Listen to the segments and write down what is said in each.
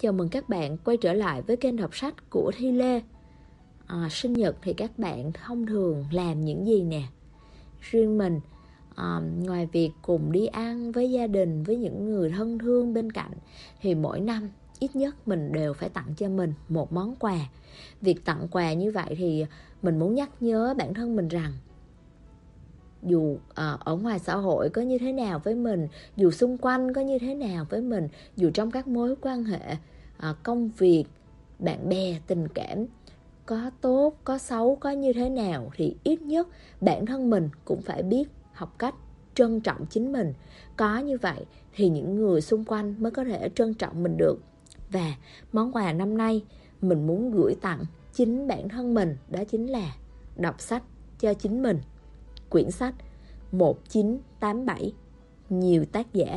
chào mừng các bạn quay trở lại với kênh đọc sách của Thi Lê. Sinh nhật thì các bạn thông thường làm những gì nè? Riêng mình, ngoài việc cùng đi ăn với gia đình, với những người thân thương bên cạnh, thì mỗi năm ít nhất mình đều phải tặng cho mình một món quà. Việc tặng quà như vậy thì mình muốn nhắc nhớ bản thân mình rằng dù ở ngoài xã hội có như thế nào với mình, dù xung quanh có như thế nào với mình, dù trong các mối quan hệ, công việc, bạn bè, tình cảm có tốt, có xấu, có như thế nào, thì ít nhất bản thân mình cũng phải biết học cách trân trọng chính mình. Có như vậy thì những người xung quanh mới có thể trân trọng mình được. Và món quà năm nay mình muốn gửi tặng chính bản thân mình, đó chính là đọc sách cho chính mình. Quyển sách 1987, nhiều tác giả.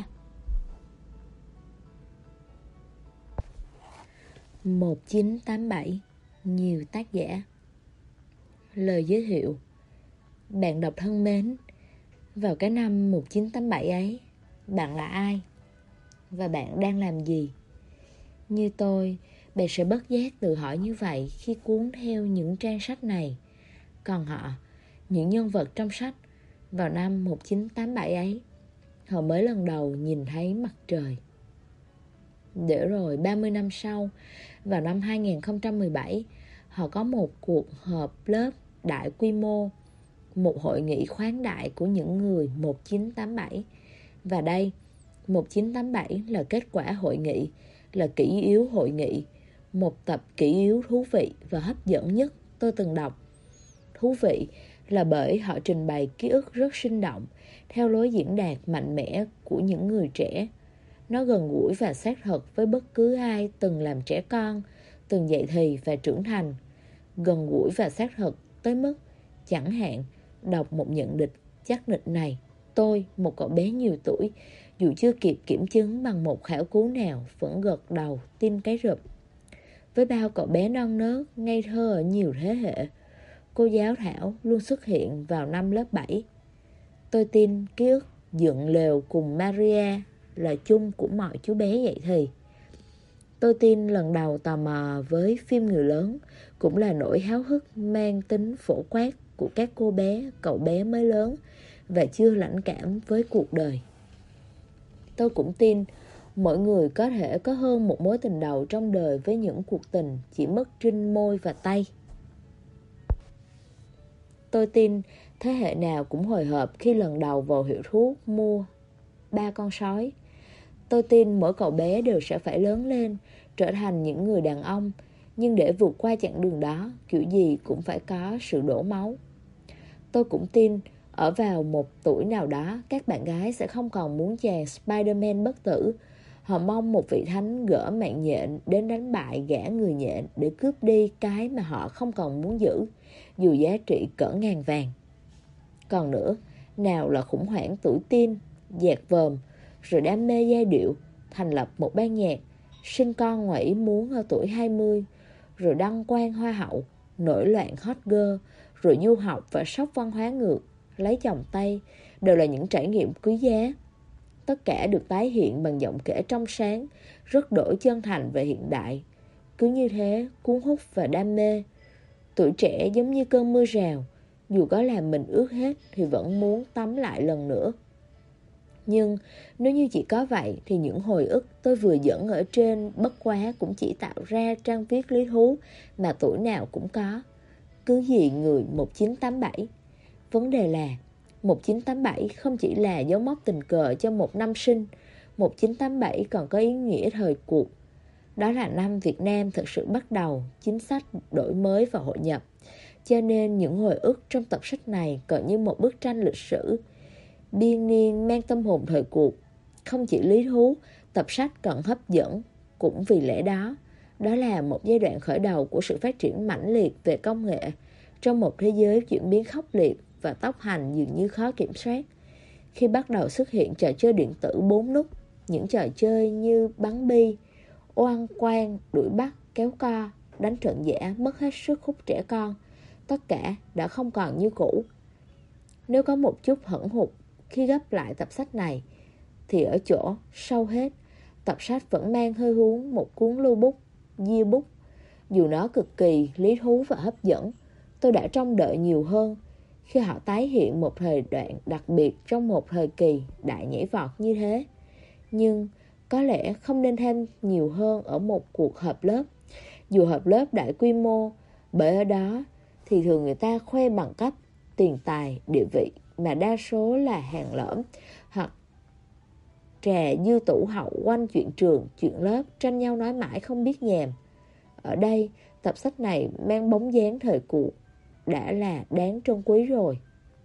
1987, nhiều tác giả. Lời giới thiệu. Bạn đọc thân mến, vào cái năm 1987 ấy, bạn là ai? Và bạn đang làm gì? Như tôi, bạn sẽ bất giác tự hỏi như vậy khi cuốn theo những trang sách này. Còn họ, những nhân vật trong sách, vào năm 1987 ấy, họ mới lần đầu nhìn thấy mặt trời. Để rồi 30 năm sau, vào năm 2017, họ có một cuộc họp lớp đại quy mô, một hội nghị khoáng đại của những người 1987. Và đây, 1987 là kết quả hội nghị, là kỷ yếu hội nghị, một tập kỷ yếu thú vị và hấp dẫn nhất tôi từng đọc. Thú vị là bởi họ trình bày ký ức rất sinh động, theo lối diễn đạt mạnh mẽ của những người trẻ. Nó gần gũi và sát thật với bất cứ ai từng làm trẻ con, từng dậy thì và trưởng thành. Gần gũi và sát thật tới mức, chẳng hạn, đọc một nhận định chắc nịch này, tôi, một cậu bé nhiều tuổi, dù chưa kịp kiểm chứng bằng một khảo cứu nào, vẫn gật đầu tin cái rụp. Với bao cậu bé non nớt, ngây thơ ở nhiều thế hệ, cô giáo Thảo luôn xuất hiện vào năm lớp 7. Tôi tin ký ức dựng lều cùng Maria là chung của mọi chú bé dậy thì. Tôi tin lần đầu tò mò với phim người lớn cũng là nỗi háo hức mang tính phổ quát của các cô bé, cậu bé mới lớn và chưa lãnh cảm với cuộc đời. Tôi cũng tin mỗi người có thể có hơn một mối tình đầu trong đời với những cuộc tình chỉ mất trinh môi và tay. Tôi tin thế hệ nào cũng hồi hộp khi lần đầu vào hiệu thuốc mua 3 con sói. Tôi tin mỗi cậu bé đều sẽ phải lớn lên, trở thành những người đàn ông, nhưng để vượt qua chặng đường đó, kiểu gì cũng phải có sự đổ máu. Tôi cũng tin ở vào một tuổi nào đó, các bạn gái sẽ không còn muốn chàng Spider-Man bất tử. Họ mong một vị thánh gỡ mạng nhện đến đánh bại gã người nhện để cướp đi cái mà họ không còn muốn giữ, dù giá trị cỡ ngàn vàng. Còn nữa, nào là khủng hoảng tuổi teen, dạt vòm, rồi đam mê giai điệu, thành lập một ban nhạc, sinh con ngoài ý muốn ở tuổi 20, rồi đăng quang hoa hậu, nổi loạn hot girl, rồi du học và sốc văn hóa ngược, lấy chồng Tây, đều là những trải nghiệm quý giá. Tất cả được tái hiện bằng giọng kể trong sáng, rất đổi chân thành và hiện đại. Cứ như thế, cuốn hút và đam mê. Tuổi trẻ giống như cơn mưa rào, dù có làm mình ướt hết thì vẫn muốn tắm lại lần nữa. Nhưng nếu như chỉ có vậy thì những hồi ức tôi vừa dẫn ở trên bất quá cũng chỉ tạo ra trang viết lý thú mà tuổi nào cũng có. Cứ gì người 1987. Vấn đề là 1987 không chỉ là dấu mốc tình cờ cho một năm sinh, 1987 còn có ý nghĩa thời cuộc. Đó là năm Việt Nam thực sự bắt đầu chính sách đổi mới và hội nhập. Cho nên những hồi ức trong tập sách này còn như một bức tranh lịch sử biên niên mang tâm hồn thời cuộc. Không chỉ lý thú, tập sách còn hấp dẫn. Cũng vì lẽ đó, đó là một giai đoạn khởi đầu của sự phát triển mãnh liệt về công nghệ trong một thế giới chuyển biến khốc liệt và tốc hành dường như khó kiểm soát. Khi bắt đầu xuất hiện trò chơi điện tử 4 nút, những trò chơi như bắn bi, oan quan, đuổi bắt, kéo co, đánh trận giả mất hết sức hút trẻ con, tất cả đã không còn như cũ. Nếu có một chút hững hụt khi gấp lại tập sách này, thì ở chỗ sâu hết, Tập sách vẫn mang hơi hướng một cuốn lưu bút, yearbook. Dù nó cực kỳ lý thú và hấp dẫn, tôi đã trông đợi nhiều hơn khi họ tái hiện một thời đoạn đặc biệt trong một thời kỳ đại nhảy vọt như thế. Nhưng có lẽ không nên thêm nhiều hơn ở một cuộc họp lớp, dù họp lớp đại quy mô, bởi ở đó thì thường người ta khoe bằng cấp, tiền tài, địa vị, mà đa số là hàng lởm hoặc trà dư tủ hậu quanh chuyện trường, chuyện lớp, tranh nhau nói mãi không biết nhàm. Ở đây, tập sách này mang bóng dáng thời cuộc, đã là đáng trân quý rồi.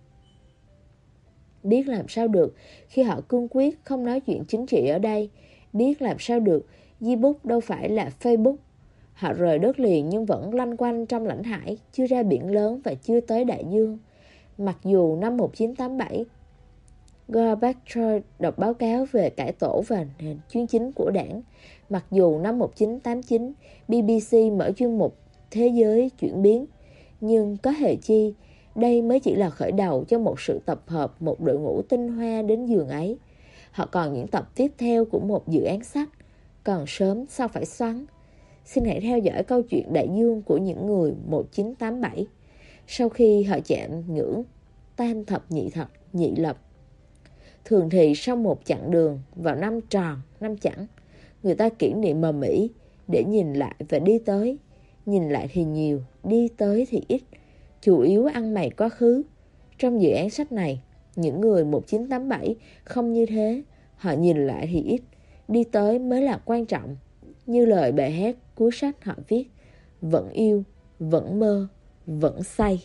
Biết làm sao được khi họ cương quyết không nói chuyện chính trị ở đây. Biết làm sao được, yearbook đâu phải là Facebook. Họ rời đất liền nhưng vẫn lanh quanh trong lãnh hải, chưa ra biển lớn và chưa tới đại dương. Mặc dù năm 1987, Gorbachev đọc báo cáo về cải tổ và nền chuyên chính của đảng. Mặc dù năm 1989, BBC mở chuyên mục Thế giới chuyển biến. Nhưng có hề chi, đây mới chỉ là khởi đầu cho một sự tập hợp một đội ngũ tinh hoa đến giường ấy. Họ còn những tập tiếp theo của một dự án sách, còn sớm sao phải xoắn. Xin hãy theo dõi câu chuyện đại dương của những người 1987 sau khi họ chạm ngưỡng tam thập nhị lập. Thường thì sau một chặng đường vào năm tròn, năm chẵn, người ta kỷ niệm mầm ĩ để nhìn lại và đi tới. Nhìn lại thì nhiều, đi tới thì ít, chủ yếu ăn mày quá khứ. Trong dự án sách này, những người 1987 không như thế. Họ nhìn lại thì ít, đi tới mới là quan trọng. Như lời bài hát cuối sách họ viết: vẫn yêu, vẫn mơ, vẫn say.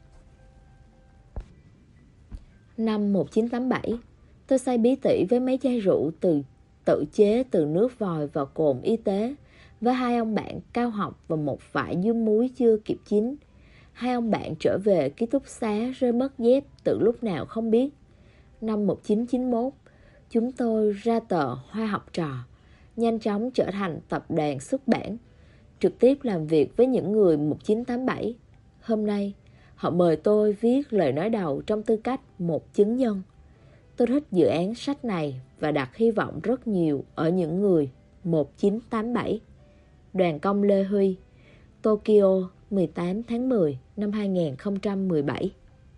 Năm 1987, tôi say bí tỉ với mấy chai rượu tự chế từ nước vòi và cồn y tế, với hai ông bạn cao học và một vại dưa muối chưa kịp chín. Hai ông bạn trở về ký túc xá rơi mất dép từ lúc nào không biết. Năm 1991, chúng tôi ra tờ Hoa học trò, nhanh chóng trở thành tập đoàn xuất bản, trực tiếp làm việc với những người 1987. Hôm nay, họ mời tôi viết lời nói đầu trong tư cách một chứng nhân. Tôi thích dự án sách này và đặt hy vọng rất nhiều ở những người 1987. Đoàn công Lê Huy, Tokyo, 18 tháng 10 năm 2017.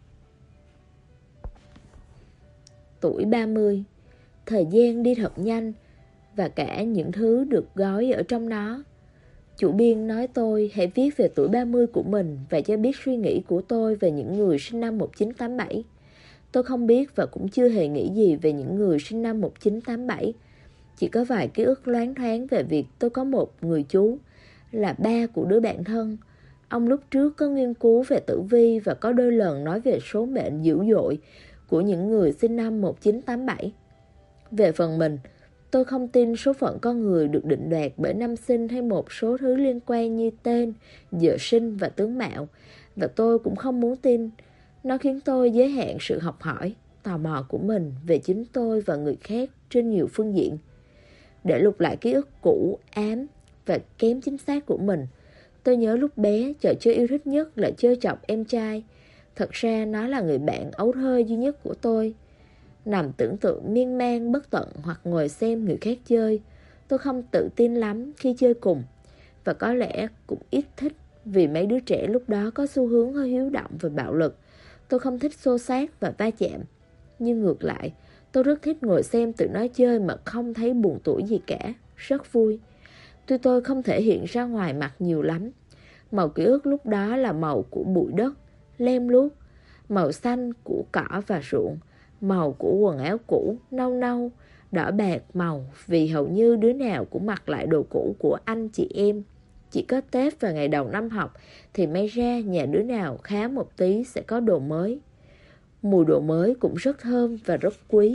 Tuổi 30, thời gian đi thật nhanh và cả những thứ được gói ở trong nó. Chủ biên nói tôi hãy viết về tuổi 30 của mình và cho biết suy nghĩ của tôi về những người sinh năm 1987. Tôi không biết và cũng chưa hề nghĩ gì về những người sinh năm 1987. Chỉ có vài ký ức loáng thoáng về việc tôi có một người chú, là ba của đứa bạn thân. Ông lúc trước có nghiên cứu về tử vi và có đôi lần nói về số mệnh dữ dội của những người sinh năm 1987. Về phần mình, tôi không tin số phận con người được định đoạt bởi năm sinh hay một số thứ liên quan như tên, giờ sinh và tướng mạo. Và tôi cũng không muốn tin. Nó khiến tôi giới hạn sự học hỏi, tò mò của mình về chính tôi và người khác trên nhiều phương diện. Để lục lại ký ức cũ, ám và kém chính xác của mình, tôi nhớ lúc bé trò chơi yêu thích nhất là chơi chọc em trai. Thật ra nó là người bạn ấu thơ duy nhất của tôi. Nằm tưởng tượng miên man bất tận hoặc ngồi xem người khác chơi. Tôi không tự tin lắm khi chơi cùng, và có lẽ cũng ít thích vì mấy đứa trẻ lúc đó có xu hướng hơi hiếu động và bạo lực. Tôi không thích xô xát và va chạm. Nhưng ngược lại, tôi rất thích ngồi xem tụi nó chơi mà không thấy buồn tủi gì cả. Rất vui. Tuy tôi không thể hiện ra ngoài mặt nhiều lắm. Màu ký ức lúc đó là màu của bụi đất, lem luốc, màu xanh của cỏ và ruộng, màu của quần áo cũ, nâu nâu, đỏ bạc màu vì hầu như đứa nào cũng mặc lại đồ cũ của anh chị em. Chỉ có Tết và ngày đầu năm học thì may ra nhà đứa nào khá một tí sẽ có đồ mới. Mùi đồ mới cũng rất thơm và rất quý.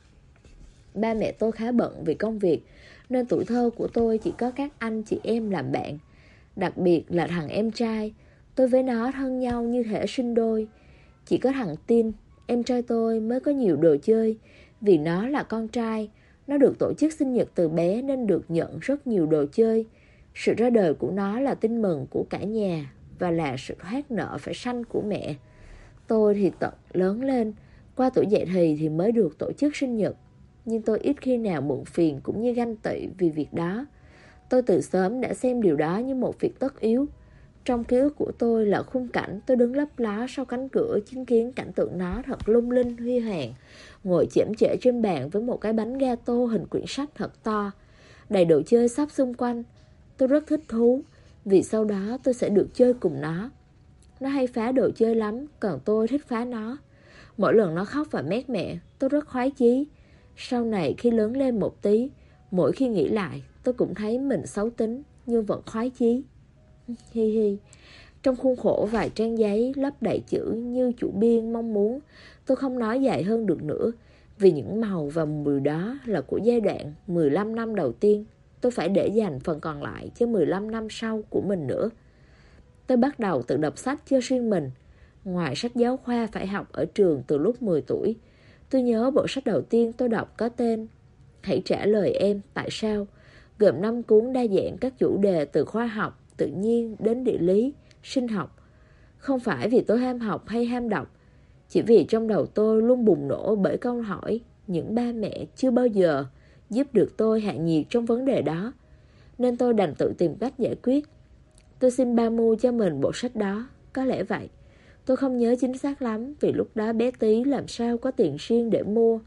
Ba mẹ tôi khá bận vì công việc, nên tuổi thơ của tôi chỉ có các anh chị em làm bạn. Đặc biệt là thằng em trai, tôi với nó thân nhau như thể sinh đôi. Chỉ có thằng Tin, em trai tôi mới có nhiều đồ chơi. Vì nó là con trai, nó được tổ chức sinh nhật từ bé nên được nhận rất nhiều đồ chơi. Sự ra đời của nó là tin mừng của cả nhà và là sự thoát nợ phải sanh của mẹ. Tôi thì tận lớn lên, qua tuổi dậy thì mới được tổ chức sinh nhật. nhưng tôi ít khi nào muộn phiền cũng như ganh tị vì việc đó. Tôi từ sớm đã xem điều đó như một việc tất yếu. Trong ký ức của tôi là khung cảnh tôi đứng lấp ló sau cánh cửa, chứng kiến cảnh tượng nó thật lung linh huy hoàng, ngồi chễm chệ trên bàn với một cái bánh gato hình quyển sách thật to, đầy đồ chơi sắp xung quanh. Tôi rất thích thú, vì sau đó tôi sẽ được chơi cùng nó. Nó hay phá đồ chơi lắm, còn tôi thích phá nó. Mỗi lần nó khóc và mét mẹ, tôi rất khoái chí. Sau này khi lớn lên một tí, mỗi khi nghĩ lại, tôi cũng thấy mình xấu tính, nhưng vẫn khoái chí. Hi hi. Trong khuôn khổ vài trang giấy lấp đầy chữ như chủ biên mong muốn, tôi không nói dài hơn được nữa, vì những màu và mùi đó là của giai đoạn 15 năm đầu tiên. Tôi phải để dành phần còn lại cho 15 năm sau của mình nữa. Tôi bắt đầu tự đọc sách cho riêng mình, ngoài sách giáo khoa phải học ở trường từ lúc 10 tuổi. Tôi nhớ bộ sách đầu tiên tôi đọc có tên Hãy trả lời em tại sao, gồm 5 cuốn đa dạng các chủ đề từ khoa học, tự nhiên đến địa lý, sinh học. Không phải vì tôi ham học hay ham đọc, chỉ vì trong đầu tôi luôn bùng nổ bởi câu hỏi những ba mẹ chưa bao giờ giúp được tôi hạ nhiệt trong vấn đề đó, nên tôi đành tự tìm cách giải quyết. Tôi xin ba mua cho mình bộ sách đó, có lẽ vậy. Tôi không nhớ chính xác lắm vì lúc đó bé tí làm sao có tiền riêng để mua.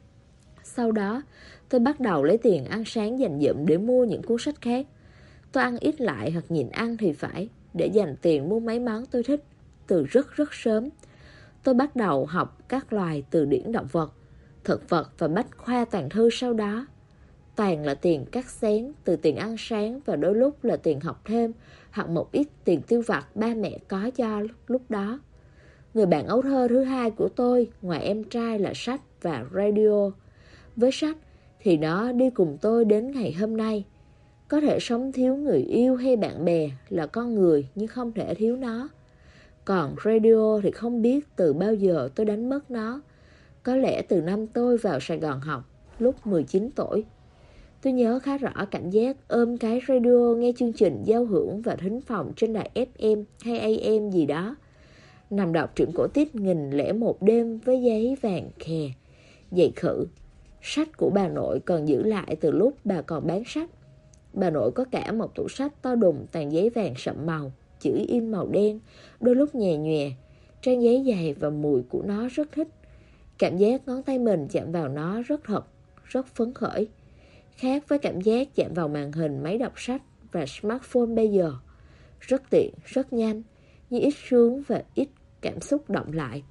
Sau đó, tôi bắt đầu lấy tiền ăn sáng dành dụm để mua những cuốn sách khác. Tôi ăn ít lại hoặc nhịn ăn thì phải, để dành tiền mua mấy món tôi thích từ rất rất sớm. Tôi bắt đầu học các loài từ điển động vật, thực vật và bách khoa toàn thư sau đó. Toàn là tiền cắt xén từ tiền ăn sáng và đôi lúc là tiền học thêm hoặc một ít tiền tiêu vặt ba mẹ có cho lúc đó. Người bạn ấu thơ thứ hai của tôi ngoài em trai là sách và radio. Với sách thì nó đi cùng tôi đến ngày hôm nay. Có thể sống thiếu người yêu hay bạn bè là con người, nhưng không thể thiếu nó. Còn radio thì không biết từ bao giờ tôi đánh mất nó. Có lẽ từ năm tôi vào Sài Gòn học, lúc 19 tuổi. Tôi nhớ khá rõ cảm giác ôm cái radio nghe chương trình giao hưởng và thính phòng trên đài FM hay AM gì đó. Nằm đọc truyện cổ tích 1001 đêm với giấy vàng khè, dày khự. Sách của bà nội còn giữ lại từ lúc bà còn bán sách. Bà nội có cả một tủ sách to đùng toàn giấy vàng sậm màu, chữ in màu đen, đôi lúc nhè nhòe. Trang giấy dày và mùi của nó rất thích. Cảm giác ngón tay mình chạm vào nó rất thật, rất phấn khởi. Khác với cảm giác chạm vào màn hình máy đọc sách và smartphone bây giờ. Rất tiện, rất nhanh, nhưng ít sướng và ít cảm xúc động lại.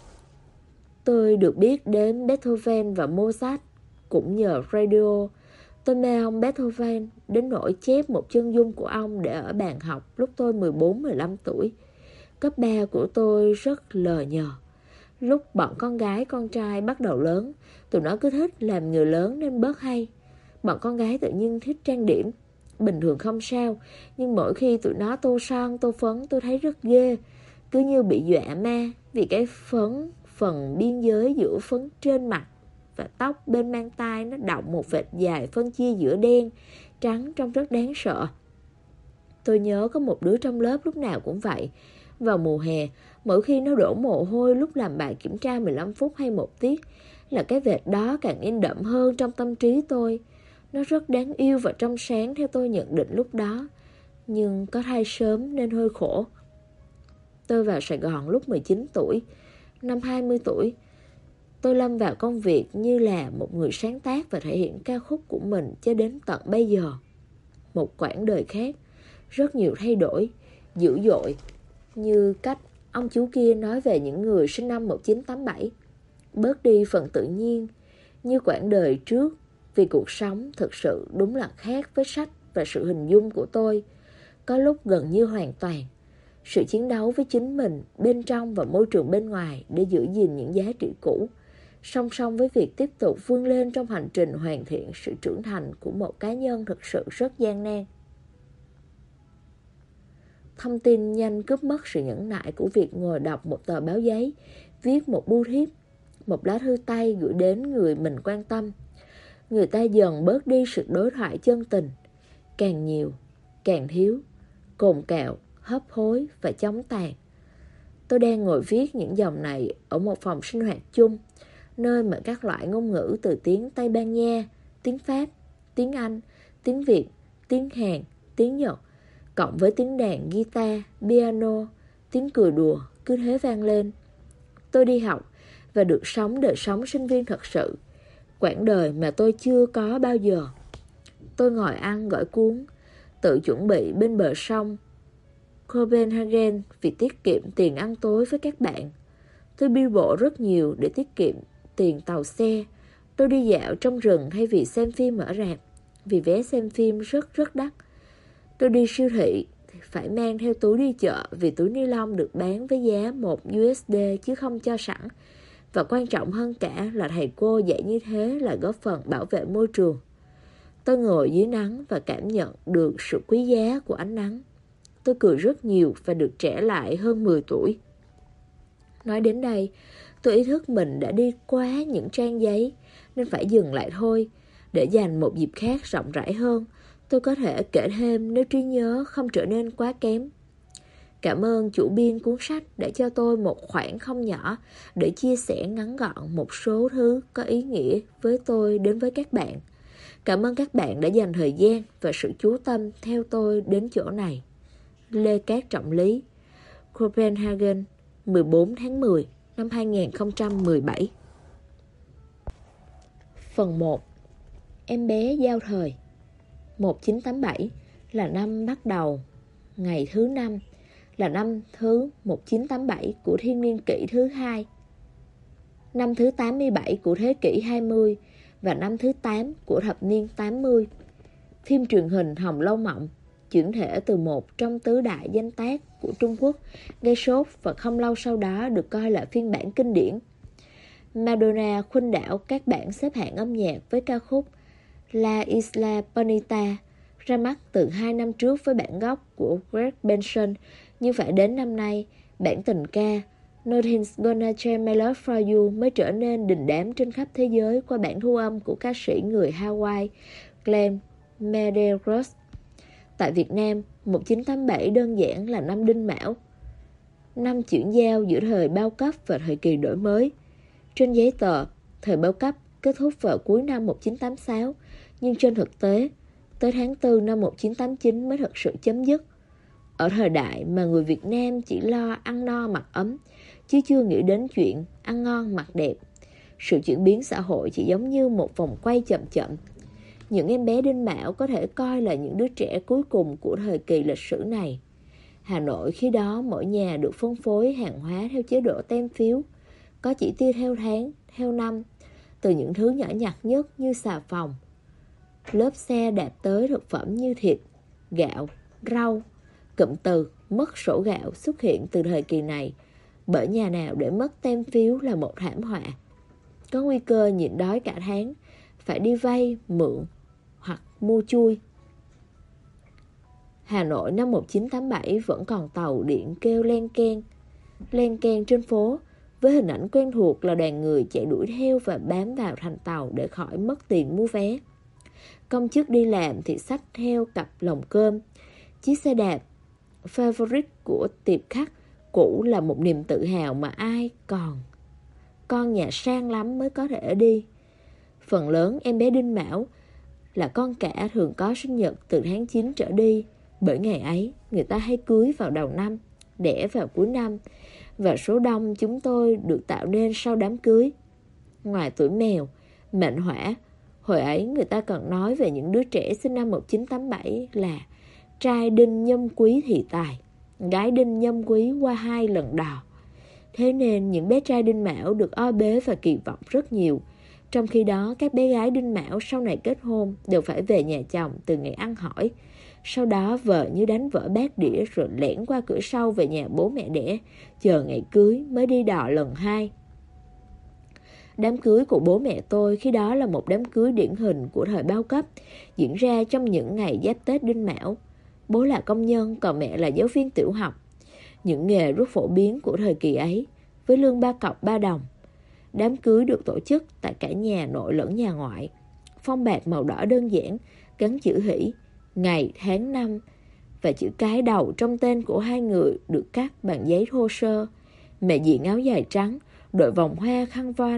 Tôi được biết đến Beethoven và Mozart cũng nhờ radio. Tôi mê ông Beethoven đến nỗi chép một chân dung của ông để ở bàn học lúc tôi 14-15 tuổi. Cấp 3 của tôi rất lờ nhờ. Lúc bọn con gái con trai bắt đầu lớn, tụi nó cứ thích làm người lớn nên bớt hay. Bọn con gái tự nhiên thích trang điểm. Bình thường không sao, nhưng mỗi khi tụi nó tô son, tô phấn tôi thấy rất ghê. Cứ như bị dọa ma vì cái phấn, phần biên giới giữa phấn trên mặt và tóc bên mang tai nó đọng một vệt dài phân chia giữa đen, trắng trông rất đáng sợ. Tôi nhớ có một đứa trong lớp lúc nào cũng vậy. Vào mùa hè, mỗi khi nó đổ mồ hôi lúc làm bài kiểm tra 15 phút hay một tiết, là cái vệt đó càng in đậm hơn trong tâm trí tôi. Nó rất đáng yêu và trong sáng theo tôi nhận định lúc đó, nhưng có thai sớm nên hơi khổ. Tôi vào Sài Gòn lúc 19 tuổi. Năm 20 tuổi, tôi lâm vào công việc như là một người sáng tác và thể hiện ca khúc của mình cho đến tận bây giờ. Một quãng đời khác, rất nhiều thay đổi, dữ dội, như cách ông chú kia nói về những người sinh năm 1987. Bớt đi phần tự nhiên, như quãng đời trước, vì cuộc sống thực sự đúng là khác với sách và sự hình dung của tôi. Có lúc gần như hoàn toàn. Sự chiến đấu với chính mình bên trong và môi trường bên ngoài để giữ gìn những giá trị cũ, song song với việc tiếp tục vươn lên trong hành trình hoàn thiện sự trưởng thành của một cá nhân thực sự rất gian nan. Thông tin nhanh cướp mất sự nhẫn nại của việc ngồi đọc một tờ báo giấy, viết một bưu thiếp, một lá thư tay gửi đến người mình quan tâm. Người ta dần bớt đi sự đối thoại chân tình, càng nhiều, càng thiếu, cồn cào, hấp hối và chống tàn. Tôi đang ngồi viết những dòng này ở một phòng sinh hoạt chung, nơi mà các loại ngôn ngữ từ tiếng Tây Ban Nha, tiếng Pháp, tiếng Anh, tiếng Việt, tiếng Hàn, tiếng Nhật, cộng với tiếng đàn guitar, piano, tiếng cười đùa cứ thế vang lên. Tôi đi học và được sống đời sống sinh viên thật sự, quãng đời mà tôi chưa có bao giờ. Tôi ngồi ăn gỏi cuốn, tự chuẩn bị bên bờ sông Copenhagen vì tiết kiệm tiền ăn tối với các bạn. Tôi đi bộ rất nhiều để tiết kiệm tiền tàu xe. Tôi đi dạo trong rừng thay vì xem phim ở rạp, vì vé xem phim rất đắt. Tôi đi siêu thị phải mang theo túi đi chợ vì túi ni lông được bán với giá 1 USD chứ không cho sẵn. Và quan trọng hơn cả là thầy cô dạy như thế là góp phần bảo vệ môi trường. Tôi ngồi dưới nắng và cảm nhận được sự quý giá của ánh nắng. Tôi cười rất nhiều và được trẻ lại hơn 10 tuổi. Nói đến đây, tôi ý thức mình đã đi quá những trang giấy nên phải dừng lại thôi. Để dành một dịp khác rộng rãi hơn, tôi có thể kể thêm nếu trí nhớ không trở nên quá kém. Cảm ơn chủ biên cuốn sách đã cho tôi một khoản không nhỏ để chia sẻ ngắn gọn một số thứ có ý nghĩa với tôi đến với các bạn. Cảm ơn các bạn đã dành thời gian và sự chú tâm theo tôi đến chỗ này. Lê Cát Trọng Lý, Copenhagen, 14 tháng 10 năm 2017. Phần 1. Em bé giao thời. 1987 là năm bắt đầu, ngày thứ 5 là năm thứ 1987 của thiên niên kỷ thứ 2, năm thứ 87 của thế kỷ 20 và năm thứ 8 của thập niên 80. Phim truyền hình Hồng Lâu Mộng, chuyển thể từ một trong tứ đại danh tác của Trung Quốc, gây sốt và không lâu sau đó được coi là phiên bản kinh điển. Madonna khuynh đảo các bảng xếp hạng âm nhạc với ca khúc La Isla Bonita, ra mắt từ 2 năm trước với bản gốc của Greg Benson, nhưng phải đến năm nay, bản tình ca Nothing's Gonna Change My Love For You mới trở nên đình đám trên khắp thế giới qua bản thu âm của ca sĩ người Hawaii Glenn Medeiros. Tại Việt Nam, 1987 đơn giản là năm Đinh Mão, năm chuyển giao giữa thời bao cấp và thời kỳ đổi mới. Trên giấy tờ, thời bao cấp kết thúc vào cuối năm 1986, nhưng trên thực tế, tới tháng 4 năm 1989 mới thật sự chấm dứt. Ở thời đại mà người Việt Nam chỉ lo ăn no mặc ấm, chứ chưa nghĩ đến chuyện ăn ngon mặc đẹp, sự chuyển biến xã hội chỉ giống như một vòng quay chậm chậm. Những em bé Đinh Mão có thể coi là những đứa trẻ cuối cùng của thời kỳ lịch sử này. Hà Nội khi đó mỗi nhà được phân phối hàng hóa theo chế độ tem phiếu, có chỉ tiêu theo tháng, theo năm, từ những thứ nhỏ nhặt nhất như xà phòng, lớp xe đạp tới thực phẩm như thịt, gạo, rau. Cụm từ mất sổ gạo xuất hiện từ thời kỳ này, bởi nhà nào để mất tem phiếu là một thảm họa. Có nguy cơ nhịn đói cả tháng, phải đi vay, mượn hoặc mua chui. Hà Nội năm 1987 vẫn còn tàu điện kêu len keng trên phố, với hình ảnh quen thuộc là đoàn người chạy đuổi theo và bám vào thành tàu để khỏi mất tiền mua vé. Công chức đi làm thì xách theo cặp lồng cơm. Chiếc xe đạp favorite của tiệp khắc cũ là một niềm tự hào mà ai còn con nhà sang lắm mới có thể đi. Phần lớn em bé Đinh Mão là con cả thường có sinh nhật từ tháng 9 trở đi, bởi ngày ấy người ta hay cưới vào đầu năm, đẻ vào cuối năm, và số đông chúng tôi được tạo nên sau đám cưới. Ngoài tuổi mèo, mệnh hỏa, hồi ấy người ta còn nói về những đứa trẻ sinh năm 1987 là trai đinh nhâm quý thì tài, gái đinh nhâm quý qua 2 lần đò. Thế nên những bé trai Đinh Mão được o bế và kỳ vọng rất nhiều. Trong khi đó, các bé gái Đinh Mão sau này kết hôn đều phải về nhà chồng từ ngày ăn hỏi. Sau đó vợ như đánh vỡ bát đĩa rồi lẻn qua cửa sau về nhà bố mẹ đẻ, chờ ngày cưới mới đi đò lần 2. Đám cưới của bố mẹ tôi khi đó là một đám cưới điển hình của thời bao cấp, diễn ra trong những ngày giáp Tết Đinh Mão. Bố là công nhân, còn mẹ là giáo viên tiểu học. Những nghề rất phổ biến của thời kỳ ấy, với lương 3 cọc 3 đồng. Đám cưới được tổ chức tại cả nhà nội lẫn nhà ngoại. Phong bạt màu đỏ đơn giản, gắn chữ hỷ, ngày, tháng, năm và chữ cái đầu trong tên của hai người được cắt bằng giấy thô sơ. Mẹ diện áo dài trắng, đội vòng hoa khăn voan,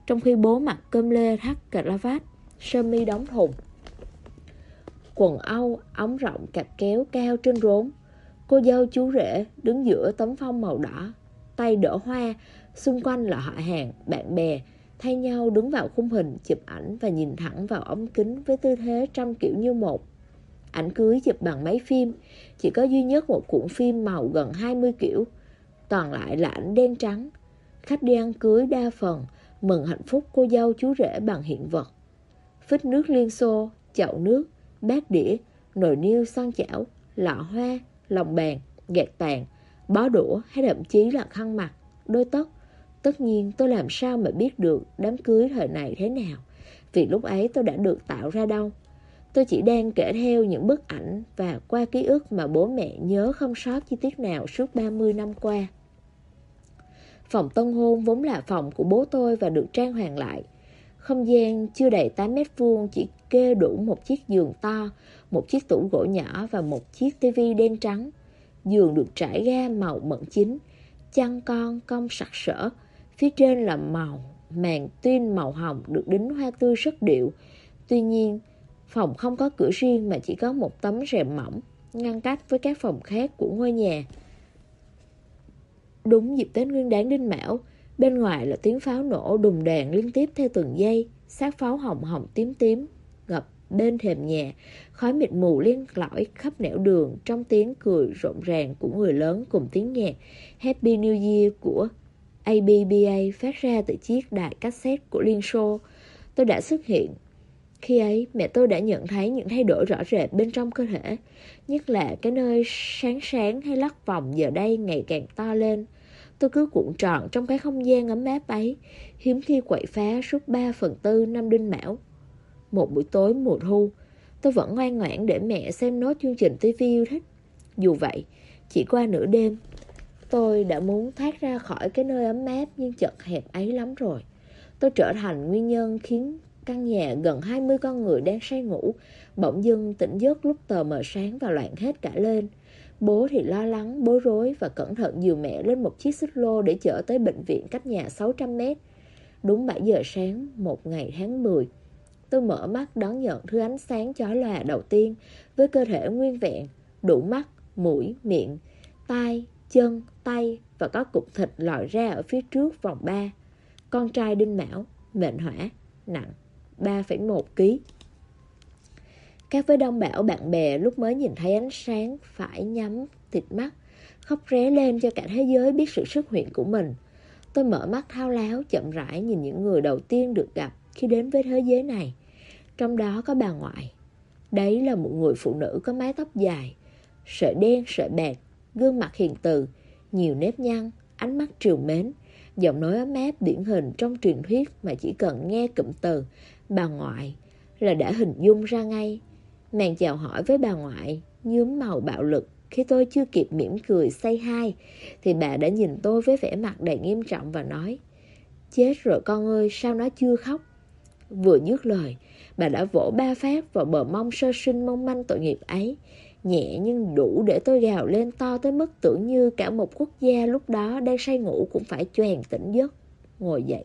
trong khi bố mặc cơm lê thắt cà la vát, sơ mi đóng thùng, quần âu, ống rộng cạp kéo cao trên rốn. Cô dâu chú rể đứng giữa tấm phông màu đỏ, tay đỡ hoa, xung quanh là họ hàng, bạn bè, thay nhau đứng vào khung hình chụp ảnh và nhìn thẳng vào ống kính với tư thế trăm kiểu như một. Ảnh cưới chụp bằng máy phim, chỉ có duy nhất một cuộn phim màu gần 20 kiểu, toàn lại là ảnh đen trắng. Khách đi ăn cưới đa phần mừng hạnh phúc cô dâu chú rể bằng hiện vật. Phích nước Liên Xô, chậu nước, bát đĩa, nồi niêu son chảo, lọ hoa, lòng bàn, gạt tàn, bó đũa hay thậm chí là khăn mặt, đôi tất. Tất nhiên tôi làm sao mà biết được đám cưới thời này thế nào, vì lúc ấy tôi đã được tạo ra đâu. Tôi chỉ đang kể theo những bức ảnh và qua ký ức mà bố mẹ nhớ không sót chi tiết nào suốt 30 năm qua. Phòng tân hôn vốn là phòng của bố tôi và được trang hoàng lại. Không gian chưa đầy 8 mét vuông, chỉ kê đủ một chiếc giường to, một chiếc tủ gỗ nhỏ và một chiếc tivi đen trắng. Giường được trải ga màu mận chín, chăn con cong sặc sỡ, phía trên là màn tuyên màu hồng được đính hoa tươi rất điệu. Tuy nhiên, phòng không có cửa riêng mà chỉ có một tấm rèm mỏng ngăn cách với các phòng khác của ngôi nhà. Đúng dịp Tết Nguyên Đán Đinh Mão, bên ngoài là tiếng pháo nổ đùng đàn liên tiếp theo từng giây, xác pháo hồng hồng tím tím ngập bên thềm nhà, khói mịt mù len lỏi khắp nẻo đường trong tiếng cười rộn ràng của người lớn cùng tiếng nhạc Happy New Year của ABBA phát ra từ chiếc đài cassette của Liên Xô. Tôi đã xuất hiện. Khi ấy, mẹ tôi đã nhận thấy những thay đổi rõ rệt bên trong cơ thể, nhất là cái nơi sáng sáng hay lắc vòng giờ đây ngày càng to lên. Tôi cứ cuộn tròn trong cái không gian ấm áp ấy, hiếm khi quậy phá suốt 3/4 năm Đinh Mão. Một buổi tối mùa thu, tôi vẫn ngoan ngoãn để mẹ xem nốt chương trình TV yêu thích. Dù vậy, chỉ qua nửa đêm, tôi đã muốn thoát ra khỏi cái nơi ấm áp nhưng chật hẹp ấy lắm rồi. Tôi trở thành nguyên nhân khiến căn nhà gần 20 con người đang say ngủ bỗng dưng tỉnh giấc lúc tờ mờ sáng và loạn hết cả lên. Bố thì lo lắng, bối rối và cẩn thận dìu mẹ lên một chiếc xích lô để chở tới bệnh viện cách nhà 600 mét. Đúng 7 giờ sáng, một ngày tháng 10, tôi mở mắt đón nhận thứ ánh sáng chói lòa đầu tiên với cơ thể nguyên vẹn, đủ mắt, mũi, miệng, tai, chân, tay và có cục thịt lòi ra ở phía trước vòng 3. Con trai Đinh Mão, mệnh hỏa, nặng 3,1 kg. Các với đông đảo bạn bè lúc mới nhìn thấy ánh sáng phải nhắm thịt mắt, khóc ré lên cho cả thế giới biết sự xuất hiện của mình. Tôi mở mắt thao láo chậm rãi nhìn những người đầu tiên được gặp khi đến với thế giới này. Trong đó có bà ngoại. Đấy là một người phụ nữ có mái tóc dài, sợi đen sợi bạc, gương mặt hiền từ, nhiều nếp nhăn, ánh mắt trìu mến, giọng nói ấm áp điển hình trong truyền thuyết mà chỉ cần nghe cụm từ bà ngoại là đã hình dung ra ngay. Màn chào hỏi với bà ngoại nhuốm màu bạo lực. Khi tôi chưa kịp mỉm cười say hi thì bà đã nhìn tôi với vẻ mặt đầy nghiêm trọng và nói: "Chết rồi con ơi, sao nó chưa khóc?" Vừa dứt lời, bà đã vỗ 3 phát vào bờ mông sơ sinh mong manh tội nghiệp ấy, nhẹ nhưng đủ để tôi gào lên to tới mức tưởng như cả một quốc gia lúc đó đang say ngủ cũng phải choàng tỉnh giấc, ngồi dậy.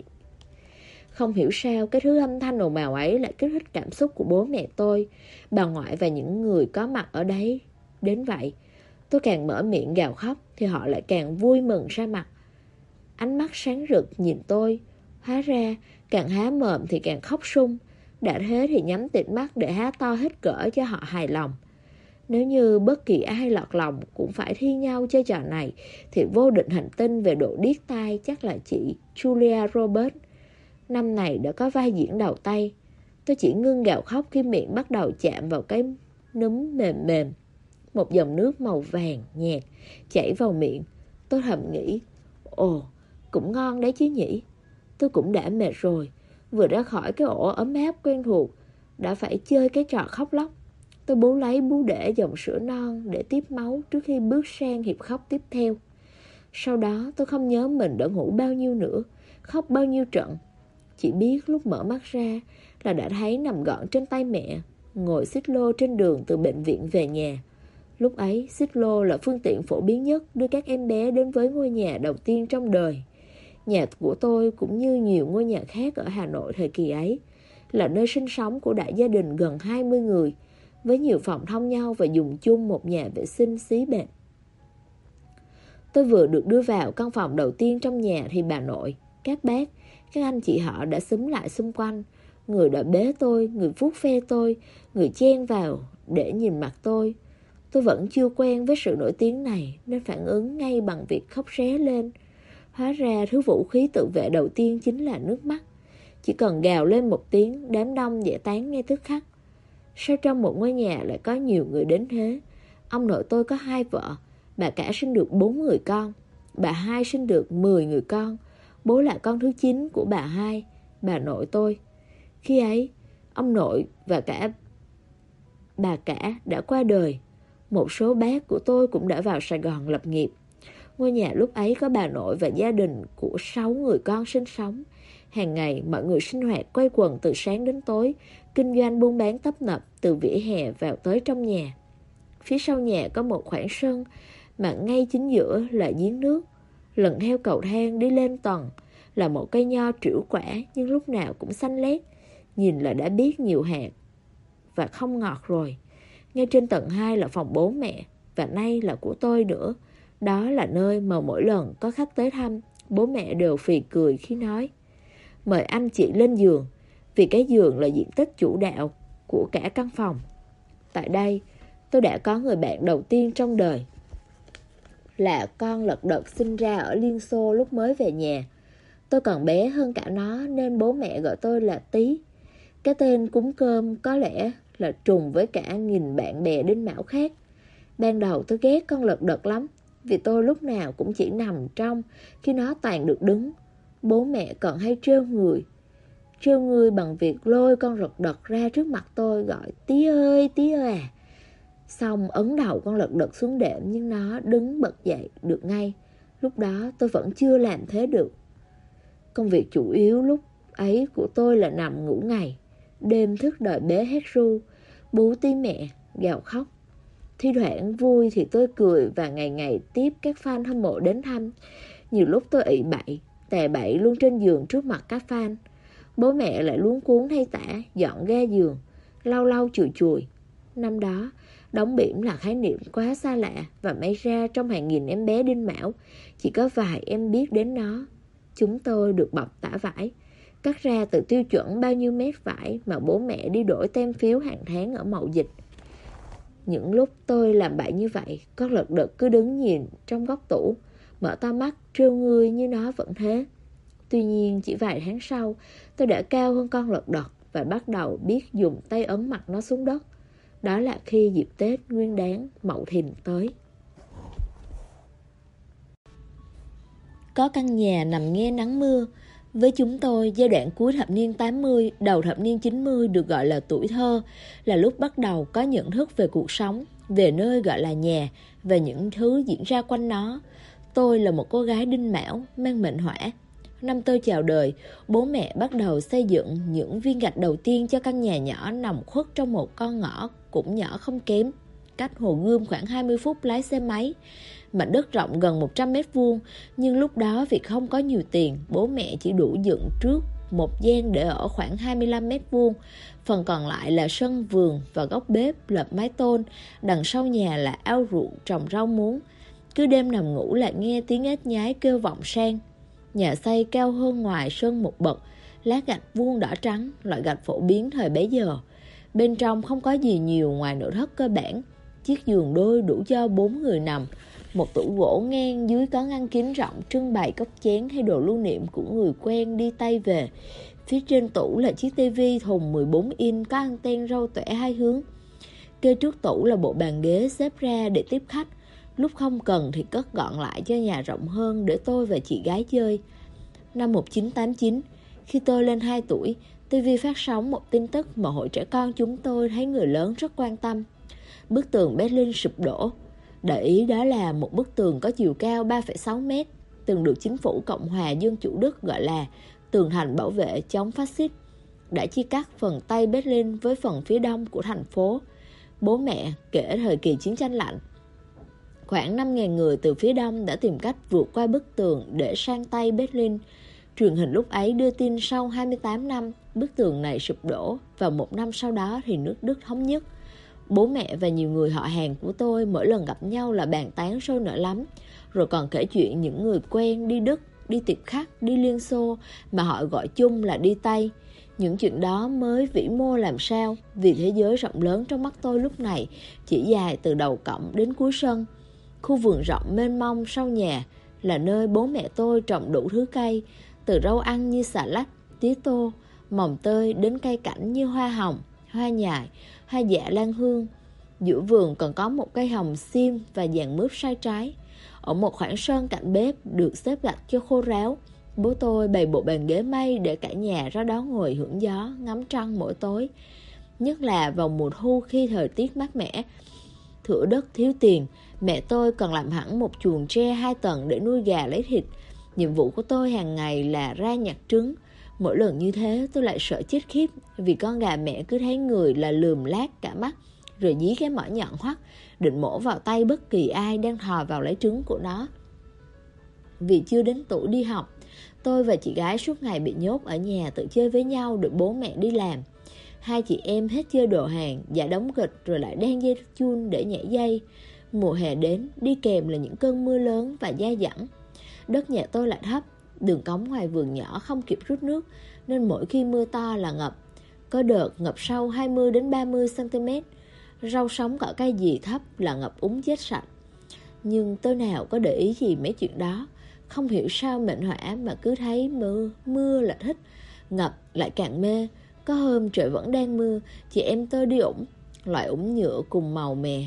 Không hiểu sao cái thứ âm thanh ồn ào ấy lại kích thích cảm xúc của bố mẹ tôi, bà ngoại và những người có mặt ở đấy. Đến vậy, tôi càng mở miệng gào khóc thì họ lại càng vui mừng ra mặt. Ánh mắt sáng rực nhìn tôi, hóa ra càng há mồm thì càng khóc sung. Đã thế thì nhắm tịt mắt để há to hết cỡ cho họ hài lòng. Nếu như bất kỳ ai lọt lòng cũng phải thi nhau chơi trò này thì vô địch hành tinh về độ điếc tai chắc là chị Julia Roberts. Năm này đã có vai diễn đầu tay. Tôi chỉ ngưng gào khóc khi miệng bắt đầu chạm vào cái núm mềm mềm. Một dòng nước màu vàng nhạt chảy vào miệng. Tôi thầm nghĩ, ồ, cũng ngon đấy chứ nhỉ. Tôi cũng đã mệt rồi, vừa ra khỏi cái ổ ấm áp quen thuộc, đã phải chơi cái trò khóc lóc. Tôi bú lấy bú để dòng sữa non để tiếp máu trước khi bước sang hiệp khóc tiếp theo. Sau đó tôi không nhớ mình đã ngủ bao nhiêu nữa, khóc bao nhiêu trận. Chỉ biết lúc mở mắt ra là đã thấy nằm gọn trên tay mẹ, ngồi xích lô trên đường từ bệnh viện về nhà. Lúc ấy, xích lô là phương tiện phổ biến nhất đưa các em bé đến với ngôi nhà đầu tiên trong đời. Nhà của tôi cũng như nhiều ngôi nhà khác ở Hà Nội thời kỳ ấy, là nơi sinh sống của đại gia đình gần 20 người, với nhiều phòng thông nhau và dùng chung một nhà vệ sinh xí bệt. Tôi vừa được đưa vào căn phòng đầu tiên trong nhà thì bà nội, các bác, các anh chị họ đã xúm lại xung quanh. Người đã bế tôi, người vuốt ve tôi, người chen vào để nhìn mặt tôi. Tôi vẫn chưa quen với sự nổi tiếng này nên phản ứng ngay bằng việc khóc ré lên. Hóa ra thứ vũ khí tự vệ đầu tiên chính là nước mắt. Chỉ cần gào lên một tiếng, đám đông giải tán ngay tức khắc. Sao trong một ngôi nhà lại có nhiều người đến thế? Ông nội tôi có 2 vợ, bà cả sinh được 4 người con, bà hai sinh được 10 người con, bố là con thứ 9 của bà hai, bà nội tôi. Khi ấy, ông nội và cả bà cả đã qua đời. Một số bác của tôi cũng đã vào Sài Gòn lập nghiệp. Ngôi nhà lúc ấy có bà nội và gia đình của 6 người con sinh sống. Hàng ngày mọi người sinh hoạt quây quần từ sáng đến tối, kinh doanh buôn bán tấp nập từ vỉa hè vào tới trong nhà. Phía sau nhà có một khoảng sân mà ngay chính giữa là giếng nước. Lần theo cầu thang đi lên tầng là một cây nho trĩu quả nhưng lúc nào cũng xanh lét, nhìn là đã biết nhiều hạt và không ngọt rồi. Ngay trên tầng 2 là phòng bố mẹ và nay là của tôi nữa. Đó là nơi mà mỗi lần có khách tới thăm, bố mẹ đều phì cười khi nói: mời anh chị lên giường, vì cái giường là diện tích chủ đạo của cả căn phòng. Tại đây, tôi đã có người bạn đầu tiên trong đời, là con lật đật sinh ra ở Liên Xô lúc mới về nhà. Tôi còn bé hơn cả nó nên bố mẹ gọi tôi là Tí. Cái tên cúng cơm có lẽ là trùng với cả nghìn bạn bè đinh mão khác. Ban đầu tôi ghét con lật đật lắm, vì tôi lúc nào cũng chỉ nằm trong khi nó toàn được đứng. Bố mẹ còn hay trêu người bằng việc lôi con lật đật ra trước mặt tôi gọi Tí ơi à. Xong ấn đầu con lật đật xuống đệm nhưng nó đứng bật dậy được ngay. Lúc đó tôi vẫn chưa làm thế được. Công việc chủ yếu lúc ấy của tôi là nằm ngủ ngày, đêm thức đợi bé hét ru, bú tí mẹ, gào khóc. Thi thoảng vui thì tôi cười và ngày ngày tiếp các fan hâm mộ đến thăm. Nhiều lúc tôi ị bậy, tè bậy luôn trên giường trước mặt các fan. Bố mẹ lại luống cuống thay tả, dọn ga giường, lau lau chùi chùi. Năm đó, đóng bỉm là khái niệm quá xa lạ và may ra trong hàng nghìn em bé đinh mão, chỉ có vài em biết đến nó. Chúng tôi được bọc tả vải, cắt ra từ tiêu chuẩn bao nhiêu mét vải mà bố mẹ đi đổi tem phiếu hàng tháng ở Mậu Dịch. Những lúc tôi làm bậy như vậy, con lật đật cứ đứng nhìn trong góc tủ, mở to mắt trêu ngươi như nó vẫn thế. Tuy nhiên chỉ vài tháng sau, tôi đã cao hơn con lật đật và bắt đầu biết dùng tay ấn mặt nó xuống đất. Đó là khi dịp Tết Nguyên Đán Mậu Thìn tới. Có căn nhà nằm nghe nắng mưa. Với chúng tôi, giai đoạn cuối thập niên 80, đầu thập niên 90 được gọi là tuổi thơ, là lúc bắt đầu có nhận thức về cuộc sống, về nơi gọi là nhà và những thứ diễn ra quanh nó. Tôi là một cô gái đinh mão, mang mệnh hỏa. Năm tôi chào đời, bố mẹ bắt đầu xây dựng những viên gạch đầu tiên cho căn nhà nhỏ nằm khuất trong một con ngõ cũng nhỏ không kém, cách Hồ Gươm khoảng 20 phút lái xe máy. Mảnh đất rộng gần 100 mét vuông, nhưng lúc đó vì không có nhiều tiền, bố mẹ chỉ đủ dựng trước một gian để ở khoảng 25 mét vuông. Phần còn lại là sân vườn và góc bếp lợp mái tôn, đằng sau nhà là ao ruộng trồng rau muống. Cứ đêm nằm ngủ lại nghe tiếng ếch nhái kêu vọng sang. Nhà xây cao hơn ngoài sân một bậc, lát gạch vuông đỏ trắng, loại gạch phổ biến thời bấy giờ. Bên trong không có gì nhiều ngoài nội thất cơ bản. Chiếc giường đôi đủ cho 4 người nằm. Một tủ gỗ ngang dưới có ngăn kính rộng trưng bày cốc chén hay đồ lưu niệm của người quen đi tay về. Phía trên tủ là chiếc tivi thùng 14 inch có anten râu tuẻ hai hướng. Kê trước tủ là bộ bàn ghế xếp ra để tiếp khách. Lúc không cần thì cất gọn lại cho nhà rộng hơn để tôi và chị gái chơi. Năm 1989, khi tôi lên 2 tuổi, TV phát sóng một tin tức mà hội trẻ con chúng tôi thấy người lớn rất quan tâm. Bức tường Berlin sụp đổ. Để ý đó là một bức tường có chiều cao 3,6 mét, từng được chính phủ Cộng hòa Dân chủ Đức gọi là tường thành bảo vệ chống phát xít, đã chia cắt phần Tây Berlin với phần phía đông của thành phố. Bố mẹ kể thời kỳ chiến tranh lạnh, Khoảng 5.000 người từ phía đông đã tìm cách vượt qua bức tường để sang Tây Berlin. Truyền hình lúc ấy đưa tin sau 28 năm, bức tường này sụp đổ và 1 năm sau đó thì nước Đức thống nhất. Bố mẹ và nhiều người họ hàng của tôi mỗi lần gặp nhau là bàn tán sôi nổi lắm, rồi còn kể chuyện những người quen đi Đức, đi tiệp khắc, đi Liên Xô mà họ gọi chung là đi Tây. Những chuyện đó mới vĩ mô làm sao, vì thế giới rộng lớn trong mắt tôi lúc này chỉ dài từ đầu cổng đến cuối sân. Khu vườn rộng mênh mông sau nhà là nơi bố mẹ tôi trồng đủ thứ cây, từ rau ăn như xà lách, tía tô, mồng tơi đến cây cảnh như hoa hồng, hoa nhài, hoa dạ lan hương. Giữa vườn còn có một cây hồng xiêm và giàn mướp sai trái. Ở một khoảng sân cạnh bếp được xếp gạch cho khô ráo, bố tôi bày bộ bàn ghế mây để cả nhà ra đó ngồi hưởng gió, ngắm trăng mỗi tối. Nhất là vào mùa thu khi thời tiết mát mẻ. Thửa đất thiếu tiền, mẹ tôi còn làm hẳn một chuồng tre 2 tầng để nuôi gà lấy thịt. Nhiệm vụ của tôi hàng ngày là ra nhặt trứng. Mỗi lần như thế tôi lại sợ chết khiếp, vì con gà mẹ cứ thấy người là lườm lát cả mắt, rồi dí cái mỏ nhọn hoắt, định mổ vào tay bất kỳ ai đang thò vào lấy trứng của nó. Vì chưa đến tuổi đi học, tôi và chị gái suốt ngày bị nhốt ở nhà tự chơi với nhau đợi bố mẹ đi làm. Hai chị em hết chơi đồ hàng, dạ đóng kịch rồi lại đan dây chun để nhảy dây. Mùa hè đến, đi kèm là những cơn mưa lớn và dai dẳng. Đất nhà tôi lại thấp, đường cống ngoài vườn nhỏ không kịp rút nước, nên mỗi khi mưa to là ngập. Có đợt ngập sâu 20 đến 30 cm. Rau sống cỏ cây gì thấp là ngập úng chết sạch. Nhưng tôi nào có để ý gì mấy chuyện đó. Không hiểu sao mệnh họa mà cứ thấy mưa là thích, ngập lại càng mê. Có hôm trời vẫn đang mưa, chị em tôi đi ủng, loại ủng nhựa cùng màu mè,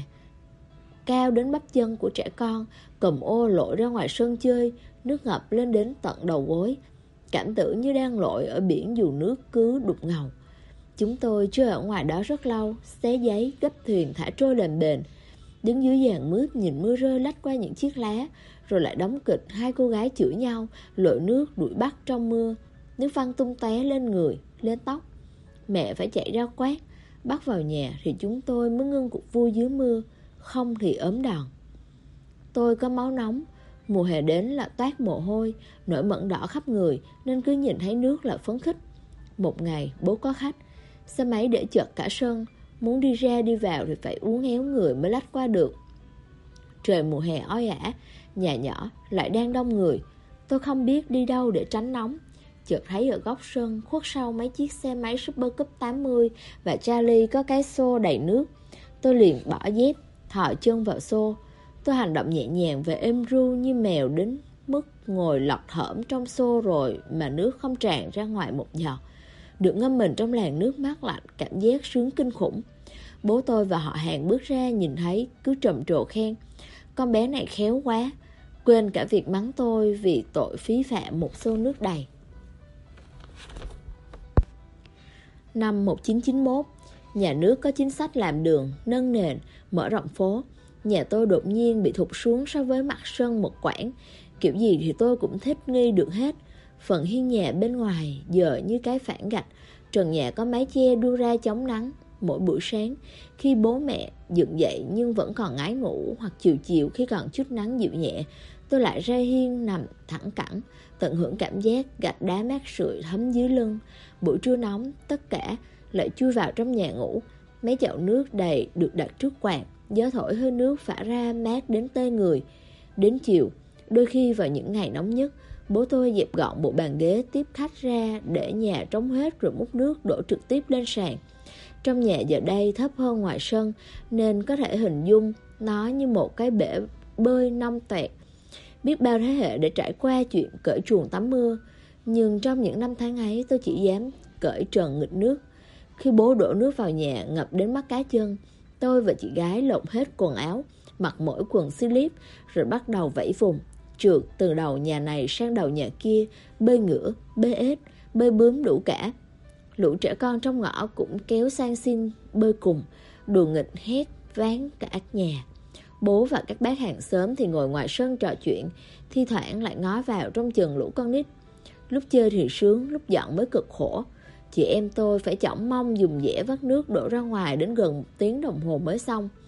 cao đến bắp chân của trẻ con, cầm ô lội ra ngoài sân chơi, nước ngập lên đến tận đầu gối. Cảm tưởng như đang lội ở biển dù nước cứ đục ngầu. Chúng tôi chơi ở ngoài đó rất lâu, xé giấy, gấp thuyền thả trôi lềnh bềnh. Đứng dưới giàn mướp nhìn mưa rơi lách qua những chiếc lá, rồi lại đóng kịch hai cô gái chửi nhau, lội nước đuổi bắt trong mưa. Nước văng tung tóe lên người, lên tóc. Mẹ phải chạy ra quát, bắt vào nhà thì chúng tôi mới ngưng cuộc vui dưới mưa, không thì ốm đòn. Tôi có máu nóng, mùa hè đến là toát mồ hôi, nổi mẩn đỏ khắp người nên cứ nhìn thấy nước là phấn khích. Một ngày bố có khách, xe máy để chật cả sân, muốn đi ra đi vào thì phải uốn éo người mới lách qua được. Trời mùa hè oi ả, nhà nhỏ lại đang đông người. Tôi không biết đi đâu để tránh nóng. Chợt thấy ở góc sân khuất sau mấy chiếc xe máy Super Cup 80 và Charlie có cái xô đầy nước. Tôi liền bỏ dép, thò chân vào xô. Tôi hành động nhẹ nhàng và êm ru như mèo đến mức ngồi lọt thởm trong xô rồi mà nước không tràn ra ngoài một giọt. Được ngâm mình trong làn nước mát lạnh, cảm giác sướng kinh khủng. Bố tôi và họ hàng bước ra nhìn thấy cứ trầm trồ khen, con bé này khéo quá, quên cả việc mắng tôi vì tội phí phạm một xô nước đầy. Năm 1991, nhà nước có chính sách làm đường, nâng nền, mở rộng phố. Nhà tôi đột nhiên bị thụt xuống so với mặt sân một quãng. Kiểu gì thì tôi cũng thích nghi được hết. Phần hiên nhà bên ngoài giờ như cái phản gạch. Trần nhà có mái che đu ra chống nắng. Mỗi buổi sáng, khi bố mẹ dựng dậy nhưng vẫn còn ngái ngủ, hoặc chiều chiều khi còn chút nắng dịu nhẹ, tôi lại ra hiên nằm thẳng cẳng, tận hưởng cảm giác gạch đá mát rượi thấm dưới lưng. Buổi trưa nóng, tất cả lại chui vào trong nhà ngủ. Mấy chậu nước đầy được đặt trước quạt, gió thổi hơi nước phả ra mát đến tê người. Đến chiều, đôi khi vào những ngày nóng nhất, bố tôi dẹp gọn bộ bàn ghế tiếp khách ra để nhà trống hết rồi múc nước đổ trực tiếp lên sàn. Trong nhà giờ đây thấp hơn ngoài sân nên có thể hình dung nó như một cái bể bơi nông toẹt. Biết bao thế hệ để trải qua chuyện cởi truồng tắm mưa, nhưng trong những năm tháng ấy tôi chỉ dám cởi trần nghịch nước. Khi bố đổ nước vào nhà ngập đến mắt cá chân, tôi và chị gái lột hết quần áo, mặc mỗi quần slip rồi bắt đầu vẫy vùng, trượt từ đầu nhà này sang đầu nhà kia, bơi ngửa, bơi ếch, bơi bướm đủ cả. Lũ trẻ con trong ngõ cũng kéo sang xin bơi cùng, đùa nghịch hét váng cả nhà. Bố và các bác hàng xóm thì ngồi ngoài sân trò chuyện, thi thoảng lại ngó vào trong chừng lũ con nít. Lúc chơi thì sướng, lúc giận mới cực khổ. Chị em tôi phải chỏng mông dùng dẻ vắt nước đổ ra ngoài đến gần 1 tiếng đồng hồ mới xong.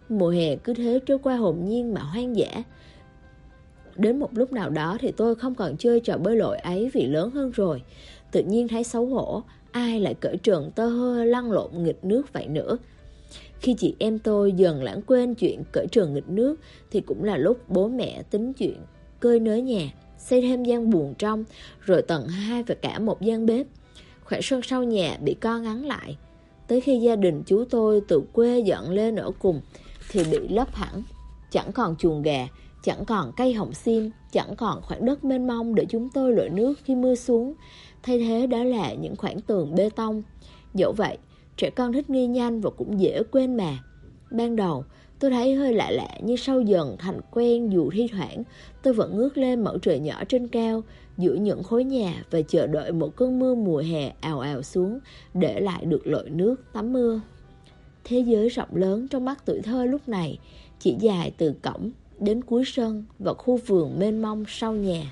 Mùa hè cứ thế trôi qua hồn nhiên mà hoang dã. Đến một lúc nào đó thì tôi không còn chơi trò bơi lội ấy vì lớn hơn rồi. Tự nhiên thấy xấu hổ, ai lại cởi trần tơ hơ lăn lộn nghịch nước vậy nữa. Khi chị em tôi dần lãng quên chuyện cởi trần nghịch nước thì cũng là lúc bố mẹ tính chuyện cơi nới nhà, xây thêm gian buồng trong, rồi tầng 2 và cả một gian bếp. Khoảng sân sau nhà bị co ngắn lại. Tới khi gia đình chú tôi từ quê dọn lên ở cùng thì bị lấp hẳn. Chẳng còn chuồng gà, chẳng còn cây hồng xiêm, chẳng còn khoảng đất mênh mông để chúng tôi lội nước khi mưa xuống. Thay thế đó là những khoảng tường bê tông. Dẫu vậy, trẻ con thích nghi nhanh và cũng dễ quên mà. Ban đầu, tôi thấy hơi lạ lạ, nhưng sau dần thành quen, dù thi thoảng tôi vẫn ngước lên mẫu trời nhỏ trên cao giữa những khối nhà và chờ đợi một cơn mưa mùa hè ào ào xuống để lại được lội nước tắm mưa. Thế giới rộng lớn trong mắt tuổi thơ lúc này chỉ dài từ cổng đến cuối sân và khu vườn mênh mông sau nhà.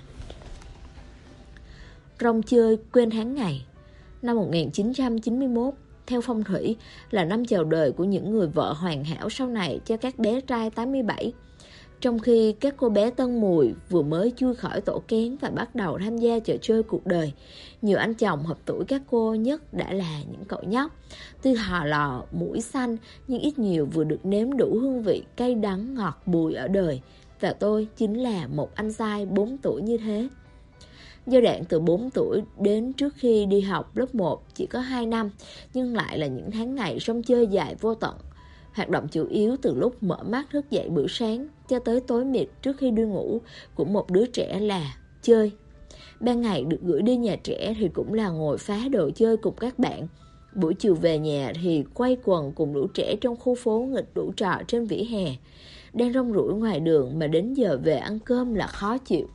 Rong chơi quên tháng ngày. Năm 1991, theo phong thủy, là năm chào đời của những người vợ hoàn hảo sau này cho các bé trai 87. Trong khi các cô bé Tân Mùi vừa mới chui khỏi tổ kén và bắt đầu tham gia trò chơi cuộc đời, nhiều anh chồng hợp tuổi các cô nhất đã là những cậu nhóc. Tuy hò lò, mũi xanh, nhưng ít nhiều vừa được nếm đủ hương vị cay đắng ngọt bùi ở đời. Và tôi chính là một anh trai 4 tuổi như thế. Giai đoạn từ 4 tuổi đến trước khi đi học lớp 1 chỉ có 2 năm, nhưng lại là những tháng ngày rong chơi dài vô tận. Hoạt động chủ yếu từ lúc mở mắt thức dậy bữa sáng cho tới tối mịt trước khi đi ngủ của một đứa trẻ là chơi. Ban ngày được gửi đi nhà trẻ thì cũng là ngồi phá đồ chơi cùng các bạn. Buổi chiều về nhà thì quay quần cùng lũ trẻ trong khu phố nghịch đủ trò trên vỉa hè. Đang rong ruổi ngoài đường mà đến giờ về ăn cơm là khó chịu.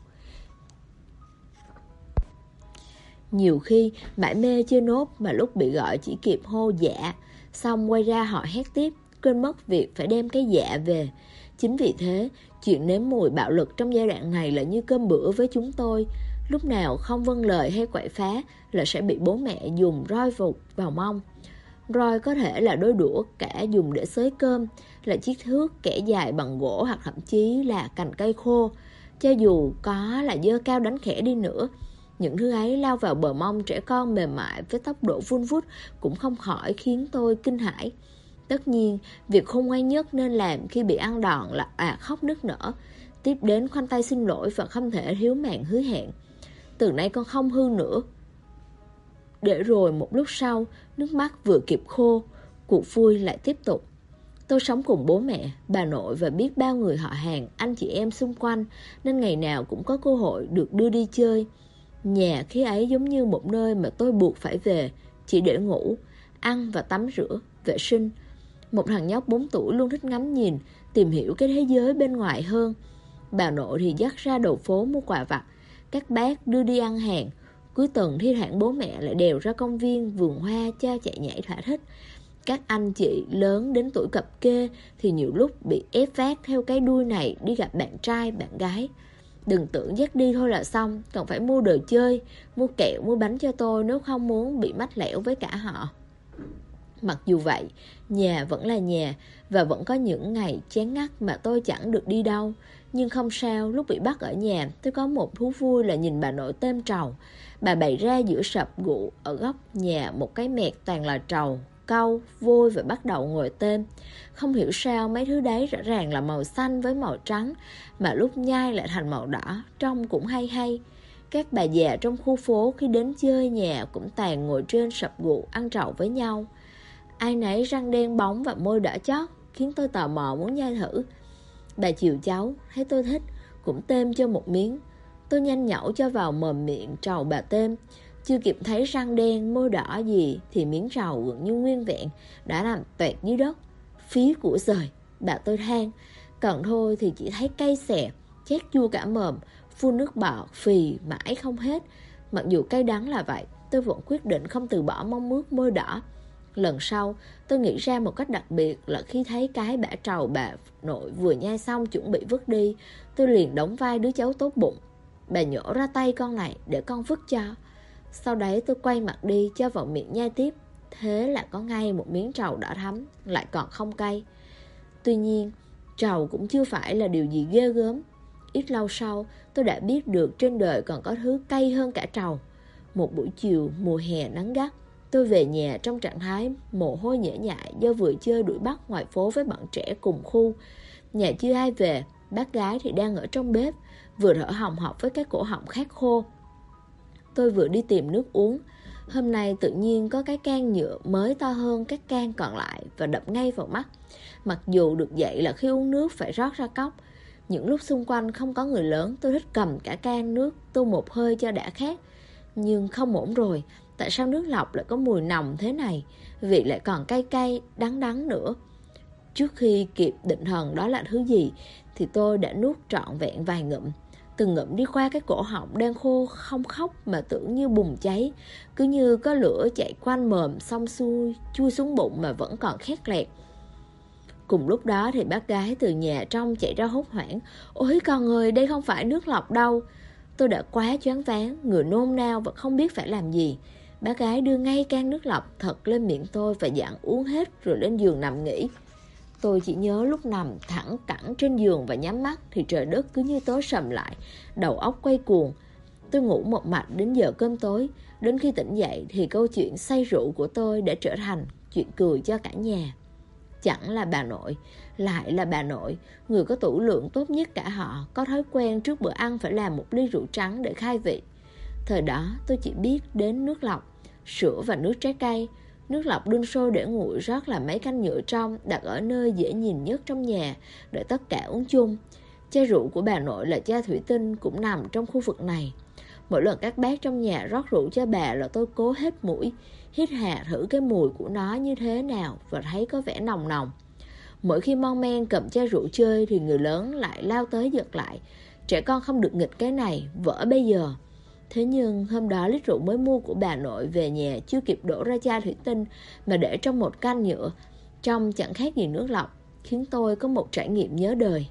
Nhiều khi mải mê chơi nốt mà lúc bị gọi chỉ kịp hô dạ, xong quay ra họ hét tiếp, quên mất việc phải đem cái dạ về. Chính vì thế, chuyện nếm mùi bạo lực trong giai đoạn này là như cơm bữa với chúng tôi. Lúc nào không vâng lời hay quậy phá là sẽ bị bố mẹ dùng roi vụt vào mông. Roi có thể là đôi đũa cả dùng để xới cơm, là chiếc thước kẻ dài bằng gỗ hoặc thậm chí là cành cây khô. Cho dù có là giơ cao đánh khẽ đi nữa, những thứ ấy lao vào bờ mông trẻ con mềm mại với tốc độ vun vút cũng không khỏi khiến tôi kinh hãi. Tất nhiên, việc khôn ngoan nhất nên làm khi bị ăn đòn là khóc nức nở. Tiếp đến khoanh tay xin lỗi và không thể thiếu màn hứa hẹn. Từ nay con không hư nữa. Để rồi một lúc sau, nước mắt vừa kịp khô, cuộc vui lại tiếp tục. Tôi sống cùng bố mẹ, bà nội và biết bao người họ hàng, anh chị em xung quanh, nên ngày nào cũng có cơ hội được đưa đi chơi. Nhà khi ấy giống như một nơi mà tôi buộc phải về, chỉ để ngủ, ăn và tắm rửa, vệ sinh. Một thằng nhóc 4 tuổi luôn thích ngắm nhìn, tìm hiểu cái thế giới bên ngoài hơn. Bà nội thì dắt ra đầu phố mua quà vặt, các bác đưa đi ăn hàng. Cuối tuần thi thoảng bố mẹ lại đèo ra công viên, vườn hoa cho chạy nhảy thỏa thích. Các anh chị lớn đến tuổi cập kê thì nhiều lúc bị ép vác theo cái đuôi này đi gặp bạn trai, bạn gái. Đừng tưởng dắt đi thôi là xong, còn phải mua đồ chơi, mua kẹo, mua bánh cho tôi nếu không muốn bị mách lẻo với cả họ. Mặc dù vậy, nhà vẫn là nhà và vẫn có những ngày chán ngắt mà tôi chẳng được đi đâu. Nhưng không sao, lúc bị bắt ở nhà, tôi có một thú vui là nhìn bà nội têm trầu. Bà bày ra giữa sập gụ ở góc nhà một cái mẹt toàn là trầu, cau, vôi và bắt đầu ngồi têm. Không hiểu sao mấy thứ đấy rõ ràng là màu xanh với màu trắng, mà lúc nhai lại thành màu đỏ, trông cũng hay hay. Các bà già trong khu phố khi đến chơi nhà cũng toàn ngồi trên sập gụ ăn trầu với nhau. Ai nấy răng đen bóng và môi đỏ chót, khiến tôi tò mò muốn nhai thử. Bà chiều cháu, thấy tôi thích, cũng têm cho một miếng. Tôi nhanh nhẩu cho vào mồm miệng trầu bà têm. Chưa kịp thấy răng đen, môi đỏ gì thì miếng trầu gần như nguyên vẹn đã nằm toẹt dưới đất. Phí của giời, bà tôi than. Còn thôi thì chỉ thấy cay xè, chét chua cả mồm, phun nước bọt, phì mãi không hết. Mặc dù cay đắng là vậy, tôi vẫn quyết định không từ bỏ mong ước môi đỏ. Lần sau, tôi nghĩ ra một cách đặc biệt là khi thấy cái bã trầu bà nội vừa nhai xong chuẩn bị vứt đi, tôi liền đóng vai đứa cháu tốt bụng. Bà nhổ ra tay con này để con vứt cho. Sau đấy tôi quay mặt đi cho vào miệng nhai tiếp. Thế là có ngay một miếng trầu đỏ thắm, lại còn không cay. Tuy nhiên, trầu cũng chưa phải là điều gì ghê gớm. Ít lâu sau, tôi đã biết được trên đời còn có thứ cay hơn cả trầu. Một buổi chiều mùa hè nắng gắt, tôi về nhà trong trạng thái mồ hôi nhễ nhại do vừa chơi đuổi bắt ngoài phố với bọn trẻ cùng khu. Nhà chưa ai về, bác gái thì đang ở trong bếp, vừa thở hồng hộc với cái cổ họng khát khô. Tôi vừa đi tìm nước uống. Hôm nay tự nhiên có cái can nhựa mới to hơn các can còn lại và đập ngay vào mắt. Mặc dù được dạy là khi uống nước phải rót ra cốc, những lúc xung quanh không có người lớn, tôi thích cầm cả can nước tu một hơi cho đã khát. Nhưng không ổn rồi, tại sao nước lọc lại có mùi nồng thế này, vị lại còn cay cay, đắng đắng nữa. Trước khi kịp định thần đó là thứ gì thì tôi đã nuốt trọn vẹn vài ngụm. Từng ngụm đi qua cái cổ họng đang khô không khóc mà tưởng như bùng cháy, cứ như có lửa chạy quanh mồm xong xuôi chui xuống bụng mà vẫn còn khét lẹt. Cùng lúc đó thì bác gái từ nhà trong chạy ra hốt hoảng: "Ôi con ơi, đây không phải nước lọc đâu." Tôi đã quá choáng váng, người nôn nao và không biết phải làm gì. Bác gái đưa ngay can nước lọc thật lên miệng tôi và dặn uống hết rồi lên giường nằm nghỉ. Tôi chỉ nhớ lúc nằm thẳng cẳng trên giường và nhắm mắt thì trời đất cứ như tối sầm lại, đầu óc quay cuồng. Tôi ngủ một mạch đến giờ cơm tối. Đến khi tỉnh dậy thì câu chuyện say rượu của tôi đã trở thành chuyện cười cho cả nhà. Chẳng là bà nội, lại là bà nội, người có tửu lượng tốt nhất cả họ, có thói quen trước bữa ăn phải làm một ly rượu trắng để khai vị. Thời đó tôi chỉ biết đến nước lọc, sữa và nước trái cây. Nước lọc đun sôi để nguội rót là mấy canh nhựa trong, đặt ở nơi dễ nhìn nhất trong nhà, để tất cả uống chung. Chai rượu của bà nội là chai thủy tinh cũng nằm trong khu vực này. Mỗi lần các bác trong nhà rót rượu cho bà là tôi cố hết mũi, hít hà thử cái mùi của nó như thế nào và thấy có vẻ nồng nồng. Mỗi khi mon men cầm chai rượu chơi thì người lớn lại lao tới giật lại. Trẻ con không được nghịch cái này, vỡ bây giờ. Thế nhưng hôm đó lít rượu mới mua của bà nội về nhà chưa kịp đổ ra chai thủy tinh mà để trong một can nhựa, trông chẳng khác gì nước lọc, khiến tôi có một trải nghiệm nhớ đời.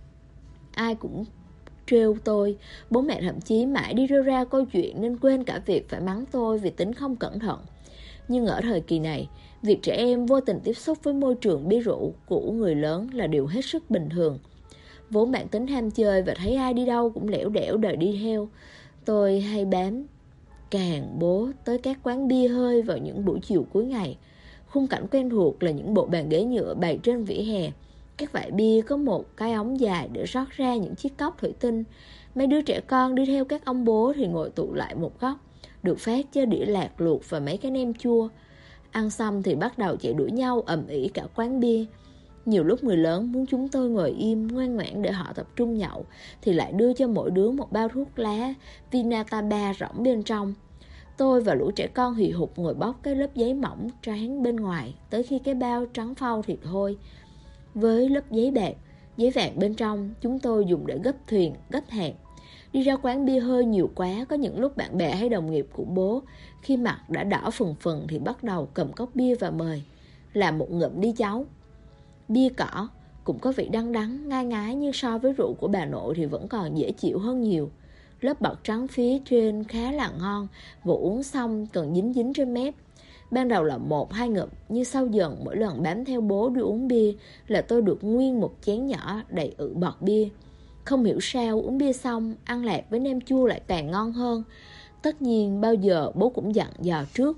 Ai cũng trêu tôi, bố mẹ thậm chí mãi đi rêu ra câu chuyện nên quên cả việc phải mắng tôi vì tính không cẩn thận. Nhưng ở thời kỳ này, việc trẻ em vô tình tiếp xúc với môi trường bia rượu của người lớn là điều hết sức bình thường. Vốn bản tính ham chơi và thấy ai đi đâu cũng lẻo đẻo đòi đi theo, tôi hay bám càng bố tới các quán bia hơi vào những buổi chiều cuối ngày. Khung cảnh quen thuộc là những bộ bàn ghế nhựa bày trên vỉa hè. Các vại bia có một cái ống dài để rót ra những chiếc cốc thủy tinh. Mấy đứa trẻ con đi theo các ông bố thì ngồi tụ lại một góc, được phát cho đĩa lạc luộc và mấy cái nem chua. Ăn xong thì bắt đầu chạy đuổi nhau ầm ĩ cả quán bia. Nhiều lúc người lớn muốn chúng tôi ngồi im ngoan ngoãn để họ tập trung nhậu thì lại đưa cho mỗi đứa một bao thuốc lá Vinataba rỗng bên trong. Tôi và lũ trẻ con hì hục ngồi bóc cái lớp giấy mỏng trắng bên ngoài tới khi cái bao trắng phau thì thôi. Với lớp giấy bạc, giấy vàng bên trong, chúng tôi dùng để gấp thuyền, gấp hàng. Đi ra quán bia hơi nhiều quá, có những lúc bạn bè hay đồng nghiệp của bố khi mặt đã đỏ phừng phừng thì bắt đầu cầm cốc bia và mời: "Làm một ngụm đi cháu." Bia cỏ cũng có vị đắng đắng, ngai ngái, nhưng so với rượu của bà nội thì vẫn còn dễ chịu hơn nhiều. Lớp bọt trắng phía trên khá là ngon, vừa uống xong còn dính dính trên mép. Ban đầu là 1-2 ngụm, nhưng sau dần mỗi lần bám theo bố đi uống bia là tôi được nguyên một chén nhỏ đầy ự bọt bia. Không hiểu sao uống bia xong, ăn lạc với nem chua lại càng ngon hơn. Tất nhiên bao giờ bố cũng dặn dò trước.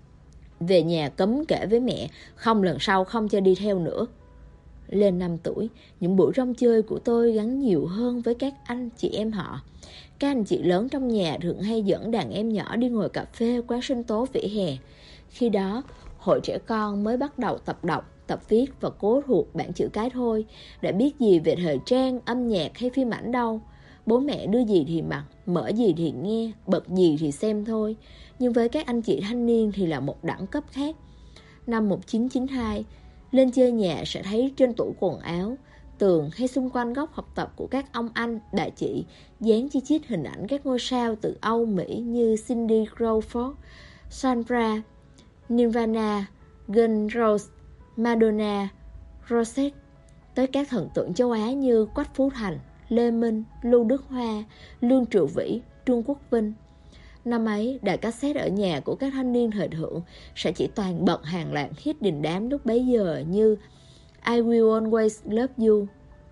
Về nhà cấm kể với mẹ, không lần sau không cho đi theo nữa. Lên 5 tuổi, những buổi rong chơi của tôi gắn nhiều hơn với các anh chị em họ. Các anh chị lớn trong nhà thường hay dẫn đàn em nhỏ đi ngồi cà phê quán sinh tố vỉa hè. Khi đó, hội trẻ con mới bắt đầu tập đọc, tập viết và cố thuộc bảng chữ cái thôi, đã biết gì về thời trang, âm nhạc hay phim ảnh đâu. Bố mẹ đưa gì thì mặc, mở gì thì nghe, bật gì thì xem thôi. Nhưng với các anh chị thanh niên thì là một đẳng cấp khác. Năm 1992, lên chơi nhà sẽ thấy trên tủ quần áo, tường hay xung quanh góc học tập của các ông anh, bà chị dán chi chít hình ảnh các ngôi sao từ Âu Mỹ như Cindy Crawford, Sandra, Nirvana, Guns N' Roses, Madonna, Rosette, tới các thần tượng châu Á như Quách Phú Thành, Lê Minh, Lưu Đức Hoa, Lương Triệu Vĩ, Trương Quốc Vinh. Năm ấy, đài cassette ở nhà của các thanh niên thời thượng sẽ chỉ toàn bật hàng loạt hit đình đám lúc bấy giờ như I Will Always Love You,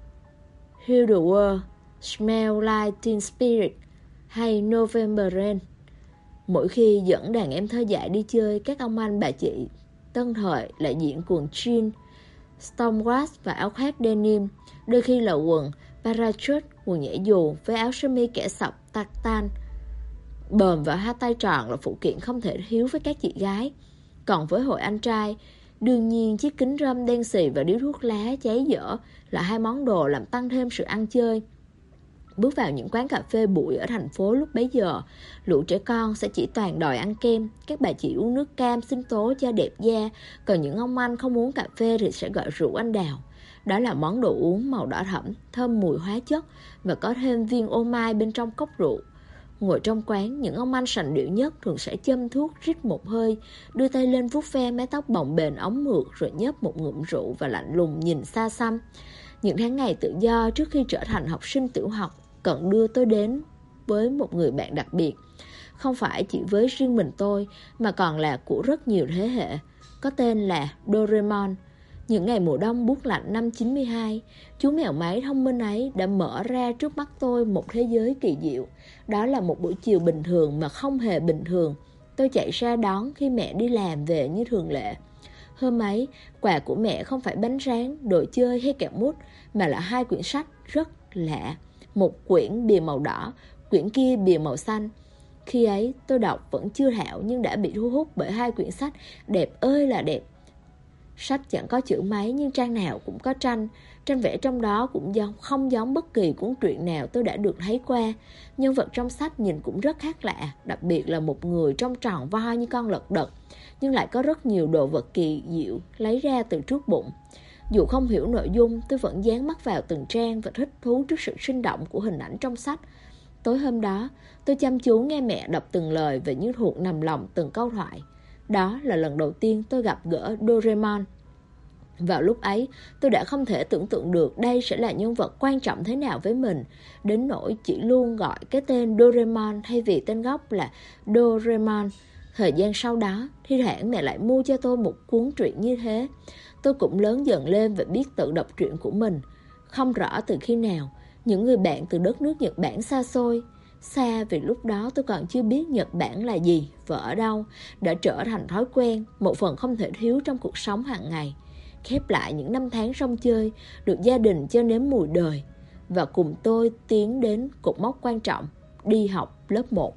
Heal the World, Smell Like Teen Spirit hay November Rain. Mỗi khi dẫn đàn em thơ dại đi chơi, các ông anh bà chị tân thời lại diện quần jean, Stormgrass và áo khoác denim, đôi khi là quần parachute, quần nhảy dù với áo sơ mi kẻ sọc tartan. Bờm và hai tay tròn là phụ kiện không thể thiếu với các chị gái. Còn với hội anh trai, đương nhiên chiếc kính râm đen xì và điếu thuốc lá cháy dở là hai món đồ làm tăng thêm sự ăn chơi. Bước vào những quán cà phê bụi ở thành phố lúc bấy giờ, lũ trẻ con sẽ chỉ toàn đòi ăn kem, các bà chị uống nước cam sinh tố cho đẹp da, còn những ông anh không uống cà phê thì sẽ gọi rượu anh đào. Đó là món đồ uống màu đỏ thẫm, thơm mùi hóa chất và có thêm viên ô mai bên trong cốc rượu. Ngồi trong quán, những ông anh sành điệu nhất thường sẽ châm thuốc rít một hơi, đưa tay lên vuốt ve mái tóc bồng bềnh óng mượt rồi nhấp một ngụm rượu và lạnh lùng nhìn xa xăm. Những tháng ngày tự do trước khi trở thành học sinh tiểu học cận đưa tôi đến với một người bạn đặc biệt. Không phải chỉ với riêng mình tôi mà còn là của rất nhiều thế hệ, có tên là Doraemon. Những ngày mùa đông buốt lạnh năm 92, chú mèo máy thông minh ấy đã mở ra trước mắt tôi một thế giới kỳ diệu. Đó là một buổi chiều bình thường mà không hề bình thường. Tôi chạy ra đón khi mẹ đi làm về như thường lệ. Hôm ấy, quà của mẹ không phải bánh rán, đồ chơi hay kẹo mút, mà là hai quyển sách rất lạ. Một quyển bìa màu đỏ, quyển kia bìa màu xanh. Khi ấy tôi đọc vẫn chưa thạo nhưng đã bị thu hút bởi hai quyển sách đẹp ơi là đẹp. Sách chẳng có chữ mấy nhưng trang nào cũng có tranh. Tranh vẽ trong đó cũng không giống bất kỳ cuốn truyện nào tôi đã được thấy qua. Nhân vật trong sách nhìn cũng rất khác lạ, đặc biệt là một người trông tròn vo như con lật đật, nhưng lại có rất nhiều đồ vật kỳ diệu lấy ra từ trước bụng. Dù không hiểu nội dung, tôi vẫn dán mắt vào từng trang và thích thú trước sự sinh động của hình ảnh trong sách. Tối hôm đó, tôi chăm chú nghe mẹ đọc từng lời và như thuộc nằm lòng từng câu thoại. Đó là lần đầu tiên tôi gặp gỡ Doraemon. Vào lúc ấy, tôi đã không thể tưởng tượng được đây sẽ là nhân vật quan trọng thế nào với mình, đến nỗi chỉ luôn gọi cái tên Doraemon thay vì tên gốc là Doraemon. Thời gian sau đó, thi thoảng mẹ lại mua cho tôi một cuốn truyện như thế. Tôi cũng lớn dần lên và biết tự đọc truyện của mình. Không rõ từ khi nào, những người bạn từ đất nước Nhật Bản xa xôi, xa vì lúc đó tôi còn chưa biết Nhật Bản là gì và ở đâu, đã trở thành thói quen, một phần không thể thiếu trong cuộc sống hàng ngày. Khép lại những năm tháng sông chơi, được gia đình cho nếm mùi đời, và cùng tôi tiến đến cột mốc quan trọng, đi học lớp 1.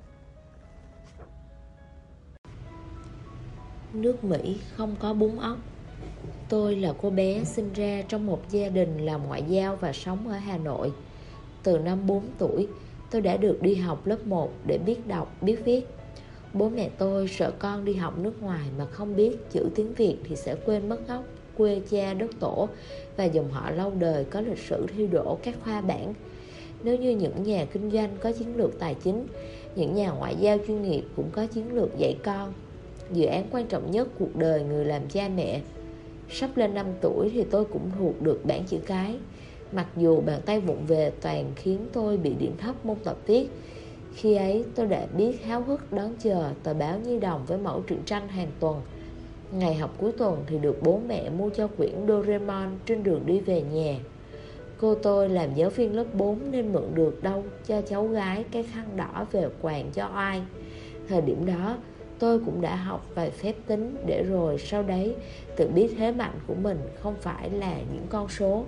Nước Mỹ không có bún ốc. Tôi là cô bé sinh ra trong một gia đình làm ngoại giao và sống ở Hà Nội. Từ năm 4 tuổi, tôi đã được đi học lớp 1 để biết đọc, biết viết. Bố mẹ tôi sợ con đi học nước ngoài mà không biết chữ tiếng Việt thì sẽ quên mất gốc quê cha đất tổ và dòng họ lâu đời có lịch sử thi đỗ các khoa bảng. Nếu như những nhà kinh doanh có chiến lược tài chính, những nhà ngoại giao chuyên nghiệp cũng có chiến lược dạy con. Dự án quan trọng nhất cuộc đời người làm cha mẹ. Sắp lên 5 tuổi thì tôi cũng thuộc được bảng chữ cái. Mặc dù bàn tay vụng về toàn khiến tôi bị điểm thấp môn tập viết. Khi ấy tôi đã biết háo hức đón chờ tờ báo Nhi Đồng với mẫu truyện tranh hàng tuần. Ngày học cuối tuần thì được bố mẹ mua cho quyển Doraemon trên đường đi về nhà. Cô tôi làm giáo viên lớp 4 nên mượn được đâu cho cháu gái cái khăn đỏ về quàng cho oai. Thời điểm đó tôi cũng đã học vài phép tính để rồi sau đấy tự biết thế mạnh của mình không phải là những con số.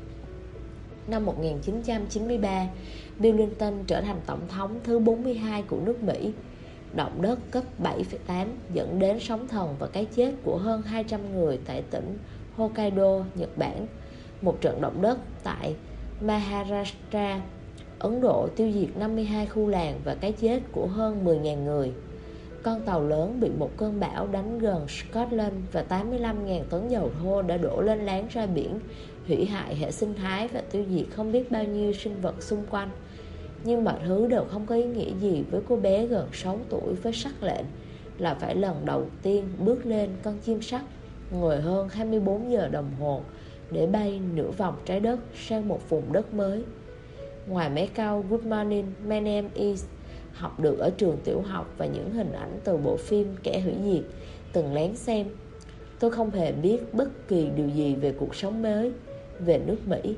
Năm 1993, Bill Clinton trở thành tổng thống thứ 42 của nước Mỹ. Động đất cấp 7,8 dẫn đến sóng thần và cái chết của hơn 200 người tại tỉnh Hokkaido, Nhật Bản. Một trận động đất tại Maharashtra, Ấn Độ tiêu diệt 52 khu làng và cái chết của hơn 10.000 người. Con tàu lớn bị một cơn bão đánh gần Scotland và 85.000 tấn dầu thô đã đổ lên láng ra biển, hủy hại hệ sinh thái và tiêu diệt không biết bao nhiêu sinh vật xung quanh. Nhưng mọi thứ đều không có ý nghĩa gì với cô bé gần 6 tuổi với sắc lệnh là phải lần đầu tiên bước lên con chim sắt, ngồi hơn 24 giờ đồng hồ để bay nửa vòng trái đất sang một vùng đất mới. Ngoài mấy câu Good morning, my name is học được ở trường tiểu học và những hình ảnh từ bộ phim Kẻ hủy diệt từng lén xem, Tôi không hề biết bất kỳ điều gì về cuộc sống mới, về nước Mỹ.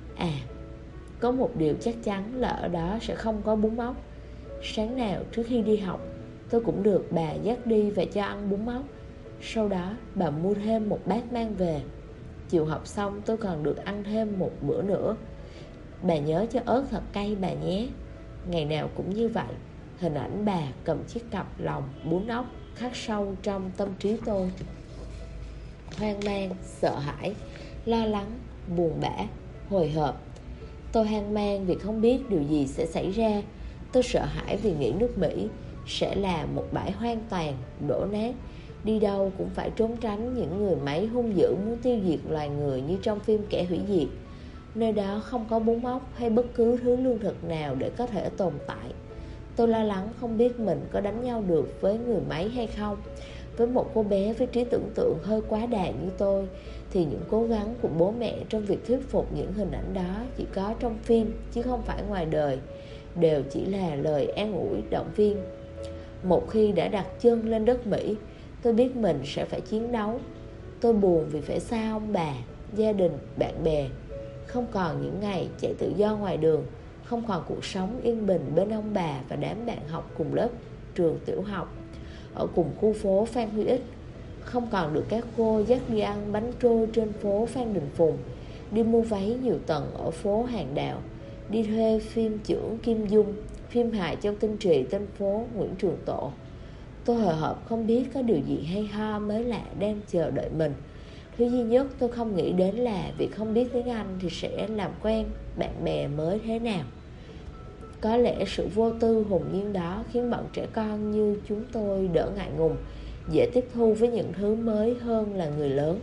Có một điều chắc chắn là ở đó sẽ không có bún ốc. Sáng nào trước khi đi học, tôi cũng được bà dắt đi và cho ăn bún ốc. Sau đó bà mua thêm một bát mang về. Chiều học xong tôi còn được ăn thêm một bữa nữa. Bà nhớ cho ớt thật cay bà nhé. Ngày nào cũng như vậy. Hình ảnh bà cầm chiếc cặp lòng bún ốc khắc sâu trong tâm trí tôi. Hoang mang, sợ hãi, lo lắng, buồn bã, hồi hộp. Tôi hoang mang vì không biết điều gì sẽ xảy ra. Tôi sợ hãi vì nghĩ nước Mỹ sẽ là một bãi hoang tàn, đổ nát. Đi đâu cũng phải trốn tránh những người máy hung dữ muốn tiêu diệt loài người như trong phim Kẻ Hủy Diệt. Nơi đó không có bún ốc hay bất cứ thứ lương thực nào để có thể tồn tại. Tôi lo lắng không biết mình có đánh nhau được với người máy hay không. Với một cô bé với trí tưởng tượng hơi quá đà như tôi, thì những cố gắng của bố mẹ trong việc thuyết phục những hình ảnh đó chỉ có trong phim chứ không phải ngoài đời, đều chỉ là lời an ủi động viên. Một khi đã đặt chân lên đất Mỹ, tôi biết mình sẽ phải chiến đấu. Tôi buồn vì phải xa ông bà, gia đình, bạn bè. Không còn những ngày chạy tự do ngoài đường, không còn cuộc sống yên bình bên ông bà và đám bạn học cùng lớp trường tiểu học ở cùng khu phố Phan Huy Ích. Không còn được các cô dắt đi ăn bánh trôi trên phố Phan Đình Phùng, đi mua váy nhiều tầng ở phố Hàng Đào, đi thuê phim trưởng Kim Dung, phim hài Châu Tinh Trì trên phố Nguyễn Trường Tộ. Tôi hồi hộp không biết có điều gì hay ho mới lạ đang chờ đợi mình. Thứ duy nhất tôi không nghĩ đến là việc không biết tiếng Anh thì sẽ làm quen bạn bè mới thế nào. Có lẽ sự vô tư hồn nhiên đó khiến bọn trẻ con như chúng tôi đỡ ngại ngùng, dễ tiếp thu với những thứ mới hơn là người lớn.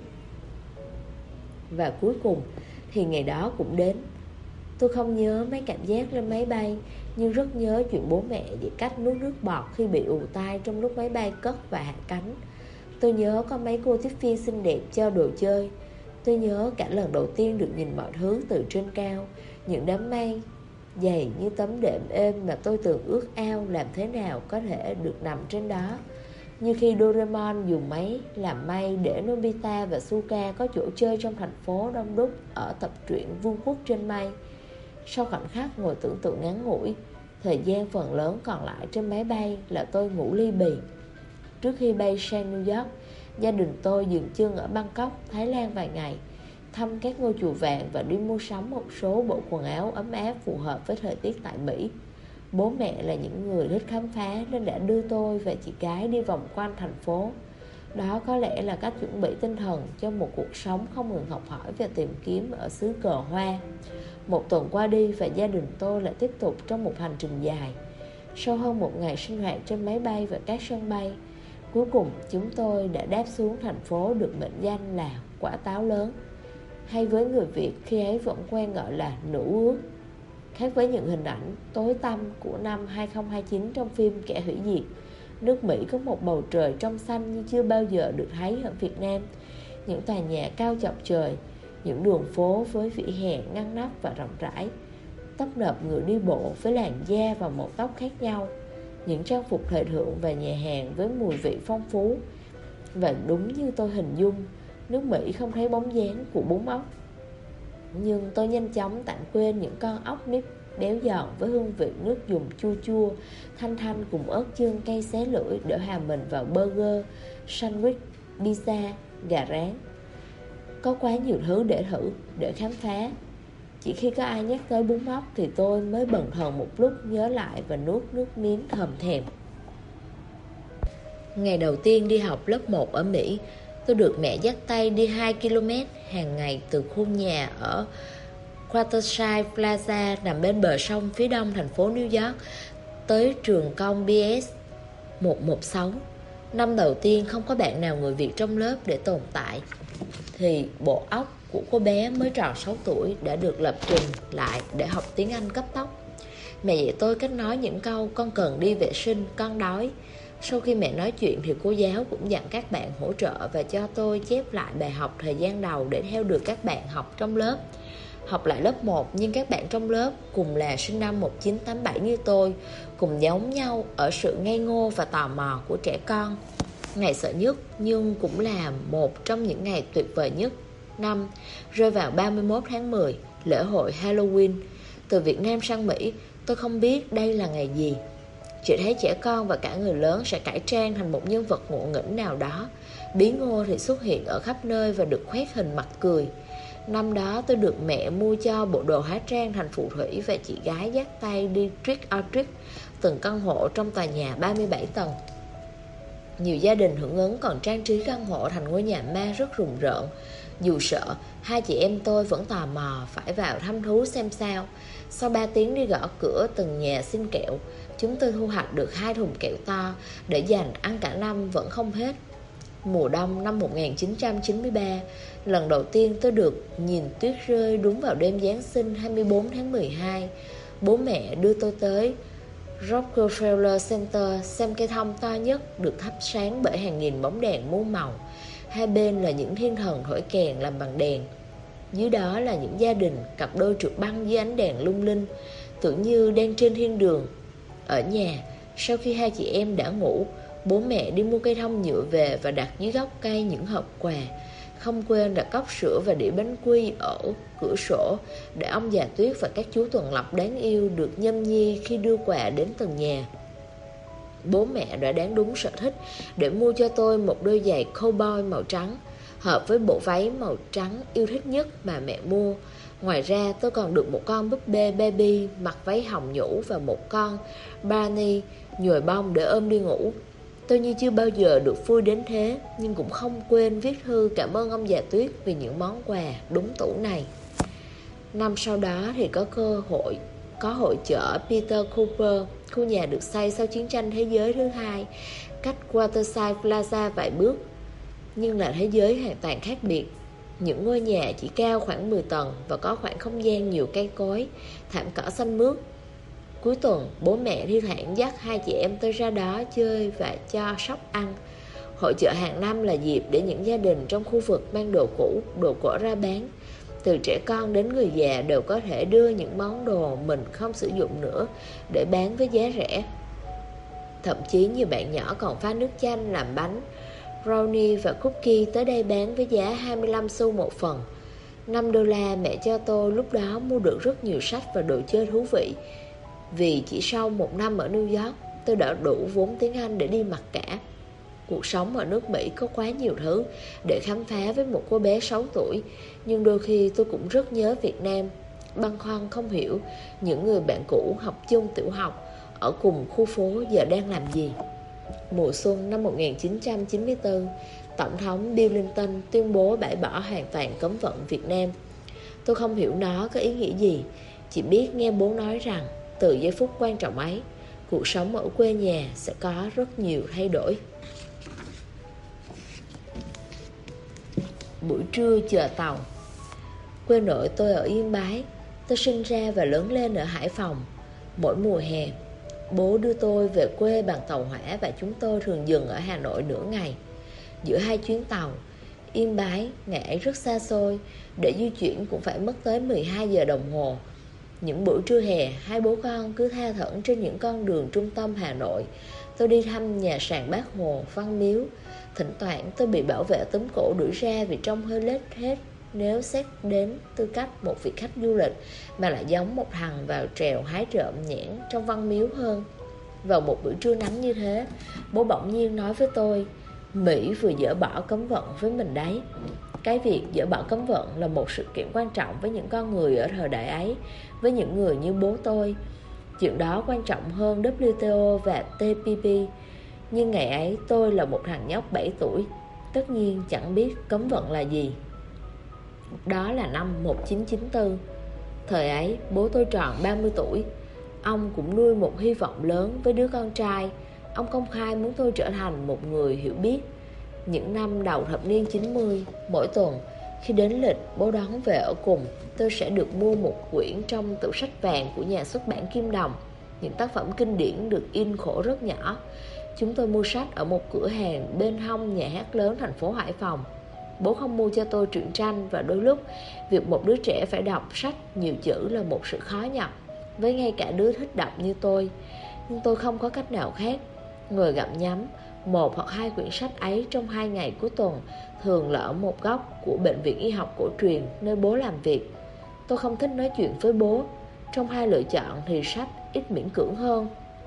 Và cuối cùng thì ngày đó cũng đến. Tôi không nhớ mấy cảm giác lên máy bay, nhưng rất nhớ chuyện bố mẹ về cách nuốt nước bọt khi bị ù tai trong lúc máy bay cất và hạ cánh. Tôi nhớ có mấy cô tiếp viên xinh đẹp cho đồ chơi. Tôi nhớ cả lần đầu tiên được nhìn mọi thứ từ trên cao, những đám mây dày như tấm đệm êm mà tôi từng ước ao làm thế nào có thể được nằm trên đó. Như khi Doraemon dùng máy làm mây để Nobita và Suka có chỗ chơi trong thành phố đông đúc ở tập truyện Vương quốc trên mây. Sau khoảnh khắc ngồi tưởng tượng ngắn ngủi, thời gian phần lớn còn lại trên máy bay là tôi ngủ li bì. Trước khi bay sang New York, gia đình tôi dừng chân ở Bangkok, Thái Lan vài ngày, thăm các ngôi chùa vàng và đi mua sắm một số bộ quần áo ấm áp phù hợp với thời tiết tại Mỹ. Bố mẹ là những người thích khám phá nên đã đưa tôi và chị gái đi vòng quanh thành phố. Đó có lẽ là cách chuẩn bị tinh thần cho một cuộc sống không ngừng học hỏi và tìm kiếm ở xứ cờ hoa. Một tuần qua đi và gia đình tôi lại tiếp tục trong một hành trình dài. Sau hơn một ngày sinh hoạt trên máy bay và các sân bay, cuối cùng chúng tôi đã đáp xuống thành phố được mệnh danh là quả táo lớn, hay với người Việt khi ấy vẫn quen gọi là nữ ước. Khác với những hình ảnh tối tăm của năm 2029 trong phim Kẻ Hủy Diệt, nước Mỹ có một bầu trời trong xanh như chưa bao giờ được thấy ở Việt Nam. Những tòa nhà cao chọc trời, những đường phố với vỉa hè ngăn nắp và rộng rãi, tấp nập người đi bộ với làn da và màu tóc khác nhau, những trang phục thời thượng và nhà hàng với mùi vị phong phú. Và đúng như tôi hình dung, nước Mỹ không thấy bóng dáng của bún ốc. Nhưng tôi nhanh chóng tạm quên những con ốc mít béo giòn với hương vị nước dùng chua chua, thanh thanh cùng ớt chương cay xé lưỡi để hòa mình vào burger, sandwich, pizza, gà rán. Có quá nhiều thứ để thử, để khám phá. Chỉ khi có ai nhắc tới bún ốc thì tôi mới bần thần một lúc nhớ lại và nuốt nước miếng thòm thèm. Ngày đầu tiên đi học lớp 1 ở Mỹ, tôi được mẹ dắt tay đi 2 km hàng ngày từ khu nhà ở Waterside Plaza nằm bên bờ sông phía đông thành phố New York tới trường công BS 116. Năm đầu tiên không có bạn nào người Việt trong lớp để tồn tại, thì bộ óc của cô bé mới tròn 6 tuổi đã được lập trình lại để học tiếng Anh cấp tốc. Mẹ dạy tôi cách nói những câu con cần đi vệ sinh, con đói. Sau khi mẹ nói chuyện thì cô giáo cũng dặn các bạn hỗ trợ và cho tôi chép lại bài học thời gian đầu để theo được các bạn học trong lớp. Học lại lớp 1 nhưng các bạn trong lớp cùng là sinh năm 1987 như tôi, cùng giống nhau ở sự ngây ngô và tò mò của trẻ con. Ngày sợ nhất nhưng cũng là một trong những ngày tuyệt vời nhất năm rơi vào 31 tháng 10, lễ hội Halloween. Từ Việt Nam sang Mỹ, tôi không biết đây là ngày gì. Chỉ thấy trẻ con và cả người lớn sẽ cải trang thành một nhân vật ngộ nghĩnh nào đó. Bí ngô thì xuất hiện ở khắp nơi và được khoét hình mặt cười. Năm đó tôi được mẹ mua cho bộ đồ hóa trang thành phù thủy và chị gái dắt tay đi trick or treat từng căn hộ trong tòa nhà 37 tầng. Nhiều gia đình hưởng ứng còn trang trí căn hộ thành ngôi nhà ma rất rùng rợn. Dù sợ, hai chị em tôi vẫn tò mò phải vào thăm thú xem sao. Sau 3 tiếng đi gõ cửa từng nhà xin kẹo, chúng tôi thu hoạch được 2 thùng kẹo to để dành ăn cả năm vẫn không hết. Mùa đông năm 1993, lần đầu tiên tôi được nhìn tuyết rơi đúng vào đêm Giáng sinh 24 tháng 12. Bố mẹ đưa tôi tới Rockefeller Center xem cây thông to nhất được thắp sáng bởi hàng nghìn bóng đèn muôn màu. Hai bên là những thiên thần thổi kèn làm bằng đèn. Dưới đó là những gia đình cặp đôi trượt băng dưới ánh đèn lung linh, tưởng như đang trên thiên đường. Ở nhà, sau khi hai chị em đã ngủ, bố mẹ đi mua cây thông nhựa về và đặt dưới gốc cây những hộp quà. Không quên đặt cốc sữa và đĩa bánh quy ở cửa sổ để ông già Tuyết và các chú Tuần Lộc đáng yêu được nhâm nhi khi đưa quà đến từng nhà. Bố mẹ đã đoán đúng sở thích để mua cho tôi một đôi giày cowboy màu trắng, hợp với bộ váy màu trắng yêu thích nhất mà mẹ mua. Ngoài ra tôi còn được một con búp bê baby mặc váy hồng nhũ và một con Barney nhồi bông để ôm đi ngủ. Tôi như chưa bao giờ được vui đến thế, nhưng cũng không quên viết thư cảm ơn ông già Tuyết vì những món quà đúng tủ này. Năm sau đó thì có hội chợ Peter Cooper, khu nhà được xây sau chiến tranh thế giới thứ hai, cách Waterside Plaza vài bước, nhưng là thế giới hoàn toàn khác biệt. Những ngôi nhà chỉ cao khoảng 10 tầng và có khoảng không gian nhiều cây cối, thảm cỏ xanh mướt. Cuối tuần, bố mẹ thi thoảng dắt hai chị em tôi ra đó chơi và cho sóc ăn. Hội chợ hàng năm là dịp để những gia đình trong khu vực mang đồ cũ, đồ cổ ra bán. Từ trẻ con đến người già đều có thể đưa những món đồ mình không sử dụng nữa để bán với giá rẻ. Thậm chí nhiều bạn nhỏ còn pha nước chanh làm bánh, brownie và cookie tới đây bán với giá 25 xu một phần. $5 mẹ cho tôi lúc đó mua được rất nhiều sách và đồ chơi thú vị. Vì chỉ sau 1 năm ở New York, tôi đã đủ vốn tiếng Anh để đi mặc cả. Cuộc sống ở nước Mỹ có quá nhiều thứ để khám phá với một cô bé 6 tuổi, nhưng đôi khi tôi cũng rất nhớ Việt Nam. Băn khoăn không hiểu những người bạn cũ học chung tiểu học ở cùng khu phố giờ đang làm gì. Mùa xuân năm 1994, Tổng thống Bill Clinton tuyên bố bãi bỏ hoàn toàn cấm vận Việt Nam. Tôi không hiểu nó có ý nghĩa gì, chỉ biết nghe bố nói rằng từ giây phút quan trọng ấy, cuộc sống ở quê nhà sẽ có rất nhiều thay đổi. Buổi trưa chờ tàu. Quê nội tôi ở Yên Bái. Tôi sinh ra và lớn lên ở Hải Phòng. Mỗi mùa hè, bố đưa tôi về quê bằng tàu hỏa và chúng tôi thường dừng ở Hà Nội nửa ngày. Giữa hai chuyến tàu, Yên Bái, ngày ấy rất xa xôi, để di chuyển cũng phải mất tới 12 giờ đồng hồ. Những buổi trưa hè, hai bố con cứ tha thẩn trên những con đường trung tâm Hà Nội. Tôi đi thăm nhà sàn Bác Hồ, Văn Miếu. Thỉnh thoảng tôi bị bảo vệ túm cổ đuổi ra vì trông hơi lết hết nếu xét đến tư cách một vị khách du lịch, mà lại giống một thằng vào trèo hái trộm nhãn trong Văn Miếu hơn. Vào một buổi trưa nắng như thế, bố bỗng nhiên nói với tôi, Mỹ vừa dỡ bỏ cấm vận với mình đấy. Cái việc dỡ bỏ cấm vận là một sự kiện quan trọng với những con người ở thời đại ấy, với những người như bố tôi. Chuyện đó quan trọng hơn WTO và TPP. Nhưng ngày ấy tôi là một thằng nhóc 7 tuổi, tất nhiên chẳng biết cấm vận là gì. Đó là năm 1994. Thời ấy bố tôi tròn 30 tuổi. Ông cũng nuôi một hy vọng lớn với đứa con trai. Ông công khai muốn tôi trở thành một người hiểu biết. Những năm đầu thập niên 90, mỗi tuần khi đến lịch bố đón về ở cùng, tôi sẽ được mua một quyển trong tủ sách vàng của nhà xuất bản Kim Đồng. Những tác phẩm kinh điển được in khổ rất nhỏ. Chúng tôi mua sách ở một cửa hàng bên hông nhà hát lớn thành phố Hải Phòng. Bố không mua cho tôi truyện tranh và đôi lúc việc một đứa trẻ phải đọc sách nhiều chữ là một sự khó nhọc với ngay cả đứa thích đọc như tôi. Nhưng tôi không có cách nào khác. Người gặm nhấm một hoặc hai quyển sách ấy trong 2 ngày cuối tuần, thường là ở một góc của bệnh viện y học cổ truyền nơi bố làm việc. Tôi không thích nói chuyện với bố. Trong hai lựa chọn thì sách ít miễn cưỡng hơn.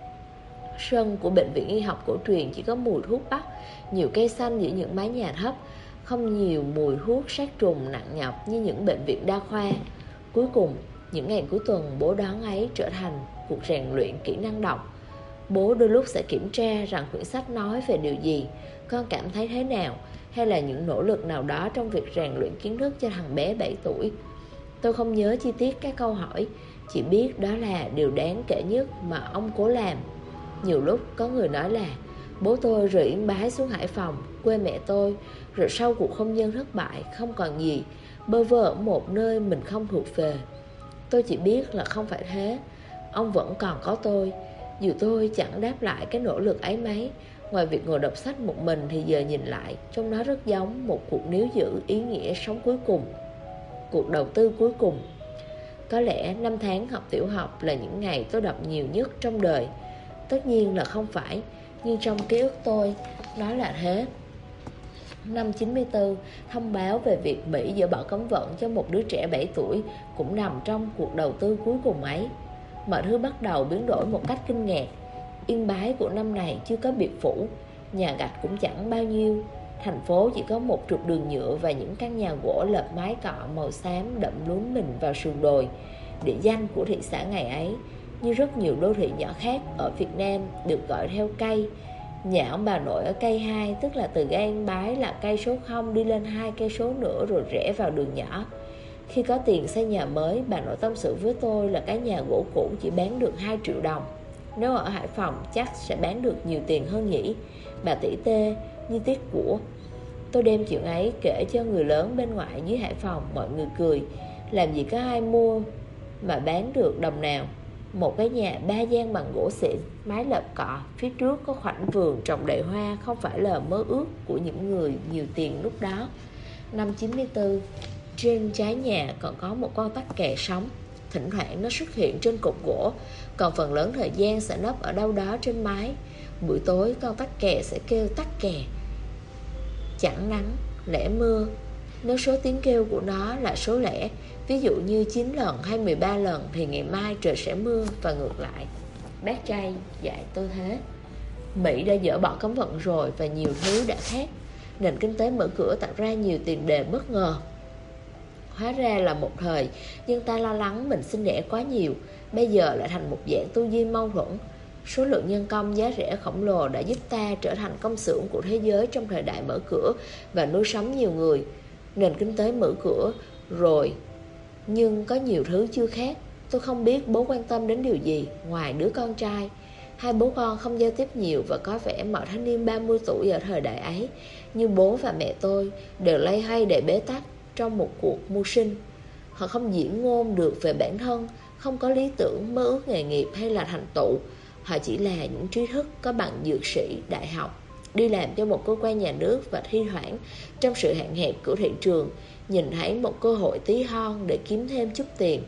Sân của bệnh viện y học cổ truyền chỉ có mùi thuốc bắc, nhiều cây xanh giữa những mái nhà thấp, không nhiều mùi thuốc sát trùng nặng nhọc như những bệnh viện đa khoa. Cuối cùng, những ngày cuối tuần bố đón ấy trở thành cuộc rèn luyện kỹ năng đọc. Bố đôi lúc sẽ kiểm tra rằng quyển sách nói về điều gì, con cảm thấy thế nào, hay là những nỗ lực nào đó trong việc rèn luyện kiến thức cho thằng bé 7 tuổi. Tôi không nhớ chi tiết các câu hỏi, chỉ biết đó là điều đáng kể nhất mà ông cố làm. Nhiều lúc có người nói là bố tôi rời Yên Bái xuống Hải Phòng, quê mẹ tôi, rồi sau cuộc hôn nhân thất bại, không còn gì, bơ vơ ở một nơi mình không thuộc về. Tôi chỉ biết là không phải thế. Ông vẫn còn có tôi. Dù tôi chẳng đáp lại cái nỗ lực ấy mấy, ngoài việc ngồi đọc sách một mình thì giờ nhìn lại, trông nó rất giống một cuộc níu giữ ý nghĩa sống cuối cùng, cuộc đầu tư cuối cùng. Có lẽ 5 tháng học tiểu học là những ngày tôi đọc nhiều nhất trong đời. Tất nhiên là không phải, nhưng trong ký ức tôi, nó là thế. Năm 94, thông báo về việc Mỹ dỡ bỏ cấm vận cho một đứa trẻ 7 tuổi cũng nằm trong cuộc đầu tư cuối cùng ấy. Mọi thứ bắt đầu biến đổi một cách kinh ngạc. Yên Bái của năm này chưa có biệt phủ, nhà gạch cũng chẳng bao nhiêu. Thành phố chỉ có một trục đường nhựa và những căn nhà gỗ lợp mái cọ màu xám đậm lún mình vào sườn đồi. Địa danh của thị xã ngày ấy, như rất nhiều đô thị nhỏ khác ở Việt Nam, được gọi theo cây. Nhà ông bà nội ở cây 2, tức là từ ga Yên Bái là cây số 0 đi lên 2 cây số nữa rồi rẽ vào đường nhỏ. Khi có tiền xây nhà mới, bà nội tâm sự với tôi là cái nhà gỗ cũ chỉ bán được 2 triệu đồng. Nếu ở Hải Phòng chắc sẽ bán được nhiều tiền hơn nhỉ. Bà tỉ tê như tiếc của. Tôi đem chuyện ấy kể cho người lớn bên ngoài dưới Hải Phòng, mọi người cười. Làm gì có ai mua mà bán được đồng nào. Một cái nhà 3 gian bằng gỗ xịn, mái lợp cọ, phía trước có khoảnh vườn trồng đầy hoa, không phải là mơ ước của những người nhiều tiền lúc đó. Năm 94, trên trái nhà còn có một con tắc kè sống. Thỉnh thoảng nó xuất hiện trên cột gỗ, còn phần lớn thời gian sẽ nấp ở đâu đó trên mái. Buổi tối con tắc kè sẽ kêu tắc kè, chẳng nắng, lẻ mưa. Nếu số tiếng kêu của nó là số lẻ, ví dụ như 9 lần hay 13 lần thì ngày mai trời sẽ mưa và ngược lại. Bác trai dạy tôi thế. Mỹ đã dỡ bỏ cấm vận rồi và nhiều thứ đã khác. Nền kinh tế mở cửa tạo ra nhiều tiền đề bất ngờ. Hóa ra là một thời, nhưng ta lo lắng mình sinh đẻ quá nhiều, bây giờ lại thành một dạng tư duy mâu thuẫn. Số lượng nhân công giá rẻ khổng lồ đã giúp ta trở thành công xưởng của thế giới trong thời đại mở cửa và nuôi sống nhiều người. Nền kinh tế mở cửa rồi, nhưng có nhiều thứ chưa khác. Tôi không biết bố quan tâm đến điều gì ngoài đứa con trai. Hai bố con không giao tiếp nhiều và có vẻ mọi thanh niên 30 tuổi ở thời đại ấy, như bố và mẹ tôi, đều loay hoay để bế tắc trong một cuộc mưu sinh. Họ không diễn ngôn được về bản thân, không có lý tưởng, mơ ước nghề nghiệp hay là thành tựu. Họ chỉ là những trí thức có bằng dược sĩ, đại học, đi làm cho một cơ quan nhà nước và thi thoảng, trong sự hạn hẹp của thị trường, nhìn thấy một cơ hội tí hon để kiếm thêm chút tiền.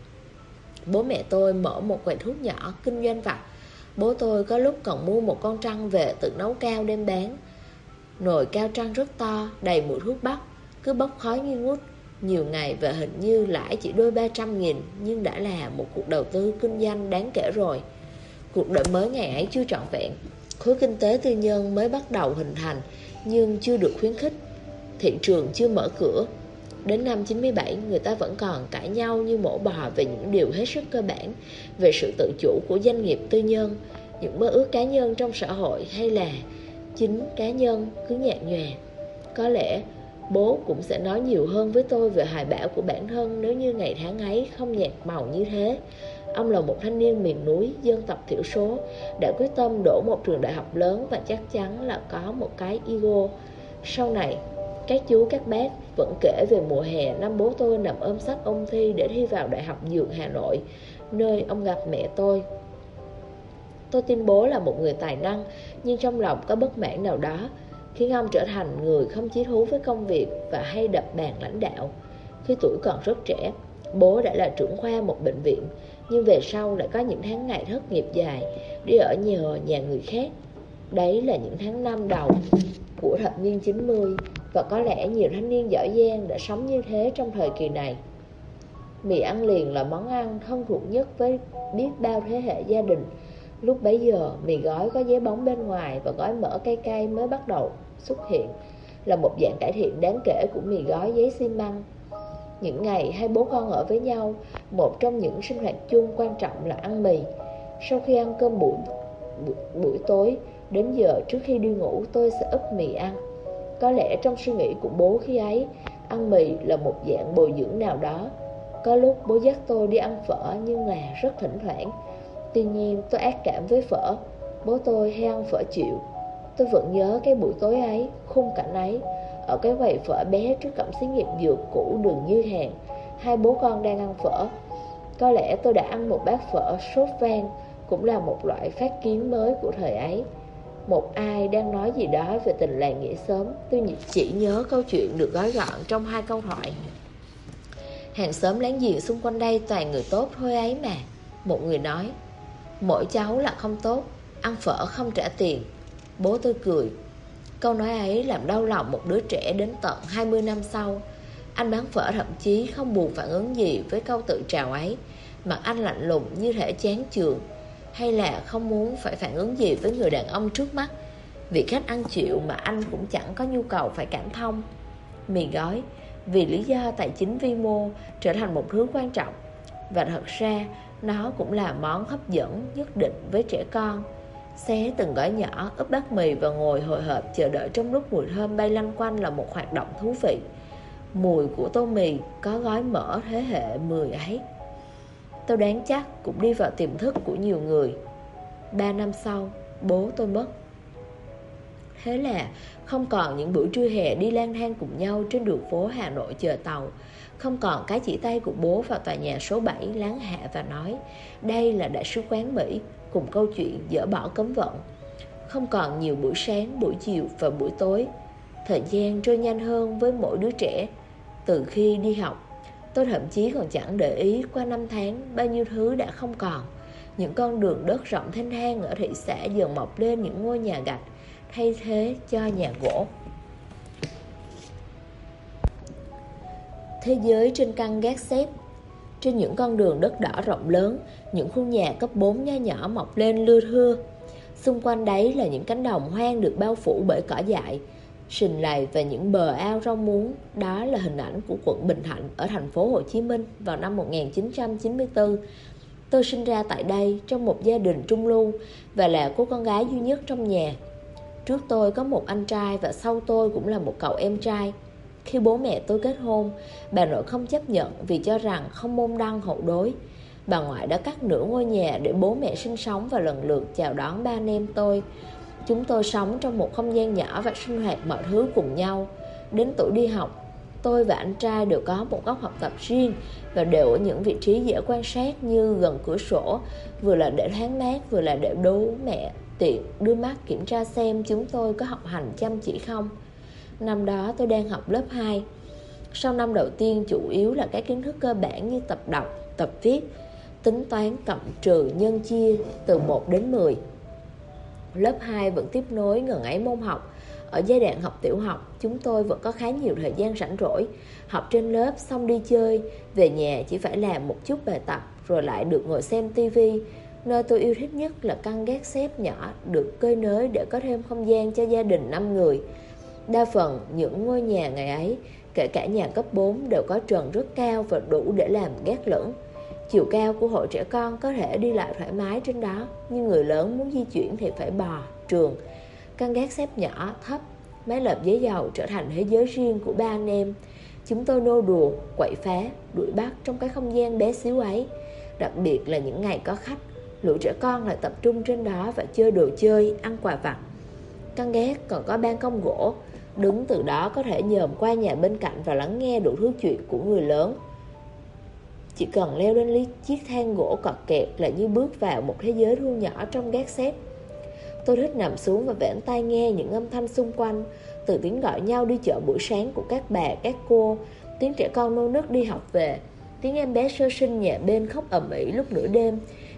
Bố mẹ tôi mở một quầy thuốc nhỏ, kinh doanh vặt. Bố tôi có lúc còn mua một con trăng về tự nấu cao đem bán. Nồi cao trăng rất to, đầy mùi thuốc bắc, cứ bốc khói nghi ngút. Nhiều ngày và hình như lãi chỉ đôi 300.000, nhưng đã là một cuộc đầu tư kinh doanh đáng kể rồi. Cuộc đời mới ngày ấy chưa trọn vẹn. Khối kinh tế tư nhân mới bắt đầu hình thành, nhưng chưa được khuyến khích. Thị trường chưa mở cửa. Đến năm 97, người ta vẫn còn cãi nhau như mổ bò về những điều hết sức cơ bản, về sự tự chủ của doanh nghiệp tư nhân, những mơ ước cá nhân trong xã hội, hay là chính cá nhân cứ nhạt nhòa. Có lẽ bố cũng sẽ nói nhiều hơn với tôi về hoài bão của bản thân nếu như ngày tháng ấy không nhạt màu như thế. Ông là một thanh niên miền núi, dân tộc thiểu số, đã quyết tâm đổ một trường đại học lớn và chắc chắn là có một cái ego. Sau này, các chú các bác vẫn kể về mùa hè năm bố tôi nằm ôm sách ôn thi để thi vào Đại học Dược Hà Nội, nơi ông gặp mẹ tôi. Tôi tin bố là một người tài năng, nhưng trong lòng có bất mãn nào đó, khiến ông trở thành người không chí thú với công việc và hay đập bàn lãnh đạo. Khi tuổi còn rất trẻ, bố đã là trưởng khoa một bệnh viện, nhưng về sau lại có những tháng ngày thất nghiệp dài, đi ở nhờ nhà người khác. Đấy là những tháng năm đầu của thập niên 90, và có lẽ nhiều thanh niên giỏi giang đã sống như thế trong thời kỳ này. Mì ăn liền là món ăn thân thuộc nhất với biết bao thế hệ gia đình. Lúc bấy giờ, mì gói có giấy bóng bên ngoài và gói mỡ cay cay mới bắt đầu xuất hiện, là một dạng cải thiện đáng kể của mì gói giấy xi măng. Những ngày hai bố con ở với nhau, một trong những sinh hoạt chung quan trọng là ăn mì. Sau khi ăn cơm buổi tối, đến giờ trước khi đi ngủ tôi sẽ úp mì ăn. Có lẽ trong suy nghĩ của bố khi ấy, ăn mì là một dạng bồi dưỡng nào đó. Có lúc bố dắt tôi đi ăn phở nhưng là rất thỉnh thoảng. Tuy nhiên tôi ác cảm với phở. Bố tôi hay ăn phở chịu. Tôi vẫn nhớ cái buổi tối ấy, khung cảnh ấy, ở cái quầy phở bé trước cổng xí nghiệp dược cũ đường Như Hàn. Hai bố con đang ăn phở. Có lẽ tôi đã ăn một bát phở sốt vang, cũng là một loại phát kiến mới của thời ấy. Một ai đang nói gì đó về tình làng nghĩa xóm. Tôi chỉ nhớ câu chuyện được gói gọn trong hai câu thoại. Hàng xóm láng giềng xung quanh đây toàn người tốt thôi ấy mà. Một người nói, mỗi cháu là không tốt, ăn phở không trả tiền. Bố tôi cười. Câu nói ấy làm đau lòng một đứa trẻ đến tận 20 năm sau. Anh bán phở thậm chí không buồn phản ứng gì với câu tự trào ấy. Mặt anh lạnh lùng như thể chán chường, hay là không muốn phải phản ứng gì với người đàn ông trước mắt. Vị khách ăn chịu mà anh cũng chẳng có nhu cầu phải cảm thông. Mì gói, vì lý do tài chính vi mô, trở thành một thứ quan trọng. Và thật ra, nó cũng là món hấp dẫn nhất định với trẻ con. Xé từng gói nhỏ, ướp bát mì và ngồi hồi hộp chờ đợi trong lúc mùi thơm bay lanh quanh là một hoạt động thú vị. Mùi của tô mì có gói mỡ thế hệ 10 ấy, tôi đoán chắc cũng đi vào tiềm thức của nhiều người. 3 năm sau, bố tôi mất. Thế là không còn những buổi trưa hè đi lang thang cùng nhau trên đường phố Hà Nội chờ tàu. Không còn cái chỉ tay của bố vào tòa nhà số 7 láng hạ và nói đây là đại sứ quán Mỹ, cùng câu chuyện dỡ bỏ cấm vận. Không còn nhiều buổi sáng, buổi chiều và buổi tối. Thời gian trôi nhanh hơn với mỗi đứa trẻ. Từ khi đi học, tôi thậm chí còn chẳng để ý qua năm tháng bao nhiêu thứ đã không còn. Những con đường đất rộng thênh thang ở thị xã dần mọc lên những ngôi nhà gạch thay thế cho nhà gỗ. Thế giới trên căn gác xếp. Trên những con đường đất đỏ rộng lớn, những khu nhà cấp 4 nho nhỏ mọc lên lưa thưa. Xung quanh đấy là những cánh đồng hoang được bao phủ bởi cỏ dại, sình lầy và những bờ ao rau muống. Đó là hình ảnh của quận Bình Thạnh ở thành phố Hồ Chí Minh vào năm 1994. Tôi sinh ra tại đây trong một gia đình trung lưu và là cô con gái duy nhất trong nhà. Trước tôi có một anh trai và sau tôi cũng là một cậu em trai. Khi bố mẹ tôi kết hôn, bà nội không chấp nhận vì cho rằng không môn đăng hộ đối. Bà ngoại đã cắt nửa ngôi nhà để bố mẹ sinh sống và lần lượt chào đón ba anh em tôi. Chúng tôi sống trong một không gian nhỏ và sinh hoạt mọi thứ cùng nhau. Đến tuổi đi học, tôi và anh trai đều có một góc học tập riêng và đều ở những vị trí dễ quan sát như gần cửa sổ, vừa là để thoáng mát, vừa là để bố mẹ tiện đưa mắt kiểm tra xem chúng tôi có học hành chăm chỉ không. Năm đó tôi đang học lớp 2. Sau năm đầu tiên chủ yếu là các kiến thức cơ bản như tập đọc, tập viết, tính toán, cộng trừ, nhân chia từ 1 đến 10. Lớp 2 vẫn tiếp nối ngần ấy môn học. Ở giai đoạn học tiểu học, chúng tôi vẫn có khá nhiều thời gian rảnh rỗi. Học trên lớp xong đi chơi, về nhà chỉ phải làm một chút bài tập rồi lại được ngồi xem tivi. Nơi tôi yêu thích nhất là căn gác xếp nhỏ được cơi nới để có thêm không gian cho gia đình 5 người. Đa phần những ngôi nhà ngày ấy, kể cả nhà cấp 4, đều có trần rất cao và đủ để làm gác lửng. Chiều cao của hội trẻ con có thể đi lại thoải mái trên đó, nhưng người lớn muốn di chuyển thì phải bò, trườn. Căn gác xếp nhỏ, thấp, mái lợp giấy dầu trở thành thế giới riêng của ba anh em. Chúng tôi nô đùa, quậy phá, đuổi bắt trong cái không gian bé xíu ấy. Đặc biệt là những ngày có khách, lũ trẻ con lại tập trung trên đó và chơi đồ chơi, ăn quà vặt. Căn gác còn có ban công gỗ, đứng từ đó có thể nhòm qua nhà bên cạnh và lắng nghe đủ thứ chuyện của người lớn. Chỉ cần leo lên chiếc thang gỗ cọt kẹt là như bước vào một thế giới thu nhỏ trong gác xếp. Tôi thích nằm xuống và vểnh tai nghe những âm thanh xung quanh, từ tiếng gọi nhau đi chợ buổi sáng của các bà, các cô, tiếng trẻ con nô nức đi học về, tiếng em bé sơ sinh nhà bên khóc ầm ĩ lúc nửa đêm,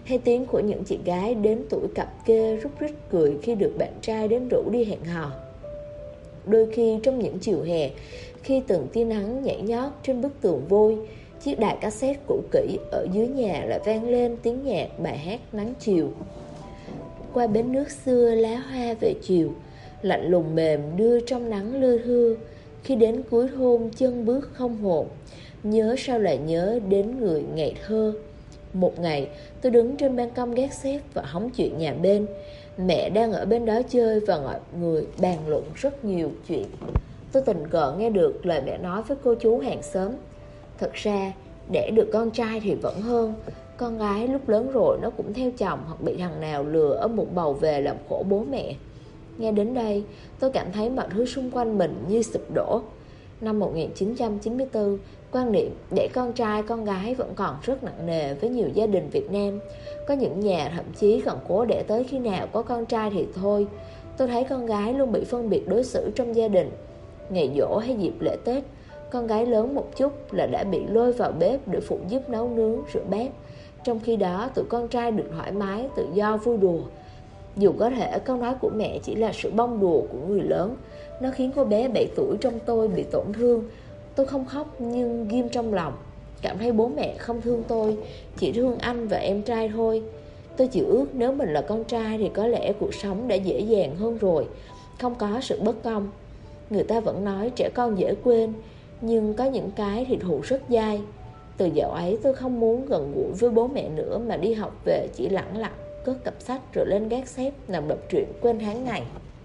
hay tiếng của những chị gái đến tuổi cặp kê rúc rít cười khi được bạn trai đến rủ đi hẹn hò. Đôi khi trong những chiều hè, khi từng tia nắng nhảy nhót trên bức tường vôi, chiếc đài cassette cũ kỹ ở dưới nhà lại vang lên tiếng nhạc bài hát nắng chiều. Qua bến nước xưa lá hoa về chiều, lạnh lùng mềm đưa trong nắng lưa thưa. Khi đến cuối thôn chân bước không hồn, nhớ sao lại nhớ đến người ngày thơ. Một ngày tôi đứng trên ban công gác xếp và hóng chuyện nhà bên. Mẹ đang ở bên đó chơi và mọi người bàn luận rất nhiều chuyện. Tôi tình cờ nghe được lời mẹ nói với cô chú hàng xóm. Thật ra đẻ được con trai thì vẫn hơn. Con gái lúc lớn rồi nó cũng theo chồng hoặc bị thằng nào lừa ở một bầu về làm khổ bố mẹ. Nghe đến đây, tôi cảm thấy mọi thứ xung quanh mình như sụp đổ. Năm 1994, quan niệm đẻ con trai con gái vẫn còn rất nặng nề với nhiều gia đình Việt Nam. Có những nhà thậm chí còn cố đẻ tới khi nào có con trai thì thôi. Tôi thấy con gái luôn bị phân biệt đối xử trong gia đình. Ngày giỗ hay dịp lễ Tết, con gái lớn một chút là đã bị lôi vào bếp để phụ giúp nấu nướng, rửa bát. Trong khi đó, tụi con trai được thoải mái, tự do, vui đùa. Dù có thể câu nói của mẹ chỉ là sự bông đùa của người lớn, nó khiến cô bé 7 tuổi trong tôi bị tổn thương. Tôi không khóc nhưng ghim trong lòng, cảm thấy bố mẹ không thương tôi, chỉ thương anh và em trai thôi. Tôi chỉ ước nếu mình là con trai thì có lẽ cuộc sống đã dễ dàng hơn rồi, không có sự bất công. Người ta vẫn nói trẻ con dễ quên, nhưng có những cái thì thù rất dai. Từ dạo ấy tôi không muốn gần gũi với bố mẹ nữa, mà đi học về chỉ lẳng lặng cất cặp sách rồi lên gác xếp nằm đọc truyện quên tháng ngày.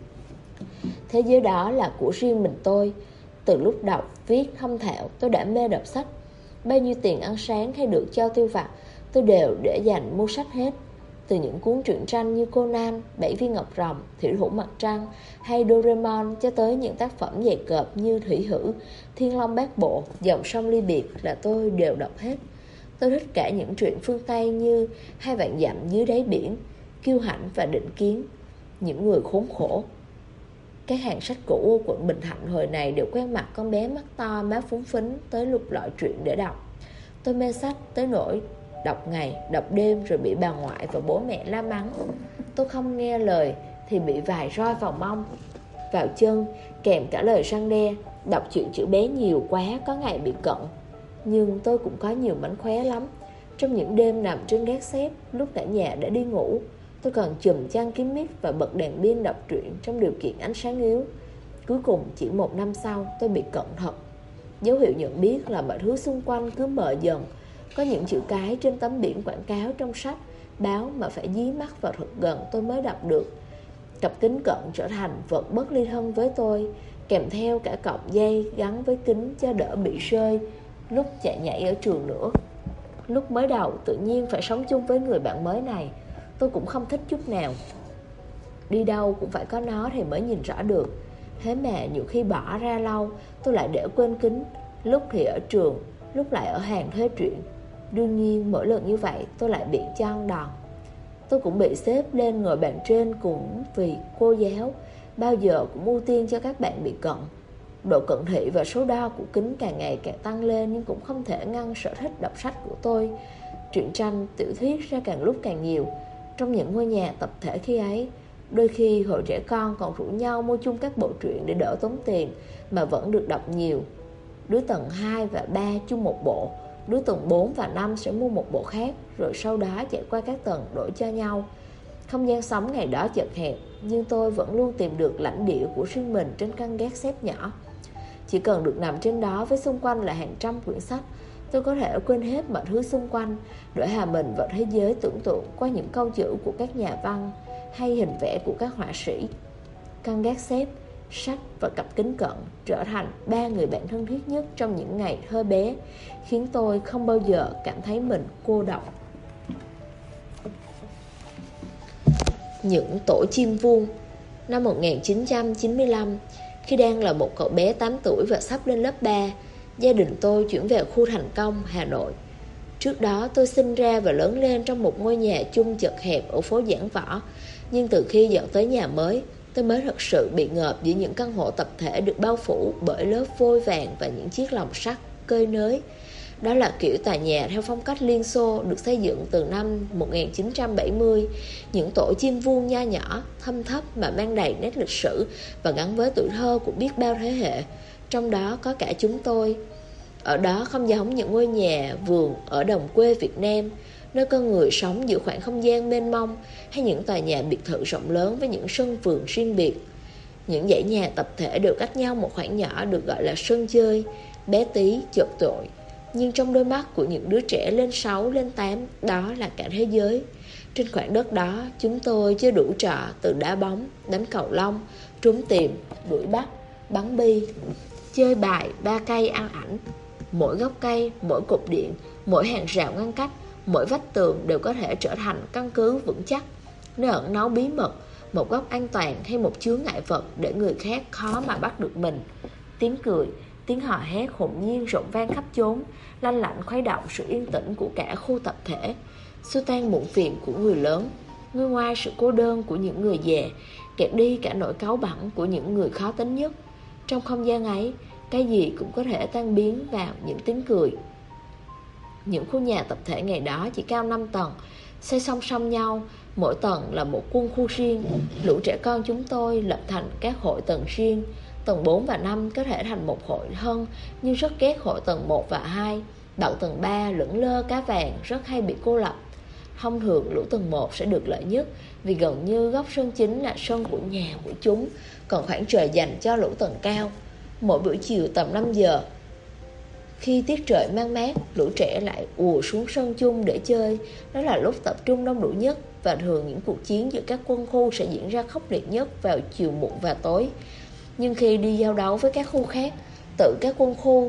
Thế giới đó là của riêng mình tôi. Từ lúc đọc, viết, thông thạo, tôi đã mê đọc sách. Bao nhiêu tiền ăn sáng hay được cho tiêu vặt, tôi đều để dành mua sách hết. Từ những cuốn truyện tranh như Conan, Bảy viên ngọc rồng, Thủy thủ mặt trăng hay Doraemon cho tới những tác phẩm dày cộp như Thủy hữ, Thiên long bát bộ, Dòng sông ly biệt là tôi đều đọc hết. Tôi thích cả những truyện phương Tây như 2.000 dặm dưới đáy biển, Kiêu hãnh và Định kiến, Những người khốn khổ. Các hàng sách cũ ở quận Bình Thạnh hồi này đều quen mặt con bé mắt to, má phúng phính tới lục lọi truyện để đọc. Tôi mê sách tới nỗi đọc ngày, đọc đêm rồi bị bà ngoại và bố mẹ la mắng. Tôi không nghe lời thì bị vài roi vào mông, vào chân, kèm cả lời răn đe. Đọc chuyện chữ bé nhiều quá, có ngày bị cận. Nhưng tôi cũng có nhiều mánh khóe lắm. Trong những đêm nằm trên gác xếp, lúc cả nhà đã đi ngủ, tôi còn chùm chăn kín mít và bật đèn pin đọc truyện trong điều kiện ánh sáng yếu. Cuối cùng chỉ 1 năm sau tôi bị cận thật. Dấu hiệu nhận biết là mọi thứ xung quanh cứ mờ dần. Có những chữ cái trên tấm biển quảng cáo trong sách, báo mà phải dí mắt vào thật gần tôi mới đọc được. Cặp kính cận trở thành vật bất ly thân với tôi, kèm theo cả cọng dây gắn với kính cho đỡ bị rơi lúc chạy nhảy ở trường nữa. Lúc mới đầu tự nhiên phải sống chung với người bạn mới này, tôi cũng không thích chút nào. Đi đâu cũng phải có nó thì mới nhìn rõ được. Thế mà nhiều khi bỏ ra lâu, tôi lại để quên kính. Lúc thì ở trường, lúc lại ở hàng thuê truyện. Đương nhiên mỗi lần như vậy tôi lại bị cho ăn đòn. Tôi cũng bị xếp lên ngồi bàn trên cũng vì cô giáo bao giờ cũng ưu tiên cho các bạn bị cận. Độ cận thị và số đo của kính càng ngày càng tăng lên, nhưng cũng không thể ngăn sở thích đọc sách của tôi. Truyện tranh, tiểu thuyết ra càng lúc càng nhiều. Trong những ngôi nhà tập thể khi ấy, đôi khi hội trẻ con còn rủ nhau mua chung các bộ truyện để đỡ tốn tiền mà vẫn được đọc nhiều. Đứa tầng 2 và 3 chung một bộ, đứa tầng 4 và 5 sẽ mua một bộ khác, rồi sau đó chạy qua các tầng đổi cho nhau. Không gian sống ngày đó chật hẹp, nhưng tôi vẫn luôn tìm được lãnh địa của riêng mình trên căn gác xếp nhỏ. Chỉ cần được nằm trên đó với xung quanh là hàng trăm quyển sách, tôi có thể quên hết mọi thứ xung quanh, để hòa mình vào thế giới tưởng tượng qua những câu chữ của các nhà văn hay hình vẽ của các họa sĩ. Căn gác xếp, sách và cặp kính cận trở thành 3 người bạn thân thiết nhất trong những ngày thơ bé, khiến tôi không bao giờ cảm thấy mình cô độc. Những tổ chim vuông. Năm 1995, khi đang là một cậu bé 8 tuổi và sắp lên lớp 3, gia đình tôi chuyển về khu Thành Công, Hà Nội. Trước đó tôi sinh ra và lớn lên trong một ngôi nhà chung chật hẹp ở phố Giảng Võ. Nhưng từ khi dọn tới nhà mới, tôi mới thật sự bị ngợp giữa những căn hộ tập thể được bao phủ bởi lớp vôi vàng và những chiếc lồng sắt cơi nới. Đó là kiểu tòa nhà theo phong cách Liên Xô, được xây dựng từ năm 1970. Những tổ chim vuông nho nhỏ, thâm thấp mà mang đầy nét lịch sử và gắn với tuổi thơ của biết bao thế hệ. Trong đó có cả chúng tôi. Ở đó không giống những ngôi nhà, vườn ở đồng quê Việt Nam, nơi con người sống giữa khoảng không gian mênh mông, hay những tòa nhà biệt thự rộng lớn với những sân vườn riêng biệt. Những dãy nhà tập thể đều cách nhau một khoảng nhỏ được gọi là sân chơi, bé tí, chật chội. Nhưng trong đôi mắt của những đứa trẻ lên 6, lên 8, đó là cả thế giới. Trên khoảng đất đó, chúng tôi chơi đủ trò từ đá bóng, đánh cầu lông, trốn tìm, đuổi bắt, bắn bi, chơi bài 3 cây ăn ảnh. Mỗi gốc cây, mỗi cột điện, mỗi hàng rào ngăn cách, mỗi vách tường đều có thể trở thành căn cứ vững chắc, nơi ẩn náu bí mật, một góc an toàn hay một chướng ngại vật để người khác khó mà bắt được mình. Tiếng cười, tiếng hò hét hồn nhiên rộn vang khắp chốn, lanh lảnh khuấy động sự yên tĩnh của cả khu tập thể, xua tan muộn phiền của người lớn, nguôi ngoai sự cô đơn của những người già, kẹp đi cả nỗi cáu bẳn của những người khó tính nhất. Trong không gian ấy, cái gì cũng có thể tan biến vào những tiếng cười. Những khu nhà tập thể ngày đó chỉ cao 5 tầng, xây song song nhau, mỗi tầng là một quân khu riêng. Lũ trẻ con chúng tôi lập thành các hội tầng riêng. Tầng 4 và 5 có thể thành một hội thân, nhưng rất ghét hội tầng 1 và 2. Bọn tầng 3 lững lơ cá vàng rất hay bị cô lập. Thông thường lũ tầng 1 sẽ được lợi nhất, vì gần như góc sân chính là sân của nhà của chúng, còn khoảng trời dành cho lũ tầng cao. Mỗi buổi chiều tầm 5 giờ, khi tiết trời mang mát, lũ trẻ lại ùa xuống sân chung để chơi. Đó là lúc tập trung đông đủ nhất, và thường những cuộc chiến giữa các quân khu sẽ diễn ra khốc liệt nhất vào chiều muộn và tối. Nhưng khi đi giao đấu với các khu khác, tự các quân khu,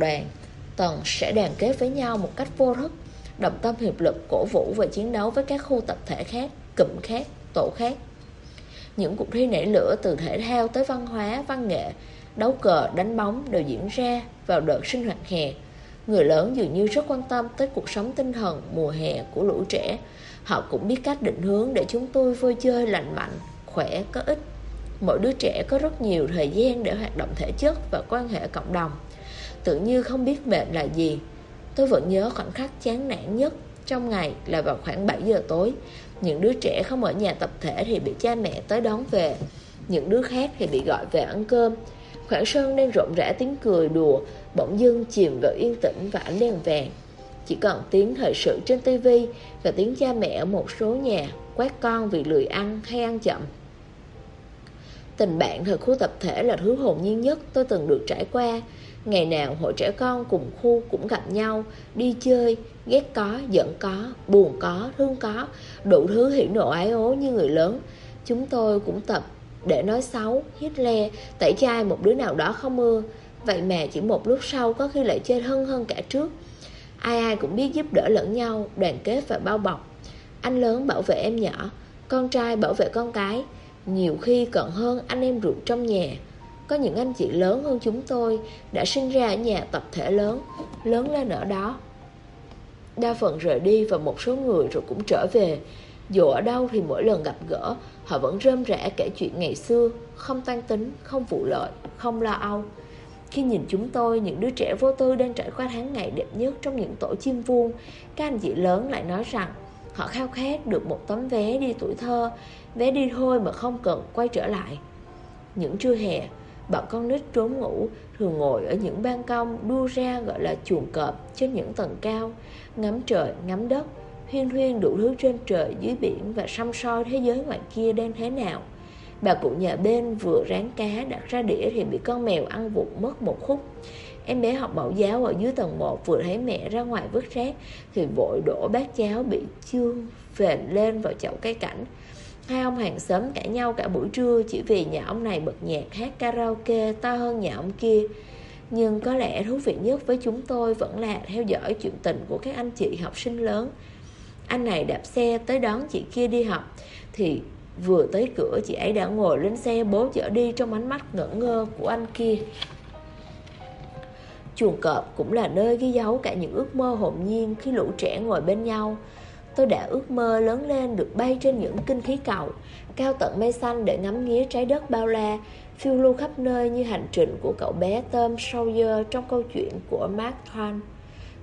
tầng sẽ đoàn kết với nhau một cách vô thức, đồng tâm hiệp lực cổ vũ và chiến đấu với các khu tập thể khác, cụm khác, tổ khác. Những cuộc thi nảy lửa từ thể thao tới văn hóa, văn nghệ, đấu cờ, đánh bóng đều diễn ra vào đợt sinh hoạt hè. Người lớn dường như rất quan tâm tới cuộc sống tinh thần mùa hè của lũ trẻ. Họ cũng biết cách định hướng để chúng tôi vui chơi lành mạnh, khỏe, có ích. Mỗi đứa trẻ có rất nhiều thời gian để hoạt động thể chất và quan hệ cộng đồng. Tự như không biết mệt là gì. Tôi vẫn nhớ khoảnh khắc chán nản nhất trong ngày là vào khoảng 7 giờ tối. Những đứa trẻ không ở nhà tập thể thì bị cha mẹ tới đón về. Những đứa khác thì bị gọi về ăn cơm. Khoảng sân đang rộn rã tiếng cười đùa, bỗng dưng chìm vào yên tĩnh và ánh đèn vàng. Chỉ còn tiếng thời sự trên tivi và tiếng cha mẹ ở một số nhà quát con vì lười ăn hay ăn chậm. Tình bạn thời khu tập thể là thứ hồn nhiên nhất tôi từng được trải qua. Ngày nào hội trẻ con cùng khu cũng gặp nhau, đi chơi, ghét có, giận có, buồn có, thương có, đủ thứ hỉ nộ ái ố như người lớn. Chúng tôi cũng tập để nói xấu, hít le, tẩy chay một đứa nào đó không ưa. Vậy mà chỉ một lúc sau có khi lại chơi thân hơn cả trước. Ai ai cũng biết giúp đỡ lẫn nhau, đoàn kết và bao bọc. Anh lớn bảo vệ em nhỏ, con trai bảo vệ con cái, nhiều khi còn hơn anh em ruột trong nhà. Có những anh chị lớn hơn chúng tôi đã sinh ra ở nhà tập thể lớn, lớn lên ở đó. Đa phần rời đi và một số người rồi cũng trở về. Dù ở đâu thì mỗi lần gặp gỡ, họ vẫn rơm rã kể chuyện ngày xưa, không toan tính, không vụ lợi, không lo âu. Khi nhìn chúng tôi, những đứa trẻ vô tư đang trải qua tháng ngày đẹp nhất trong những tổ chim vuông, các anh chị lớn lại nói rằng họ khao khát được một tấm vé đi tuổi thơ, vé đi thôi mà không cần quay trở lại. Những trưa hè, bọn con nít trốn ngủ thường ngồi ở những ban công đua ra gọi là chuồng cọp trên những tầng cao, ngắm trời, ngắm đất, huyên thuyên đủ thứ trên trời, dưới biển và săm soi thế giới ngoài kia đang thế nào. Bà cụ nhà bên vừa rán cá đặt ra đĩa thì bị con mèo ăn vụng mất một khúc. Em bé học mẫu giáo ở dưới tầng 1 vừa thấy mẹ ra ngoài vứt rác thì vội đổ bát cháo bị chương phền lên vào chậu cây cảnh. Hai ông hàng xóm cãi nhau cả buổi trưa chỉ vì nhà ông này bật nhạc hát karaoke to hơn nhà ông kia. Nhưng có lẽ thú vị nhất với chúng tôi vẫn là theo dõi chuyện tình của các anh chị học sinh lớn. Anh này đạp xe tới đón chị kia đi học thì vừa tới cửa chị ấy đã ngồi lên xe bố chở đi trong ánh mắt ngẩn ngơ của anh kia. Chuồng cọp cũng là nơi ghi dấu cả những ước mơ hồn nhiên khi lũ trẻ ngồi bên nhau. Tôi đã ước mơ lớn lên được bay trên những kinh khí cầu, cao tận mây xanh để ngắm nghía trái đất bao la, phiêu lưu khắp nơi như hành trình của cậu bé Tom Sawyer trong câu chuyện của Mark Twain.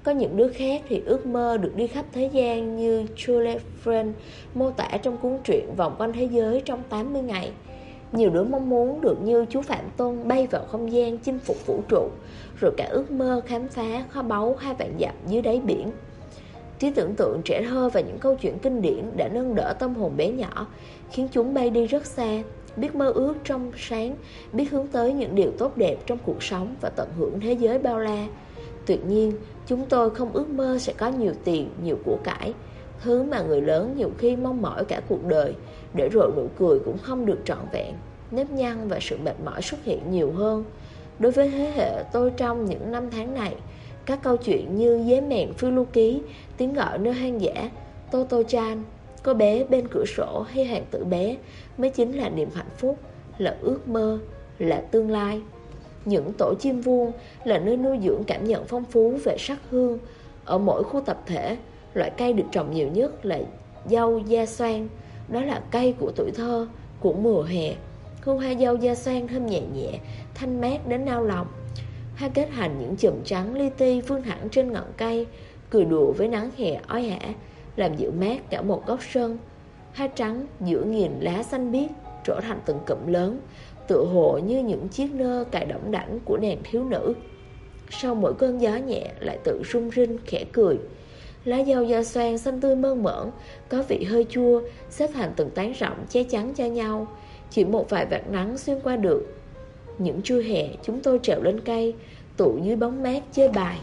Có những đứa khác thì ước mơ được đi khắp thế gian như Jules Verne mô tả trong cuốn truyện Vòng quanh thế giới trong 80 ngày. Nhiều đứa mong muốn được như chú Phạm Tuân bay vào không gian chinh phục vũ trụ, rồi cả ước mơ khám phá kho báu 2 vạn dặm dưới đáy biển. Trí tưởng tượng trẻ thơ và những câu chuyện kinh điển đã nâng đỡ tâm hồn bé nhỏ, khiến chúng bay đi rất xa, biết mơ ước trong sáng, biết hướng tới những điều tốt đẹp trong cuộc sống và tận hưởng thế giới bao la. Tuyệt nhiên, chúng tôi không ước mơ sẽ có nhiều tiền, nhiều của cải, thứ mà người lớn nhiều khi mong mỏi cả cuộc đời, để rồi nụ cười cũng không được trọn vẹn. Nếp nhăn và sự mệt mỏi xuất hiện nhiều hơn. Đối với thế hệ tôi trong những năm tháng này, các câu chuyện như Dế mèn phiêu lưu ký, Tiếng gọi nơi hoang dã, Toto-chan, Cô bé bên cửa sổ hay Hoàng tử bé mới chính là niềm hạnh phúc, là ước mơ, là tương lai. Những tổ chim vuông là nơi nuôi dưỡng cảm nhận phong phú về sắc hương. Ở mỗi khu tập thể, loại cây được trồng nhiều nhất là dâu da xoan. Đó là cây của tuổi thơ, của mùa hè. Hương hoa dâu da xoan thơm nhẹ nhẹ, thanh mát đến nao lòng. Hoa kết thành những chùm trắng li ti vươn hẳn trên ngọn cây, cười đùa với nắng hè oi ả, làm dịu mát cả một góc sân. Hoa trắng giữa nghìn lá xanh biếc trổ thành từng cụm lớn, tựa hồ như những chiếc nơ cài đỏng đảnh của nàng thiếu nữ. Sau mỗi cơn gió nhẹ lại tự rung rinh khẽ cười. Lá dâu da xoan xanh tươi mơn mởn, có vị hơi chua, xếp thành từng tán rộng che chắn cho nhau. Chỉ một vài vạt nắng xuyên qua được. Những trưa hè chúng tôi trèo lên cây, tụ dưới bóng mát chơi bài,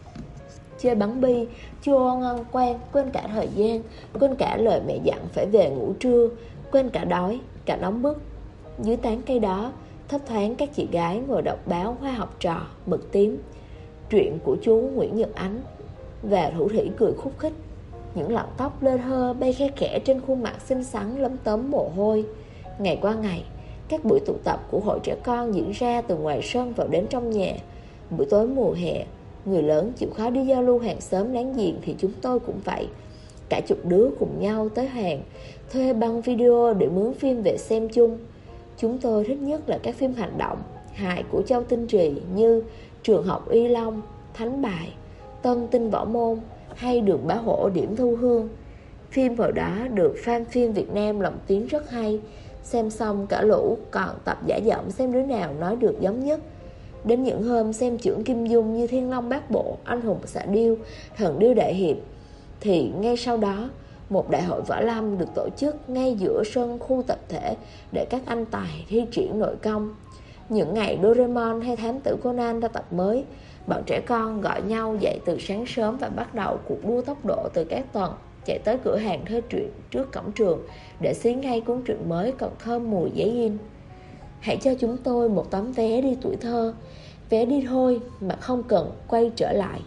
chơi bắn bi, chua ngon quan, quên cả thời gian, quên cả lời mẹ dặn phải về ngủ trưa, quên cả đói, cả nóng bức. Dưới tán cây đó, thấp thoáng các chị gái ngồi đọc báo Hoa học trò, Mực tím, truyện của chú Nguyễn Nhật Ánh, và thủ thỉ cười khúc khích. Những lọn tóc lơ thơ bay khe khẽ trên khuôn mặt xinh xắn lấm tấm mồ hôi. Ngày qua ngày, các buổi tụ tập của hội trẻ con diễn ra từ ngoài sân vào đến trong nhà. Buổi tối mùa hè, người lớn chịu khó đi giao lưu hàng xóm láng giềng thì chúng tôi cũng vậy. Cả chục đứa cùng nhau tới hàng, thuê băng video để mướn phim về xem chung. Chúng tôi thích nhất là các phim hành động, hài của Châu Tinh Trì như Trường học Y Long, Thánh Bài, Tân Tinh Võ Môn hay Đường Bá Hổ Điểm Thu Hương. Phim hồi đó được fan phim Việt Nam lồng tiếng rất hay. Xem xong cả lũ còn tập giả giọng xem đứa nào nói được giống nhất. Đến những hôm xem Chưởng Kim Dung như Thiên Long Bát Bộ, Anh Hùng Xạ Điêu, Thần Điêu Đại Hiệp, thì ngay sau đó một đại hội võ lâm được tổ chức ngay giữa sân khu tập thể để các anh tài thi triển nội công. Những ngày Doraemon hay Thám Tử Conan ra tập mới, bọn trẻ con gọi nhau dậy từ sáng sớm và bắt đầu cuộc đua tốc độ từ các tầng, chạy tới cửa hàng thuê truyện trước cổng trường để xí ngay cuốn truyện mới còn thơm mùi giấy in. Hãy cho chúng tôi một tấm vé đi tuổi thơ, vé đi thôi mà không cần quay trở lại.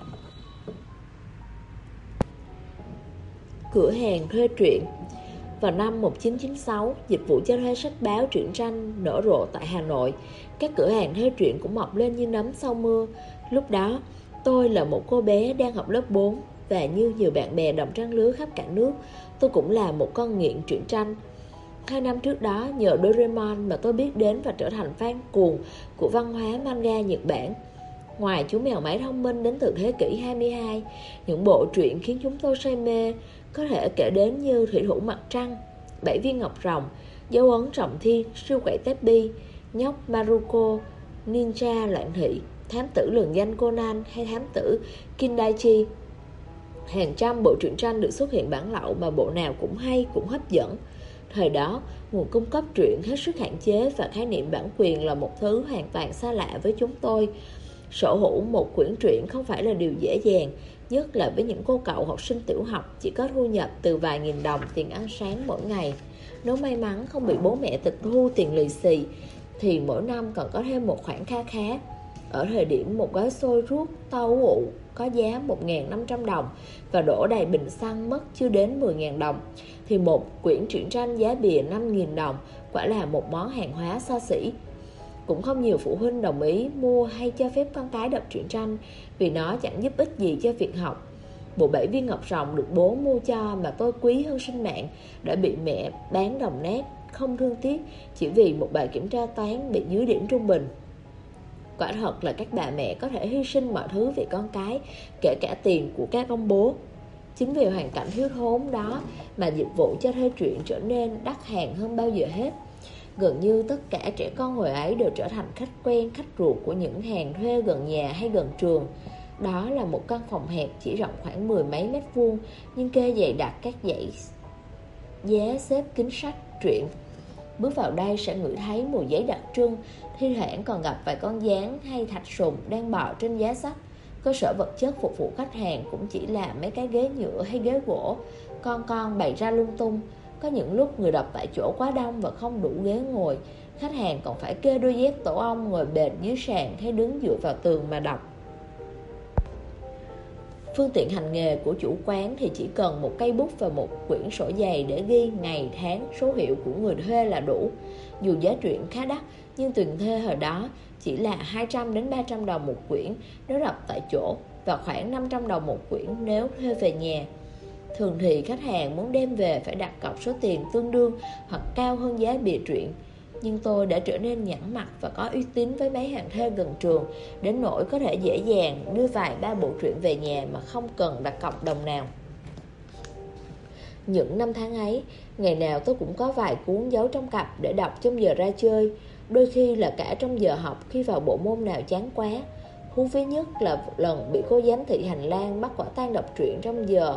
Cửa hàng thuê truyện. Vào năm 1996, dịch vụ cho thuê sách báo truyện tranh nở rộ tại Hà Nội. Các cửa hàng thuê truyện cũng mọc lên như nấm sau mưa. Lúc đó, tôi là một cô bé đang học lớp 4, và như nhiều bạn bè đồng trang lứa khắp cả nước, tôi cũng là một con nghiện truyện tranh. 2 năm trước đó, nhờ Doraemon mà tôi biết đến và trở thành fan cuồng của văn hóa manga Nhật Bản. Ngoài chú mèo máy thông minh đến từ thế kỷ 22, những bộ truyện khiến chúng tôi say mê có thể kể đến như Thủy thủ mặt trăng, 7 viên ngọc rồng, Dấu ấn trọng thiên, Siêu quậy Teppy, Nhóc Maruko, Ninja loạn thị, Thám tử lừng danh Conan hay Thám tử Kindaichi. Hàng trăm bộ truyện tranh được xuất hiện bản lậu mà bộ nào cũng hay, cũng hấp dẫn. Thời đó, nguồn cung cấp truyện hết sức hạn chế và khái niệm bản quyền là một thứ hoàn toàn xa lạ với chúng tôi. Sở hữu một quyển truyện không phải là điều dễ dàng, nhất là với những cô cậu học sinh tiểu học chỉ có thu nhập từ vài nghìn đồng tiền ăn sáng mỗi ngày. Nếu may mắn không bị bố mẹ tịch thu tiền lì xì thì mỗi năm còn có thêm một khoản kha khá. Ở thời điểm một gói xôi ruốc tàu ụ có giá 1.500 đồng và đổ đầy bình xăng mất chưa đến 10.000 đồng, thì một quyển truyện tranh giá bìa 5.000 đồng quả là một món hàng hóa xa xỉ. Cũng không nhiều phụ huynh đồng ý mua hay cho phép con cái đọc truyện tranh vì nó chẳng giúp ích gì cho việc học. Bộ 7 viên ngọc rồng được bố mua cho mà tôi quý hơn sinh mạng đã bị mẹ bán đồng nát, không thương tiếc chỉ vì một bài kiểm tra toán bị dưới điểm trung bình. Quả thật là các bà mẹ có thể hy sinh mọi thứ vì con cái, kể cả tiền của các ông bố. Chính vì hoàn cảnh thiếu thốn đó mà dịch vụ cho thuê truyện trở nên đắt hàng hơn bao giờ hết. Gần như tất cả trẻ con hồi ấy đều trở thành khách quen, khách ruột của những hàng thuê gần nhà hay gần trường. Đó là một căn phòng hẹp chỉ rộng khoảng 10 mấy mét vuông, nhưng kê dày đặc các dãy giá xếp kính sách, truyện. Bước vào đây sẽ ngửi thấy mùi giấy đặc trưng, thi thoảng còn gặp vài con gián hay thạch sùng đang bò trên giá sách. Cơ sở vật chất phục vụ khách hàng cũng chỉ là mấy cái ghế nhựa hay ghế gỗ con bày ra lung tung. Có những lúc người đọc tại chỗ quá đông và không đủ ghế ngồi, khách hàng còn phải kê đôi dép tổ ong ngồi bệt dưới sàn hay đứng dựa vào tường mà đọc. Phương tiện hành nghề của chủ quán thì chỉ cần một cây bút và một quyển sổ dày để ghi ngày, tháng, số hiệu của người thuê là đủ. Dù giá truyện khá đắt, nhưng tiền thuê hồi đó chỉ là 200 đến 300 đồng một quyển nếu đọc tại chỗ, và khoảng 500 đồng một quyển nếu thuê về nhà. Thường thì khách hàng muốn đem về phải đặt cọc số tiền tương đương hoặc cao hơn giá bìa truyện. Nhưng tôi đã trở nên nhẵn mặt và có uy tín với mấy hàng thuê gần trường, đến nỗi có thể dễ dàng đưa vài ba bộ truyện về nhà mà không cần đặt cọc đồng nào. Những năm tháng ấy, ngày nào tôi cũng có vài cuốn giấu trong cặp để đọc trong giờ ra chơi, đôi khi là cả trong giờ học khi vào bộ môn nào chán quá. Thú vị nhất là lần bị cô giám thị hành lang bắt quả tang đọc truyện trong giờ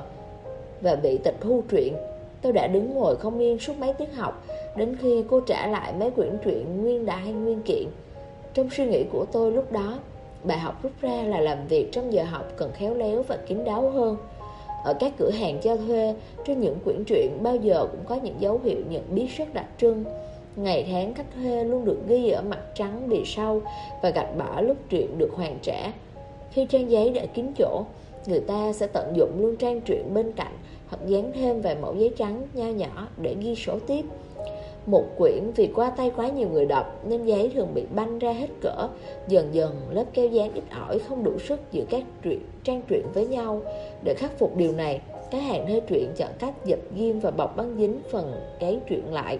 và bị tịch thu truyện. Tôi đã đứng ngồi không yên suốt mấy tiết học, đến khi cô trả lại mấy quyển truyện nguyên đại nguyên kiện. Trong suy nghĩ của tôi lúc đó, bài học rút ra là làm việc trong giờ học cần khéo léo và kín đáo hơn. Ở các cửa hàng cho thuê, trên những quyển truyện bao giờ cũng có những dấu hiệu nhận biết rất đặc trưng. Ngày tháng khách thuê luôn được ghi ở mặt trắng bìa sau và gạch bỏ lúc truyện được hoàn trả. Khi trang giấy đã kín chỗ, người ta sẽ tận dụng luôn trang truyện bên cạnh hoặc dán thêm vài mẩu giấy trắng nho nhỏ để ghi sổ tiếp. Một quyển vì qua tay quá nhiều người đọc nên giấy thường bị banh ra hết cỡ. Dần dần lớp keo dán ít ỏi không đủ sức giữa các trang truyện với nhau. Để khắc phục điều này, các hàng thuê truyện chọn cách dập ghim và bọc băng dính phần giấy truyện lại.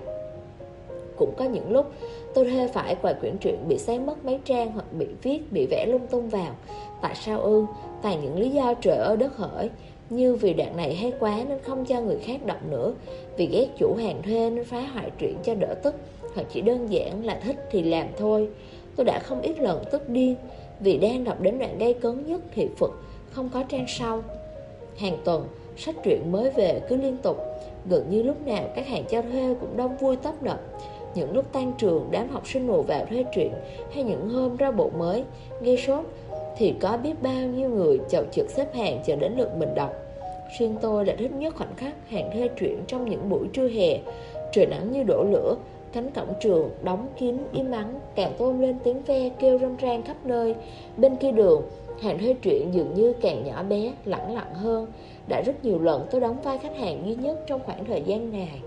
Cũng có những lúc tôi thuê phải vài quyển truyện bị xé mất mấy trang hoặc bị viết, bị vẽ lung tung vào. Tại sao ư? Toàn những lý do trời ơi đất hỡi, như vì đoạn này hay quá nên không cho người khác đọc nữa, vì ghét chủ hàng thuê nên phá hoại truyện cho đỡ tức, hoặc chỉ đơn giản là thích thì làm thôi. Tôi đã không ít lần tức điên vì đang đọc đến đoạn gây cấn nhất thì phật không có trang sau. Hàng tuần sách truyện mới về cứ liên tục, gần như lúc nào các hàng cho thuê cũng đông vui tấp nập. Những lúc tan trường đám học sinh ùa vào thuê truyện, hay những hôm ra bộ mới gây sốt thì có biết bao nhiêu người chầu chực xếp hàng chờ đến lượt mình đọc. Riêng tôi đã thích nhất khoảnh khắc hàng thuê truyện trong những buổi trưa hè, trời nắng như đổ lửa, cánh cổng trường đóng kín im ắng, càng tôn lên tiếng ve kêu râm ran khắp nơi. Bên kia đường, hàng thuê truyện dường như càng nhỏ bé, lẳng lặng hơn. Đã rất nhiều lần tôi đóng vai khách hàng duy nhất trong khoảng thời gian này.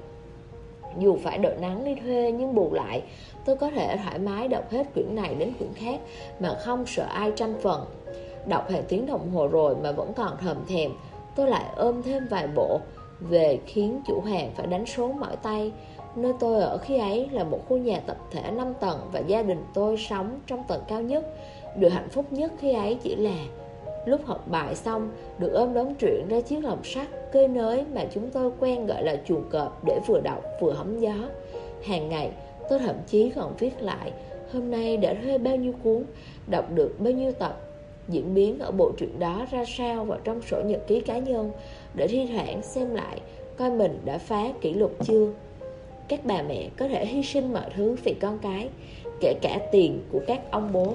Dù phải đợi nắng đi thuê, nhưng bù lại tôi có thể thoải mái đọc hết quyển này đến quyển khác mà không sợ ai tranh phần. Đọc hàng tiếng đồng hồ rồi mà vẫn còn thèm thèm, tôi lại ôm thêm vài bộ về khiến chủ hàng phải đánh số mỏi tay. Nơi tôi ở khi ấy là một khu nhà tập thể 5 tầng và gia đình tôi sống trong tầng cao nhất. Điều hạnh phúc nhất khi ấy chỉ là lúc học bài xong được ôm đống truyện ra chiếc lồng sắt cơi nới mà chúng tôi quen gọi là chuồng cọp để vừa đọc vừa hóng gió. Hàng ngày tôi thậm chí còn viết lại hôm nay đã thuê bao nhiêu cuốn, đọc được bao nhiêu tập, diễn biến ở bộ truyện đó ra sao vào trong sổ nhật ký cá nhân, để thi thoảng xem lại coi mình đã phá kỷ lục chưa. Các bà mẹ có thể hy sinh mọi thứ vì con cái, kể cả tiền của các ông bố.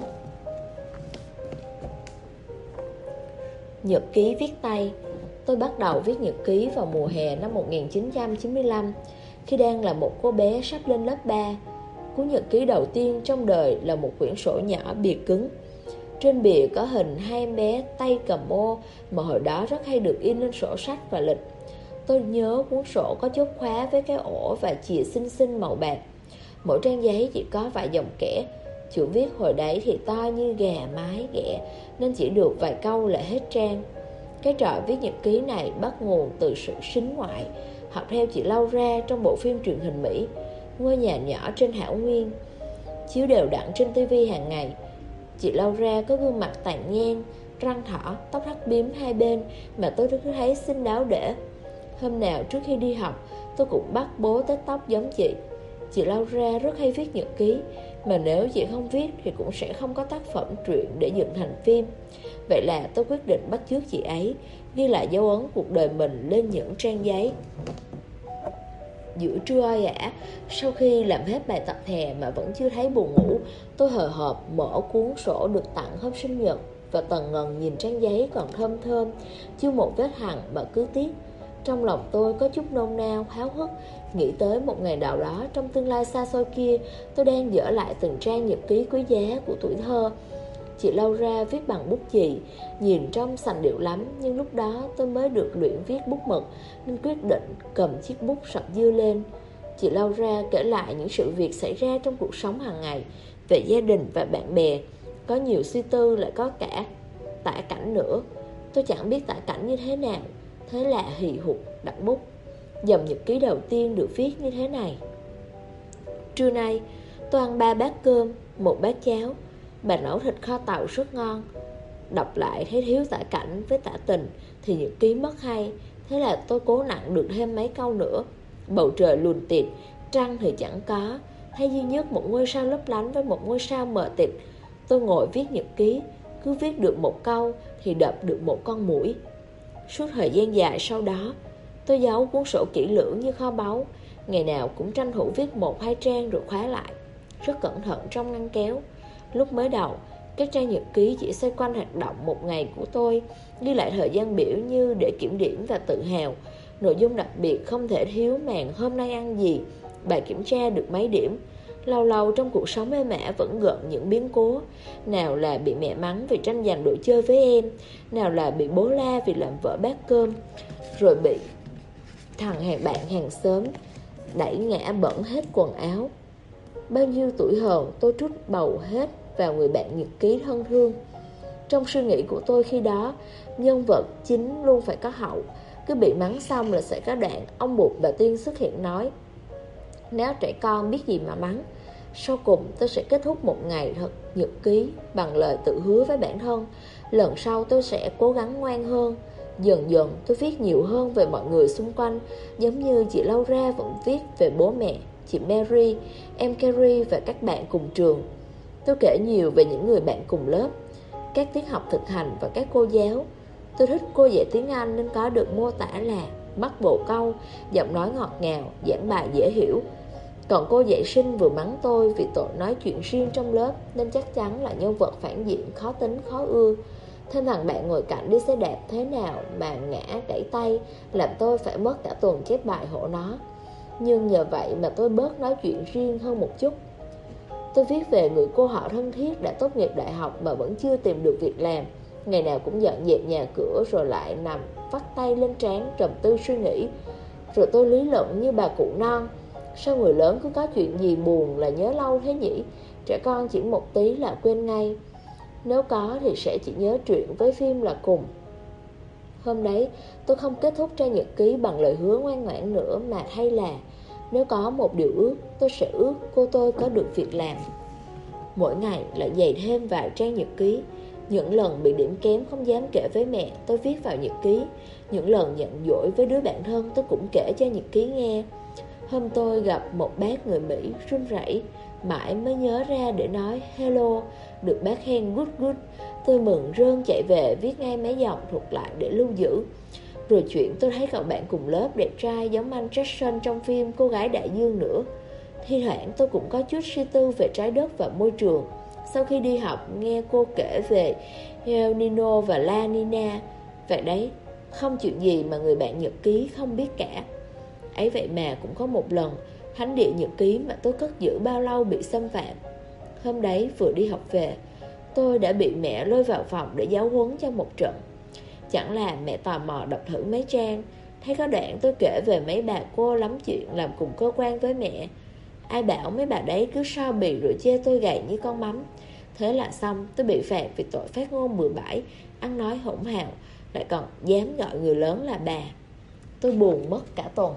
Nhật ký viết tay. Tôi bắt đầu viết nhật ký vào mùa hè năm 1995, khi đang là một cô bé sắp lên lớp 3. Cuốn nhật ký đầu tiên trong đời là một quyển sổ nhỏ bìa cứng. Trên bìa có hình hai em bé tay cầm ô mà hồi đó rất hay được in lên sổ sách và lịch. Tôi nhớ cuốn sổ có chốt khóa với cái ổ và chìa xinh xinh màu bạc. Mỗi trang giấy chỉ có vài dòng kẻ. Chữ viết hồi đấy thì to như gà mái ghẹ nên chỉ được vài câu là hết trang. Cái trò viết nhật ký này bắt nguồn từ sự sính ngoại, học theo chị Laura trong bộ phim truyền hình Mỹ Ngôi nhà nhỏ trên Thảo Nguyên, chiếu đều đặn trên TV hàng ngày. Chị Laura có gương mặt tàn nhang, răng thỏ, tóc hắt bím hai bên mà tôi cứ thấy xinh đáo để. Hôm nào trước khi đi học, tôi cũng bắt bố tết tóc giống chị. Chị Laura rất hay viết nhật ký, mà nếu chị không viết thì cũng sẽ không có tác phẩm truyện để dựng thành phim. Vậy là tôi quyết định bắt chước chị ấy, ghi lại dấu ấn cuộc đời mình lên những trang giấy. Giữa trưa oi ả, sau khi làm hết bài tập hè mà vẫn chưa thấy buồn ngủ, tôi hờ hợt mở cuốn sổ được tặng hôm sinh nhật và tần ngần nhìn trang giấy còn thơm thơm, chưa một vết hằn mà cứ tiếc. Trong lòng tôi có chút nôn nao, háo hức, nghĩ tới một ngày nào đó trong tương lai xa xôi kia, tôi đang dở lại từng trang nhật ký quý giá của tuổi thơ. Chị Laura viết bằng bút chì, nhìn trông sành điệu lắm, nhưng lúc đó tôi mới được luyện viết bút mực nên quyết định cầm chiếc bút sọc dưa lên. Chị Laura kể lại những sự việc xảy ra trong cuộc sống hàng ngày, về gia đình và bạn bè. Có nhiều suy tư, lại có cả tả cảnh nữa. Tôi chẳng biết tả cảnh như thế nào, thế là hì hục đặt bút. Dòng nhật ký đầu tiên được viết như thế này: trưa nay tôi ăn 3 bát cơm, 1 bát cháo. Bà nấu thịt kho tàu rất ngon. Đọc lại thấy thiếu tả cảnh với tả tình thì nhật ký mất hay. Thế là tôi cố nặng được thêm mấy câu nữa. Bầu trời lùn tịt, trăng thì chẳng có, hay duy nhất một ngôi sao lấp lánh với một ngôi sao mờ tịt. Tôi ngồi viết nhật ký, cứ viết được một câu thì đập được một con muỗi. Suốt thời gian dài sau đó, tôi giấu cuốn sổ kỹ lưỡng như kho báu. Ngày nào cũng tranh thủ viết 1-2 trang rồi khóa lại, rất cẩn thận trong ngăn kéo. Lúc mới đầu, các trang nhật ký chỉ xoay quanh hoạt động một ngày của tôi, ghi lại thời gian biểu như để kiểm điểm và tự hào. Nội dung đặc biệt không thể thiếu màn hôm nay ăn gì, bài kiểm tra được mấy điểm. Lâu lâu trong cuộc sống êm ả vẫn gợn những biến cố. Nào là bị mẹ mắng vì tranh giành đồ chơi với em, nào là bị bố la vì làm vỡ bát cơm, rồi bị thằng hàng bạn hàng xóm đẩy ngã bẩn hết quần áo. Bao nhiêu tuổi hờn tôi trút bầu hết vào người bạn nhật ký thân thương. Trong suy nghĩ của tôi khi đó, nhân vật chính luôn phải có hậu. Cứ bị mắng xong là sẽ có đoạn ông Bụt bà Tiên xuất hiện nói: nếu trẻ con biết gì mà mắng. Sau cùng tôi sẽ kết thúc một ngày thật nhật ký bằng lời tự hứa với bản thân: lần sau tôi sẽ cố gắng ngoan hơn. Dần dần tôi viết nhiều hơn về mọi người xung quanh, giống như chị Laura vẫn viết về bố mẹ, chị Mary, em Carrie và các bạn cùng trường. Tôi kể nhiều về những người bạn cùng lớp, các tiết học thực hành và các cô giáo. Tôi thích cô dạy tiếng Anh nên có được mô tả là mắt bồ câu, giọng nói ngọt ngào, giảng bài dễ hiểu. Còn cô dạy sinh vừa mắng tôi vì tội nói chuyện riêng trong lớp, nên chắc chắn là nhân vật phản diện khó tính khó ưa. Thêm thằng bạn ngồi cạnh đi xe đạp thế nào mà ngã gãy tay, làm tôi phải mất cả tuần chép bài hộ nó. Nhưng nhờ vậy mà tôi bớt nói chuyện riêng hơn một chút. Tôi viết về người cô họ thân thiết đã tốt nghiệp đại học mà vẫn chưa tìm được việc làm. Ngày nào cũng dọn dẹp nhà cửa rồi lại nằm vắt tay lên trán trầm tư suy nghĩ. Rồi tôi lý luận như bà cụ non: sao người lớn cứ có chuyện gì buồn là nhớ lâu thế nhỉ? Trẻ con chỉ một tí là quên ngay. Nếu có thì sẽ chỉ nhớ chuyện với phim là cùng. Hôm đấy tôi không kết thúc trang nhật ký bằng lời hứa ngoan ngoãn nữa, mà thay là nếu có một điều ước, tôi sẽ ước cô tôi có được việc làm. Mỗi ngày lại dày thêm vài trang nhật ký. Những lần bị điểm kém không dám kể với mẹ, tôi viết vào nhật ký. Những lần giận dỗi với đứa bạn thân, tôi cũng kể cho nhật ký nghe. Hôm tôi gặp một bác người Mỹ run rẩy, mãi mới nhớ ra để nói hello, được bác khen good good. Tôi mừng rơn chạy về viết ngay mấy dòng thuật lại để lưu giữ. Rồi chuyện tôi thấy cậu bạn cùng lớp đẹp trai giống anh Jackson trong phim Cô gái đại dương nữa. Thi thoảng tôi cũng có chút suy tư về trái đất và môi trường. Sau khi đi học nghe cô kể về El Nino và La Nina. Vậy đấy, không chuyện gì mà người bạn nhật ký không biết cả. Ấy vậy mà cũng có một lần, thánh địa nhật ký mà tôi cất giữ bao lâu bị xâm phạm. Hôm đấy vừa đi học về, tôi đã bị mẹ lôi vào phòng để giáo huấn cho một trận. Chẳng là mẹ tò mò đọc thử mấy trang, thấy có đoạn tôi kể về mấy bà cô lắm chuyện làm cùng cơ quan với mẹ. Ai bảo mấy bà đấy cứ so bì rồi chê tôi gầy như con mắm. Thế là xong, tôi bị phạt vì tội phát ngôn bừa bãi, ăn nói hỗn hào, lại còn dám gọi người lớn là bà. Tôi buồn mất cả tuần.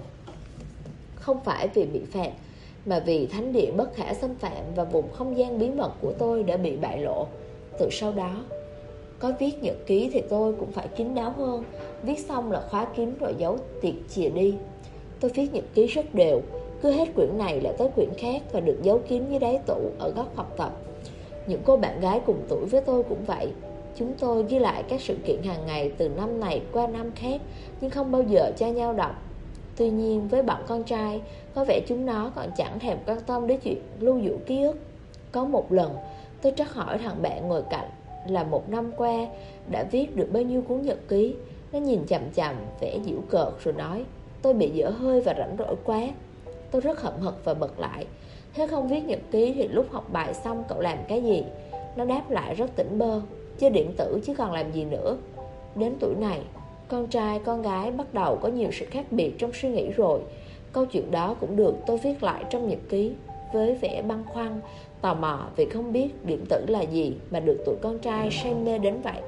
Không phải vì bị phạt, mà vì thánh địa bất khả xâm phạm và vùng không gian bí mật của tôi đã bị bại lộ. từ sau đó. Có viết nhật ký thì tôi cũng phải kín đáo hơn. Viết xong là khóa kín rồi giấu tiệt chìa đi. Tôi viết nhật ký rất đều, cứ hết quyển này lại tới quyển khác và được giấu kín dưới đáy tủ ở góc học tập. Những cô bạn gái cùng tuổi với tôi cũng vậy. Chúng tôi ghi lại các sự kiện hàng ngày từ năm này qua năm khác, nhưng không bao giờ cho nhau đọc. Tuy nhiên với bọn con trai, có vẻ chúng nó còn chẳng thèm quan tâm đến chuyện lưu giữ ký ức. Có một lần, tôi trắc hỏi thằng bạn ngồi cạnh là một năm qua đã viết được bao nhiêu cuốn nhật ký. Nó nhìn chằm chằm, vẻ giễu cợt rồi nói: tôi bị dở hơi và rảnh rỗi quá. Tôi rất hậm hực và bật lại: thế không viết nhật ký thì lúc học bài xong cậu làm cái gì? Nó đáp lại rất tỉnh bơ: chơi điện tử chứ còn làm gì nữa. Đến tuổi này, con trai con gái bắt đầu có nhiều sự khác biệt trong suy nghĩ rồi. Câu chuyện đó cũng được tôi viết lại trong nhật ký với vẻ băn khoăn, tò mò vì không biết điện tử là gì mà được tụi con trai say mê đến vậy.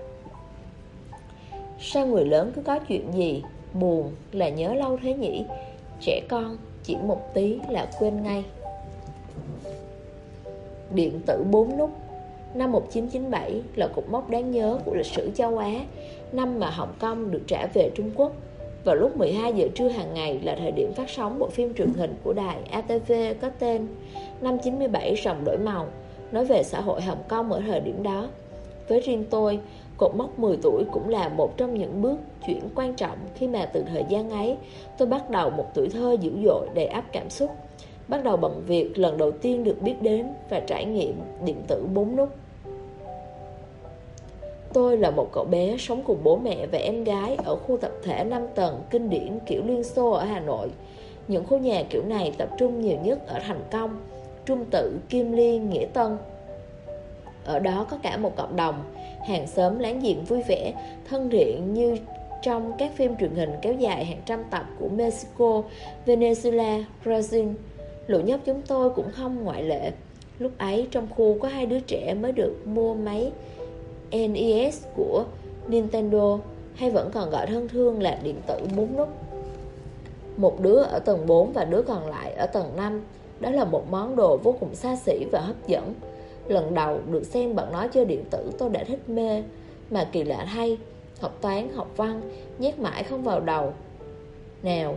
Sao người lớn cứ có chuyện gì buồn là nhớ lâu thế nhỉ? Trẻ con chỉ một tí là quên ngay. Điện tử 4 nút. Năm 1997 là cột mốc đáng nhớ của lịch sử châu Á, năm mà Hồng Kông được trả về Trung Quốc. Vào lúc 12 giờ trưa hàng ngày là thời điểm phát sóng bộ phim truyền hình của đài ATV có tên Năm 97 Rồng Đổi Màu, nói về xã hội Hồng Kông ở thời điểm đó. Với riêng tôi, cột mốc 10 tuổi cũng là một trong những bước chuyển quan trọng khi mà từ thời gian ấy tôi bắt đầu một tuổi thơ dữ dội đầy ắp cảm xúc. Bắt đầu bằng việc lần đầu tiên được biết đến và trải nghiệm điện tử 4 nút. Tôi là một cậu bé sống cùng bố mẹ và em gái ở khu tập thể 5 tầng kinh điển kiểu Liên Xô ở Hà Nội. Những khu nhà kiểu này tập trung nhiều nhất ở Thành Công, Trung Tự, Kim Liên, Nghĩa Tân. Ở đó có cả một cộng đồng hàng xóm láng giềng vui vẻ, thân thiện như trong các phim truyền hình kéo dài hàng trăm tập của Mexico, Venezuela, Brazil. Lũ nhóc chúng tôi cũng không ngoại lệ. Lúc ấy trong khu có 2 đứa trẻ mới được mua máy NES của Nintendo, hay vẫn còn gọi thân thương là điện tử 4 nút. Một đứa ở tầng 4 và đứa còn lại ở tầng 5. Đó là một món đồ vô cùng xa xỉ và hấp dẫn. Lần đầu được xem bọn nó chơi điện tử tôi đã thích mê. Mà kỳ lạ thay, học toán, học văn nhét mãi không vào đầu nào.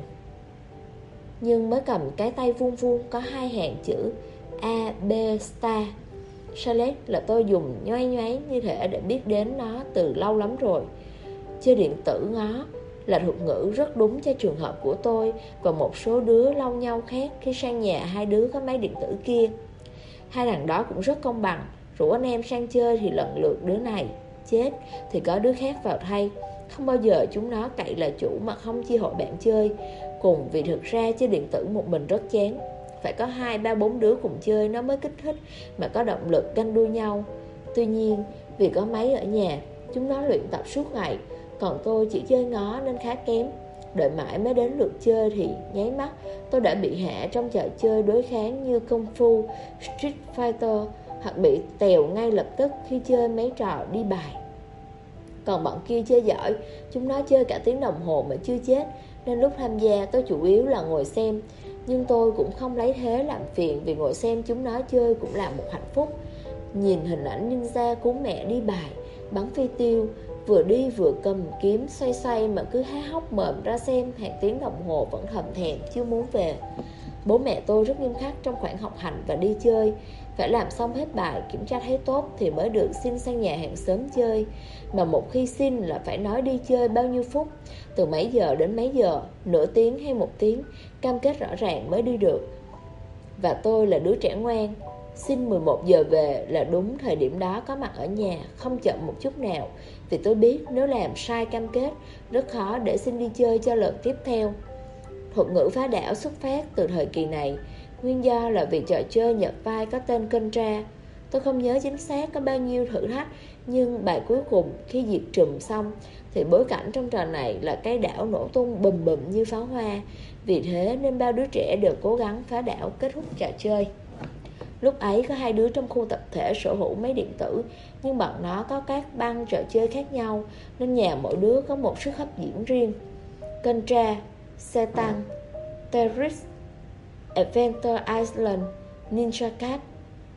Nhưng mới cầm cái tay vuông vuông có 2 hàng chữ A, B, Star Charlotte là tôi dùng nhoay nhoáy như thể để biết đến nó từ lâu lắm rồi. Chơi điện tử ngó là thuật ngữ rất đúng cho trường hợp của tôi và một số đứa lâu nhau khác khi sang nhà 2 đứa có máy điện tử kia. 2 thằng đó cũng rất công bằng, rủ anh em sang chơi thì lần lượt đứa này chết thì có đứa khác vào thay. Không bao giờ chúng nó cậy là chủ mà không chia hội bạn chơi cùng, vì thực ra chơi điện tử một mình rất chán. Phải có 2, 3, 4 đứa cùng chơi nó mới kích thích mà có động lực ganh đua nhau. Tuy nhiên vì có máy ở nhà, chúng nó luyện tập suốt ngày, còn tôi chỉ chơi ngó nên khá kém. Đợi mãi mới đến lượt chơi thì nháy mắt tôi đã bị hạ trong trò chơi đối kháng như Kung Fu, Street Fighter, hoặc bị tèo ngay lập tức khi chơi mấy trò đi bài. Còn bọn kia chơi giỏi, chúng nó chơi cả tiếng đồng hồ mà chưa chết, nên lúc tham gia tôi chủ yếu là ngồi xem. Nhưng tôi cũng không lấy thế làm phiền, vì ngồi xem chúng nó chơi cũng là một hạnh phúc. Nhìn hình ảnh ninja cứu mẹ đi bài, bắn phi tiêu, vừa đi vừa cầm kiếm xoay xoay mà cứ há hốc mồm ra xem hàng tiếng đồng hồ vẫn thầm thèm chưa muốn về. Bố mẹ tôi rất nghiêm khắc trong khoảng học hành và đi chơi. Phải làm xong hết bài, kiểm tra thấy tốt thì mới được xin sang nhà hàng xóm chơi. Mà một khi xin là phải nói đi chơi bao nhiêu phút, từ mấy giờ đến mấy giờ, nửa tiếng hay 1 tiếng, cam kết rõ ràng mới đi được. Và tôi là đứa trẻ ngoan, xin 11 giờ về là đúng thời điểm đó có mặt ở nhà, không chậm một chút nào. Vì tôi biết nếu làm sai cam kết, rất khó để xin đi chơi cho lần tiếp theo. Thuật ngữ phá đảo xuất phát từ thời kỳ này. Nguyên do là vì trò chơi nhập vai có tên Contra. Tôi không nhớ chính xác có bao nhiêu thử thách, nhưng bài cuối cùng khi diệt trùm xong thì bối cảnh trong trò này là cái đảo nổ tung bùm bùm như pháo hoa. Vì thế nên bao đứa trẻ đều cố gắng phá đảo kết thúc trò chơi. Lúc ấy có 2 đứa trong khu tập thể sở hữu máy điện tử, nhưng bọn nó có các băng trò chơi khác nhau, nên nhà mỗi đứa có một sức hấp dẫn riêng. Contra, Satan, Terrorist, Adventure Island, Ninja Cat.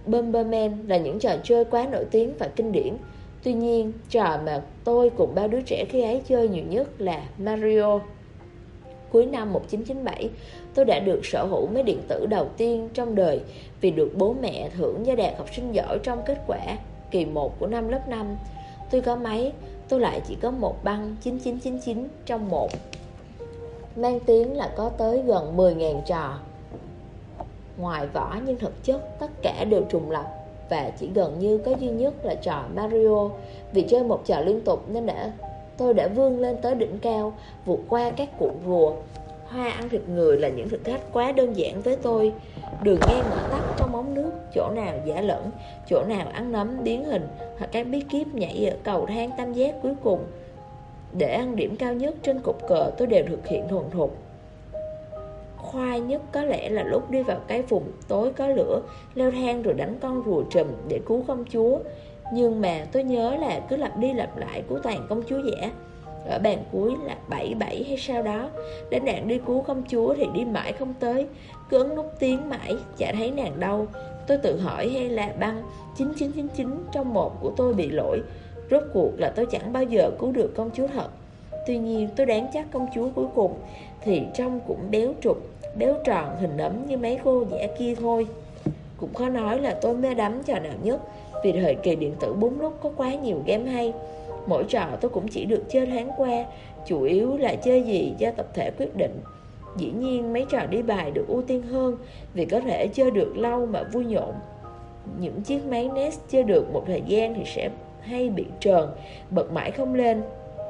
Bomberman là những trò chơi quá nổi tiếng và kinh điển. Tuy nhiên, trò mà tôi cùng bao đứa trẻ khi ấy chơi nhiều nhất là Mario. Cuối năm 1997, tôi đã được sở hữu máy điện tử đầu tiên trong đời vì được bố mẹ thưởng gia đạt học sinh giỏi trong kết quả kỳ 1 của năm lớp 5. Tôi có máy, tôi lại chỉ có một băng 9999 trong một. Mang tiếng là có tới gần 10.000 trò ngoài vỏ, nhưng thực chất tất cả đều trùng lặp và chỉ gần như có duy nhất là trò Mario. Vì chơi một trò liên tục nên tôi đã vươn lên tới đỉnh cao, vượt qua các cụ rùa. Hoa ăn thịt người là những thử thách quá đơn giản với tôi. Đường ngang ngõ tắt trong ống nước, chỗ nào giả lẫn, chỗ nào ăn nấm biến hình, hoặc các bí kíp nhảy ở cầu thang tam giác cuối cùng. Để ăn điểm cao nhất trên cột cờ, tôi đều thực hiện thuần thục. Khoai nhất có lẽ là lúc đi vào cái vùng tối có lửa, leo thang rồi đánh con rùa trùm để cứu công chúa. Nhưng mà tôi nhớ là cứ lặp đi lặp lại cứu toàn công chúa giả. Ở bàn cuối là 77 hay sao đó. Đến đoạn đi cứu công chúa thì đi mãi không tới, cứ ấn nút tiến mãi, chả thấy nàng đâu. Tôi tự hỏi hay là băng 9999 trong một của tôi bị lỗi. Rốt cuộc là tôi chẳng bao giờ cứu được công chúa thật. Tuy nhiên tôi đoán chắc công chúa cuối cùng thì trông cũng béo trục, béo tròn hình nấm như mấy cô giả kia thôi. Cũng khó nói là tôi mê đắm trò nào nhất, vì thời kỳ điện tử 4 nút có quá nhiều game hay. Mỗi trò tôi cũng chỉ được chơi thoáng qua, chủ yếu là chơi gì do tập thể quyết định. Dĩ nhiên mấy trò đi bài được ưu tiên hơn, vì có thể chơi được lâu mà vui nhộn. Những chiếc máy NES chơi được một thời gian thì sẽ hay bị trờn, bật mãi không lên.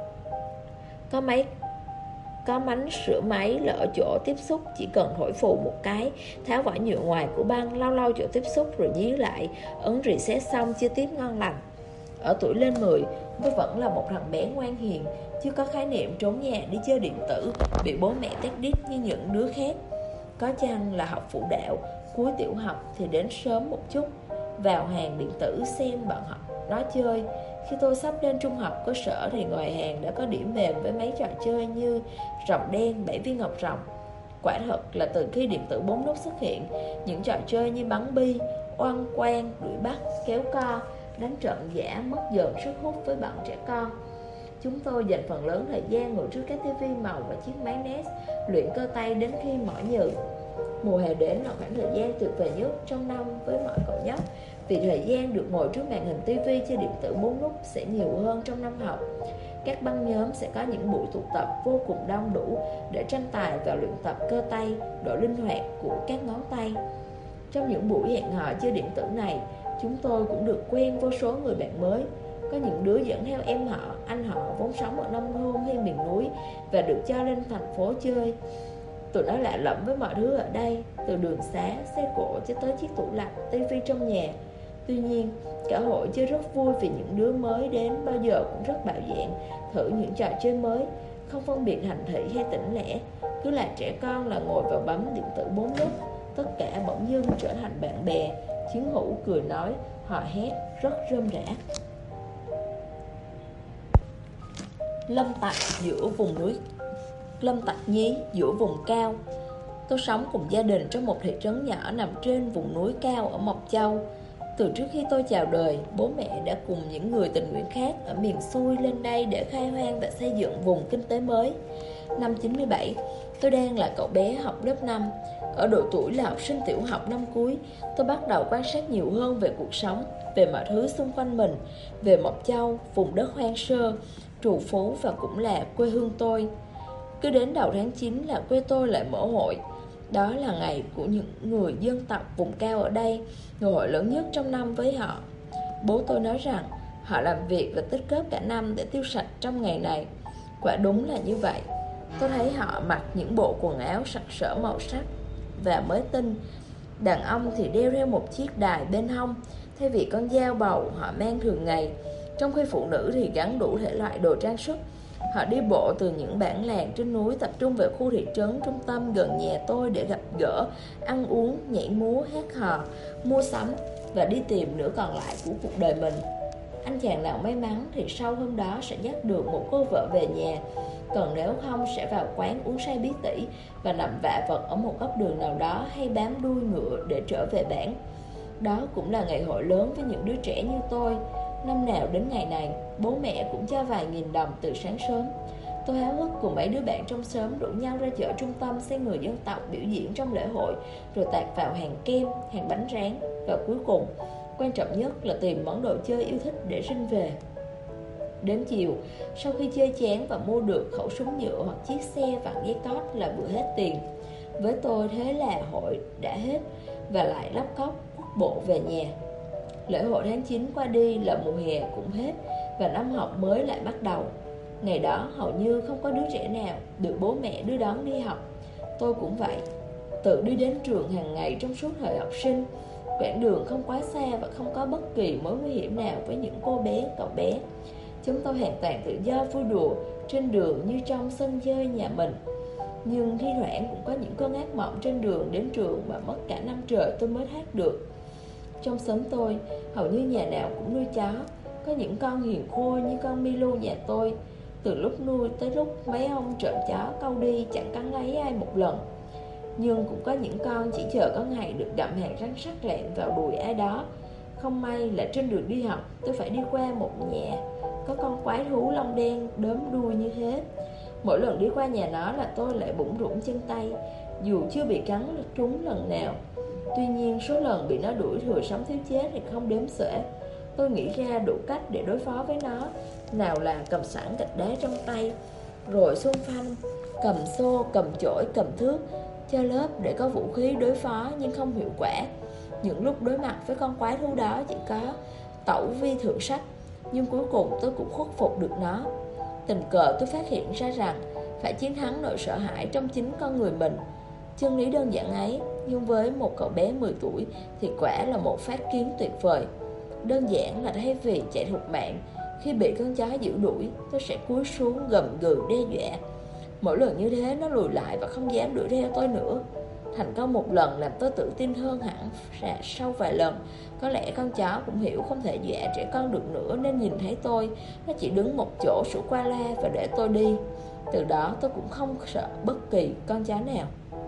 Có mánh sửa máy lỡ chỗ tiếp xúc, chỉ cần thổi phù một cái, tháo vỏ nhựa ngoài của băng, lau lau chỗ tiếp xúc rồi dí lại, ấn reset xong chơi tiếp ngon lành. Ở tuổi lên 10, tôi vẫn là một thằng bé ngoan hiền, chưa có khái niệm trốn nhà đi chơi điện tử, bị bố mẹ tét đít như những đứa khác. Có chăng là học phụ đạo, cuối tiểu học thì đến sớm một chút, vào hàng điện tử xem bọn họ nó chơi. Khi tôi sắp lên trung học cơ sở thì ngoài hàng đã có điểm mềm với mấy trò chơi như rồng đen, 7 viên ngọc rồng. Quả thật là từ khi điện tử 4 nút xuất hiện, những trò chơi như bắn bi, oan quan, đuổi bắt, kéo co, đánh trận giả mất dần sức hút với bọn trẻ con. Chúng tôi dành phần lớn thời gian ngồi trước cái tivi màu và chiếc máy NES, luyện cơ tay đến khi mỏi nhừ. Mùa hè đến là khoảng thời gian tuyệt vời nhất trong năm với mọi cậu nhóc, vì thời gian được ngồi trước màn hình tivi chơi điện tử 4 nút sẽ nhiều hơn trong năm học. Các băng nhóm sẽ có những buổi tụ tập vô cùng đông đủ để tranh tài vào luyện tập cơ tay, độ linh hoạt của các ngón tay. Trong những buổi hẹn hò chơi điện tử này, chúng tôi cũng được quen vô số người bạn mới. Có những đứa dẫn theo em họ, anh họ vốn sống ở nông thôn hay miền núi và được cho lên thành phố chơi. Tụi nó lạ lẫm với mọi thứ ở đây, từ đường xá, xe cộ cho tới chiếc tủ lạnh, tivi trong nhà. Tuy nhiên, cả hội chơi rất vui vì những đứa mới đến bao giờ cũng rất bạo dạn, thử những trò chơi mới, không phân biệt thành thị hay tỉnh lẻ. Cứ là trẻ con là ngồi vào bấm điện tử 4 nút, tất cả bỗng dưng trở thành bạn bè, chiến hữu cười nói, hò hét, rất rôm rã. Lâm tặc nhí giữa vùng cao. Tôi sống cùng gia đình trong một thị trấn nhỏ nằm trên vùng núi cao ở Mộc Châu. Từ trước khi tôi chào đời, bố mẹ đã cùng những người tình nguyện khác ở miền xuôi lên đây để khai hoang và xây dựng vùng kinh tế mới. Năm 97, tôi đang là cậu bé học lớp 5. Ở độ tuổi là học sinh tiểu học năm cuối, tôi bắt đầu quan sát nhiều hơn về cuộc sống, về mọi thứ xung quanh mình, về Mộc Châu, vùng đất hoang sơ, trù phú và cũng là quê hương tôi. Cứ đến đầu tháng 9 là quê tôi lại mở hội. Đó là ngày của những người dân tộc vùng cao ở đây, ngày hội lớn nhất trong năm với họ. Bố tôi nói rằng họ làm việc và tích góp cả năm để tiêu sạch trong ngày này. Quả đúng là như vậy. Tôi thấy họ mặc những bộ quần áo sặc sỡ màu sắc và mới tinh. Đàn ông thì đeo theo một chiếc đài bên hông thay vì con dao bầu họ mang thường ngày, trong khi phụ nữ thì gắn đủ thể loại đồ trang sức. Họ đi bộ từ những bản làng trên núi tập trung về khu thị trấn trung tâm gần nhà tôi để gặp gỡ, ăn uống, nhảy múa, hát hò, mua sắm và đi tìm nửa còn lại của cuộc đời mình. Anh chàng nào may mắn thì sau hôm đó sẽ dắt được một cô vợ về nhà, còn nếu không sẽ vào quán uống say bí tỉ và nằm vạ vật ở một góc đường nào đó hay bám đuôi ngựa để trở về bản. Đó cũng là ngày hội lớn với những đứa trẻ như tôi. Năm nào đến ngày này, bố mẹ cũng cho vài nghìn đồng từ sáng sớm. Tôi háo hức cùng mấy đứa bạn trong xóm rủ nhau ra chợ trung tâm xem người dân tộc biểu diễn trong lễ hội, rồi tạt vào hàng kem, hàng bánh rán, và cuối cùng, quan trọng nhất là tìm món đồ chơi yêu thích để rinh về. Đến chiều, sau khi chơi chán và mua được khẩu súng nhựa hoặc chiếc xe vặn giấy cót là vừa hết tiền. Với tôi thế là hội đã hết, và lại lóc cóc quốc bộ về nhà. Lễ hội tháng 9 qua đi là mùa hè cũng hết, và năm học mới lại bắt đầu. Ngày đó hầu như không có đứa trẻ nào được bố mẹ đưa đón đi học. Tôi cũng vậy, tự đi đến trường hàng ngày trong suốt thời học sinh. Quãng đường không quá xa và không có bất kỳ mối nguy hiểm nào với những cô bé, cậu bé. Chúng tôi hoàn toàn tự do vui đùa trên đường như trong sân chơi nhà mình. Nhưng thi thoảng cũng có những cơn ác mộng trên đường đến trường mà mất cả năm trời tôi mới thoát được. Trong xóm tôi, hầu như nhà nào cũng nuôi chó. Có những con hiền khôi như con Milo nhà tôi. Từ lúc nuôi tới lúc mấy ông trộm chó câu đi chẳng cắn lấy ai một lần. Nhưng cũng có những con chỉ chờ có ngày được gặm hạt rắn sắc lẹm vào đùi ai đó. Không may là trên đường đi học, tôi phải đi qua một nhà có con quái thú lông đen đốm đuôi như thế. Mỗi lần đi qua nhà nó là tôi lại bủn rủn chân tay, dù chưa bị cắn trúng lần nào. Tuy nhiên số lần bị nó đuổi thừa sống thiếu chết thì không đếm xuể. Tôi nghĩ ra đủ cách để đối phó với nó. Nào là cầm sẵn gạch đá trong tay, rồi xung phanh, cầm xô, cầm chổi, cầm thước, cho lớp để có vũ khí đối phó nhưng không hiệu quả. Những lúc đối mặt với con quái thú đó chỉ có tẩu vi thượng sách, nhưng cuối cùng tôi cũng khuất phục được nó. Tình cờ tôi phát hiện ra rằng phải chiến thắng nỗi sợ hãi trong chính con người mình. Chân lý đơn giản ấy, nhưng với một cậu bé 10 tuổi thì quả là một phát kiến tuyệt vời. Đơn giản là thay vì chạy thục mạng, khi bị con chó giữ đuổi, tôi sẽ cúi xuống gầm gừ đe dọa. Mỗi lần như thế nó lùi lại và không dám đuổi theo tôi nữa. Thành công một lần làm tôi tự tin hơn hẳn. Sau vài lần, có lẽ con chó cũng hiểu không thể dọa trẻ con được nữa, nên nhìn thấy tôi, nó chỉ đứng một chỗ sủa qua la và để tôi đi. Từ đó tôi cũng không sợ bất kỳ con chó nào.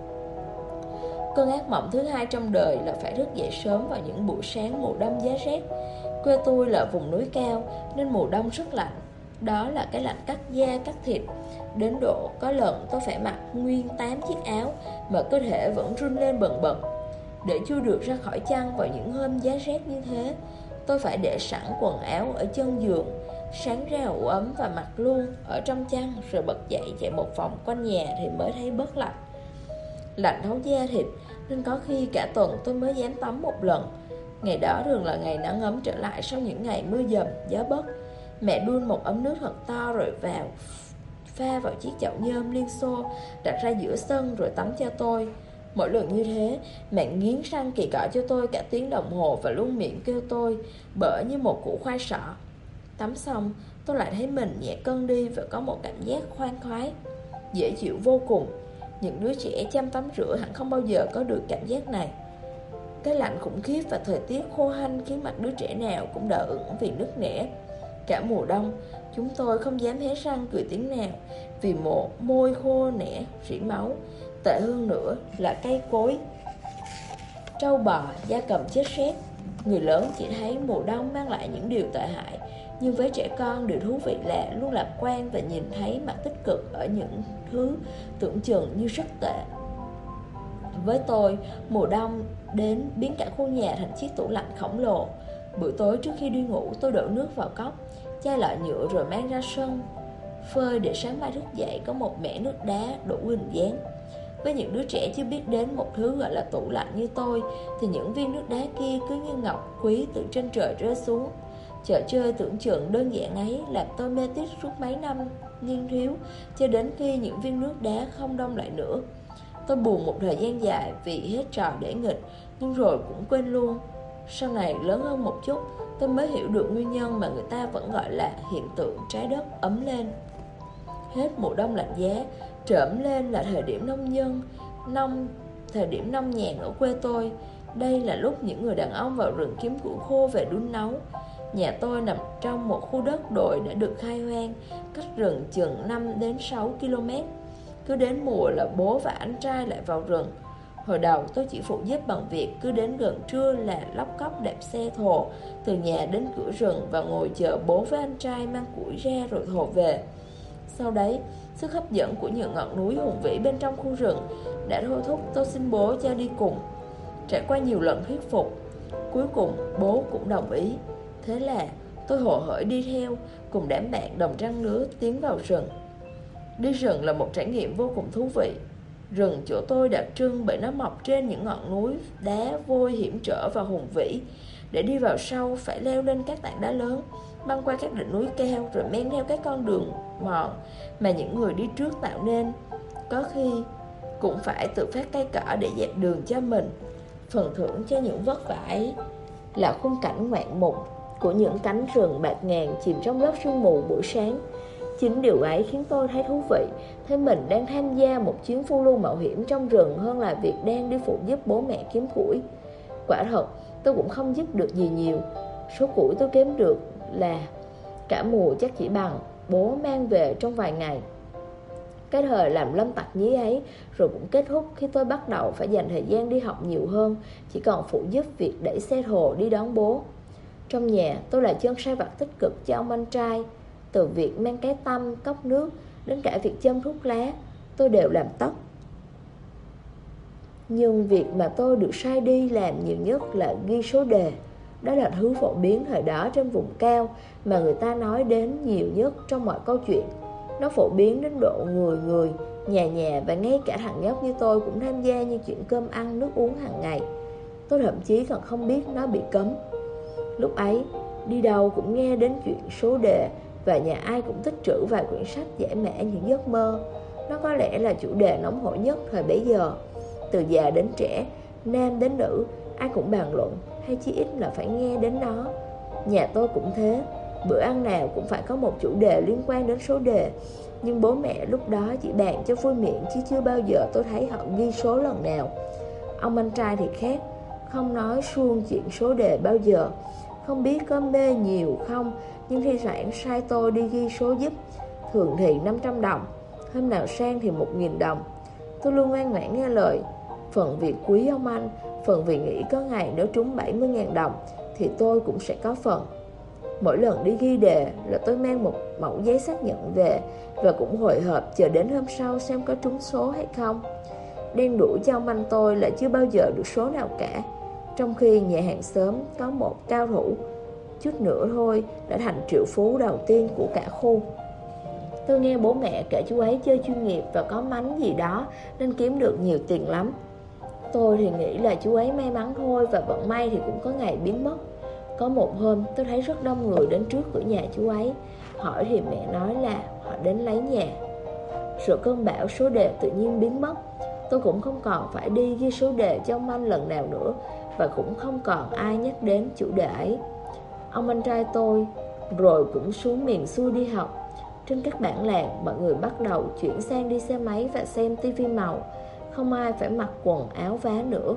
Cơn ác mộng thứ hai trong đời là phải thức dậy sớm vào những buổi sáng mùa đông giá rét. Quê tôi là vùng núi cao nên mùa đông rất lạnh. Đó là cái lạnh cắt da cắt thịt. Đến độ có lần tôi phải mặc nguyên 8 chiếc áo mà cơ thể vẫn run lên bần bật. Để chui được ra khỏi chăn vào những hôm giá rét như thế, tôi phải để sẵn quần áo ở chân giường, sáng ra ủ ấm và mặc luôn ở trong chăn, rồi bật dậy chạy một vòng quanh nhà thì mới thấy bớt lạnh. Lạnh thấu da thịt nên có khi cả tuần tôi mới dám tắm một lần. Ngày đó thường là ngày nắng ấm trở lại sau những ngày mưa dầm, gió bấc. Mẹ đun một ấm nước thật to rồi pha vào chiếc chậu nhôm Liên Xô, đặt ra giữa sân rồi tắm cho tôi. Mỗi lần như thế, mẹ nghiến răng kỳ cọ cho tôi cả tiếng đồng hồ và luôn miệng kêu tôi bở như một củ khoai sọ. Tắm xong, tôi lại thấy mình nhẹ cân đi và có một cảm giác khoan khoái, dễ chịu vô cùng. Những đứa trẻ chăm tắm rửa hẳn không bao giờ có được cảm giác này. Cái lạnh khủng khiếp và thời tiết khô hanh khiến mặt đứa trẻ nào cũng đỏ ửng vì nức nẻ. Cả mùa đông, chúng tôi không dám hé răng cười tiếng nào vì môi khô nẻ, rỉ máu. Tệ hơn nữa là cây cối, trâu bò, gia cầm chết rét. Người lớn chỉ thấy mùa đông mang lại những điều tệ hại, nhưng với trẻ con điều thú vị là luôn lạc quan và nhìn thấy mặt tích cực ở những thứ tưởng chừng như rất tệ. Với tôi, mùa đông đến biến cả khu nhà thành chiếc tủ lạnh khổng lồ. Buổi tối trước khi đi ngủ, tôi đổ nước vào cốc, chai lọ nhựa rồi mang ra sân phơi để sáng mai thức dậy có một mẻ nước đá đủ hình dáng. Với những đứa trẻ chưa biết đến một thứ gọi là tủ lạnh như tôi, thì những viên nước đá kia cứ như ngọc quý từ trên trời rơi xuống. Trò chơi tưởng chừng đơn giản ấy làm tôi mê tít suốt mấy năm niên thiếu, cho đến khi những viên nước đá không đông lại nữa. Tôi buồn một thời gian dài vì hết trò để nghịch, nhưng rồi cũng quên luôn. Sau này lớn hơn một chút, tôi mới hiểu được nguyên nhân mà người ta vẫn gọi là hiện tượng trái đất ấm lên. Hết mùa đông lạnh giá, trởm lên là thời điểm thời điểm nông nhàn ở quê tôi. Đây là lúc những người đàn ông vào rừng kiếm củi khô về đun nấu. Nhà tôi nằm trong một khu đất đồi đã được khai hoang, cách rừng chừng 5 đến 6 km. Cứ đến mùa là bố và anh trai lại vào rừng. Hồi đầu tôi chỉ phụ giúp bằng việc cứ đến gần trưa là lóc cóc đạp xe thồ từ nhà đến cửa rừng và ngồi chờ bố với anh trai mang củi ra rồi thồ về. Sau đấy, sức hấp dẫn của những ngọn núi hùng vĩ bên trong khu rừng đã thôi thúc tôi xin bố cho đi cùng. Trải qua nhiều lần thuyết phục, cuối cùng bố cũng đồng ý. Thế là tôi hồ hởi đi theo cùng đám bạn đồng trang lứa tiến vào rừng. Đi rừng là một trải nghiệm vô cùng thú vị. Rừng chỗ tôi đặc trưng bởi nó mọc trên những ngọn núi đá vôi hiểm trở và hùng vĩ. Để đi vào sâu phải leo lên các tảng đá lớn, băng qua các đỉnh núi cao rồi men theo các con đường mòn mà những người đi trước tạo nên. Có khi cũng phải tự phát cây cỏ để dẹp đường cho mình. Phần thưởng cho những vất vả ấy là khung cảnh ngoạn mục của những cánh rừng bạt ngàn chìm trong lớp sương mù buổi sáng. Chính điều ấy khiến tôi thấy thú vị, thấy mình đang tham gia một chuyến phiêu lưu mạo hiểm trong rừng hơn là việc đang đi phụ giúp bố mẹ kiếm củi. Quả thật, tôi cũng không giúp được gì nhiều. Số củi tôi kiếm được là cả mùa chắc chỉ bằng bố mang về trong vài ngày. Cái thời làm lâm tặc nhí ấy rồi cũng kết thúc khi tôi bắt đầu phải dành thời gian đi học nhiều hơn, chỉ còn phụ giúp việc đẩy xe thồ đi đón bố. Trong nhà, tôi là chân sai vặt tích cực cho ông anh trai. Từ việc mang cái tăm, cốc nước đến cả việc châm thuốc lá, tôi đều làm tất. Nhưng việc mà tôi được sai đi làm nhiều nhất là ghi số đề. Đó là thứ phổ biến thời đó trên vùng cao mà người ta nói đến nhiều nhất trong mọi câu chuyện. Nó phổ biến đến độ người, nhà nhà và ngay cả thằng nhóc như tôi cũng tham gia như chuyện cơm ăn, nước uống hàng ngày. Tôi thậm chí còn không biết nó bị cấm. Lúc ấy, đi đâu cũng nghe đến chuyện số đề và nhà ai cũng tích trữ vài quyển sách giải mã những giấc mơ. Nó có lẽ là chủ đề nóng hổi nhất thời bấy giờ. Từ già đến trẻ, nam đến nữ, ai cũng bàn luận hay chí ít là phải nghe đến nó. Nhà tôi cũng thế, bữa ăn nào cũng phải có một chủ đề liên quan đến số đề. Nhưng bố mẹ lúc đó chỉ bàn cho vui miệng chứ chưa bao giờ tôi thấy họ ghi số lần nào. Ông anh trai thì khác, không nói suông chuyện số đề bao giờ. Không biết có mê nhiều không, nhưng thi thoảng sai tôi đi ghi số giúp. Thường thì 500 đồng, hôm nào sang thì 1.000 đồng. Tôi luôn ngoan ngoãn nghe lời. Phần vì quý ông anh, phần vì nghĩ có ngày nếu trúng 70.000 đồng thì tôi cũng sẽ có phần. Mỗi lần đi ghi đề là tôi mang một mẫu giấy xác nhận về và cũng hồi hộp chờ đến hôm sau xem có trúng số hay không. Đen đuổi cho ông anh tôi là chưa bao giờ được số nào cả. Trong khi nhà hàng xóm có một cao thủ, chút nữa thôi đã thành triệu phú đầu tiên của cả khu. Tôi nghe bố mẹ kể chú ấy chơi chuyên nghiệp và có mánh gì đó nên kiếm được nhiều tiền lắm. Tôi thì nghĩ là chú ấy may mắn thôi và vận may thì cũng có ngày biến mất. Có một hôm tôi thấy rất đông người đến trước cửa nhà chú ấy. Hỏi thì mẹ nói là họ đến lấy nhà. Rồi cơn bão số đề tự nhiên biến mất. Tôi cũng không còn phải đi ghi số đề cho ông anh lần nào nữa và cũng không còn ai nhắc đến chủ đề ấy. Ông anh trai tôi rồi cũng xuống miền xuôi đi học. Trên các bản làng, mọi người bắt đầu chuyển sang đi xe máy và xem tivi màu. Không ai phải mặc quần áo vá nữa.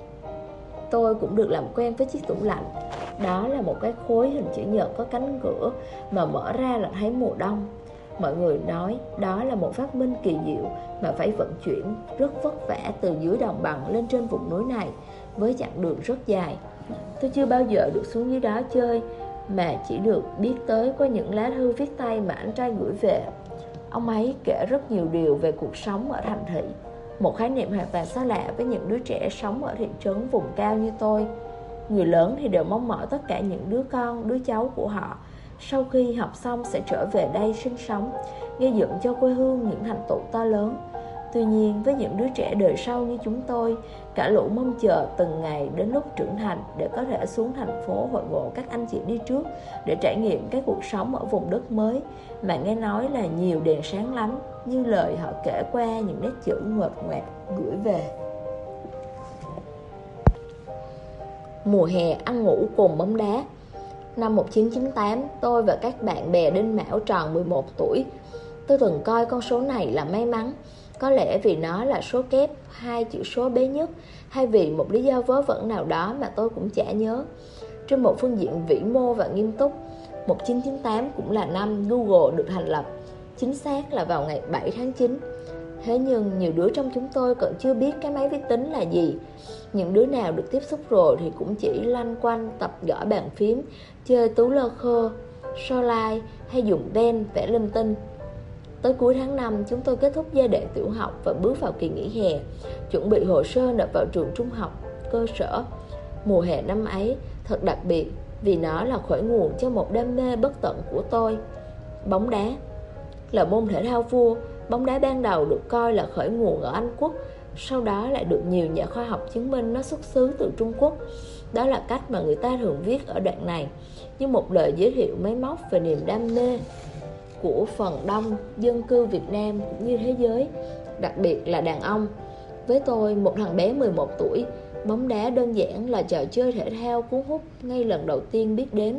Tôi cũng được làm quen với chiếc tủ lạnh. Đó là một cái khối hình chữ nhật có cánh cửa mà mở ra là thấy mùa đông. Mọi người nói đó là một phát minh kỳ diệu mà phải vận chuyển rất vất vả từ dưới đồng bằng lên trên vùng núi này với chặng đường rất dài. Tôi chưa bao giờ được xuống dưới đó chơi mà chỉ được biết tới qua những lá thư viết tay mà anh trai gửi về. Ông ấy kể rất nhiều điều về cuộc sống ở thành thị, một khái niệm hoàn toàn xa lạ với những đứa trẻ sống ở thị trấn vùng cao như tôi. Người lớn thì đều mong mỏi tất cả những đứa con, đứa cháu của họ sau khi học xong sẽ trở về đây sinh sống, gây dựng cho quê hương những thành tựu to lớn. Tuy nhiên với những đứa trẻ đời sau như chúng tôi, cả lũ mong chờ từng ngày đến lúc trưởng thành để có thể xuống thành phố hội ngộ các anh chị đi trước để trải nghiệm cái cuộc sống ở vùng đất mới mà nghe nói là nhiều đèn sáng lắm, như lời họ kể qua những nét chữ nguệch ngoạc gửi về. Mùa hè ăn ngủ cùng bóng đá. Năm 1998, tôi và các bạn bè Đinh Mão tròn 11 tuổi. Tôi từng coi con số này là may mắn. Có lẽ vì nó là số kép 2 chữ số bé nhất, hay vì một lý do vớ vẩn nào đó mà tôi cũng chả nhớ. Trên một phương diện vĩ mô và nghiêm túc, 1998 cũng là năm Google được thành lập, chính xác là vào ngày 7 tháng 9. Thế nhưng nhiều đứa trong chúng tôi còn chưa biết cái máy vi tính là gì. Những đứa nào được tiếp xúc rồi thì cũng chỉ lanh quanh tập gõ bàn phím, chơi tú lơ khơ, Shoreline hay dùng pen vẽ linh tinh. Tới cuối tháng 5, chúng tôi kết thúc giai đoạn tiểu học và bước vào kỳ nghỉ hè, chuẩn bị hồ sơ nộp vào trường trung học cơ sở. Mùa hè năm ấy thật đặc biệt vì nó là khởi nguồn cho một đam mê bất tận của tôi. Bóng đá là môn thể thao vua. Bóng đá ban đầu được coi là khởi nguồn ở Anh Quốc, sau đó lại được nhiều nhà khoa học chứng minh nó xuất xứ từ Trung Quốc. Đó là cách mà người ta thường viết ở đoạn này, như một lời giới thiệu máy móc về niềm đam mê của phần đông dân cư Việt Nam cũng như thế giới, đặc biệt là đàn ông. Với tôi, một thằng bé 11 tuổi, bóng đá đơn giản là trò chơi thể thao cuốn hút ngay lần đầu tiên biết đến.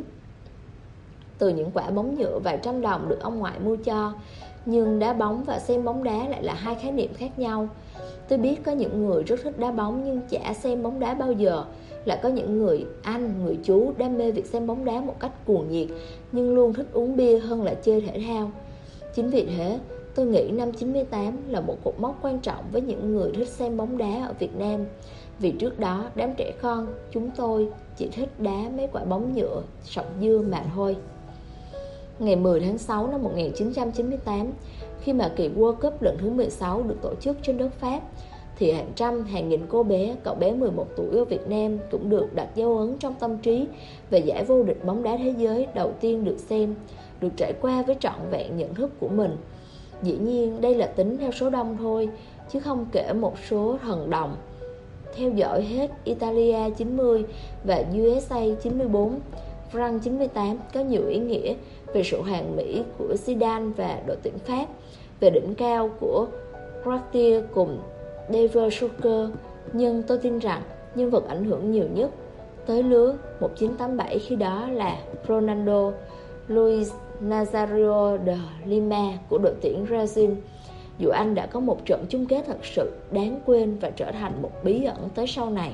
Từ những quả bóng nhựa vài trăm đồng được ông ngoại mua cho, nhưng đá bóng và xem bóng đá lại là hai khái niệm khác nhau. Tôi biết có những người rất thích đá bóng nhưng chả xem bóng đá bao giờ. Lại có những người anh, người chú đam mê việc xem bóng đá một cách cuồng nhiệt, nhưng luôn thích uống bia hơn là chơi thể thao. Chính vì thế, tôi nghĩ năm 98 là một cột mốc quan trọng với những người thích xem bóng đá ở Việt Nam. Vì trước đó, đám trẻ con chúng tôi chỉ thích đá mấy quả bóng nhựa, sọc dưa mà thôi. Ngày 10 tháng 6 năm 1998, khi mà kỳ World Cup lần thứ 16 được tổ chức trên đất Pháp, thì hàng trăm, hàng nghìn cô bé, cậu bé 11 tuổi ở Việt Nam cũng được đặt dấu ấn trong tâm trí về giải vô địch bóng đá thế giới đầu tiên được xem, được trải qua với trọn vẹn nhận thức của mình. Dĩ nhiên đây là tính theo số đông thôi, chứ không kể một số thần đồng theo dõi hết Italia 90 và USA 94. France 98 có nhiều ý nghĩa về sự hoàn mỹ của Zidane và đội tuyển Pháp, về đỉnh cao của Cruyff cùng David Suker, nhưng tôi tin rằng nhân vật ảnh hưởng nhiều nhất tới lứa 1987 khi đó là Ronaldo Luis Nazario de Lima của đội tuyển Brazil. Dù anh đã có một trận chung kết thật sự đáng quên và trở thành một bí ẩn tới sau này.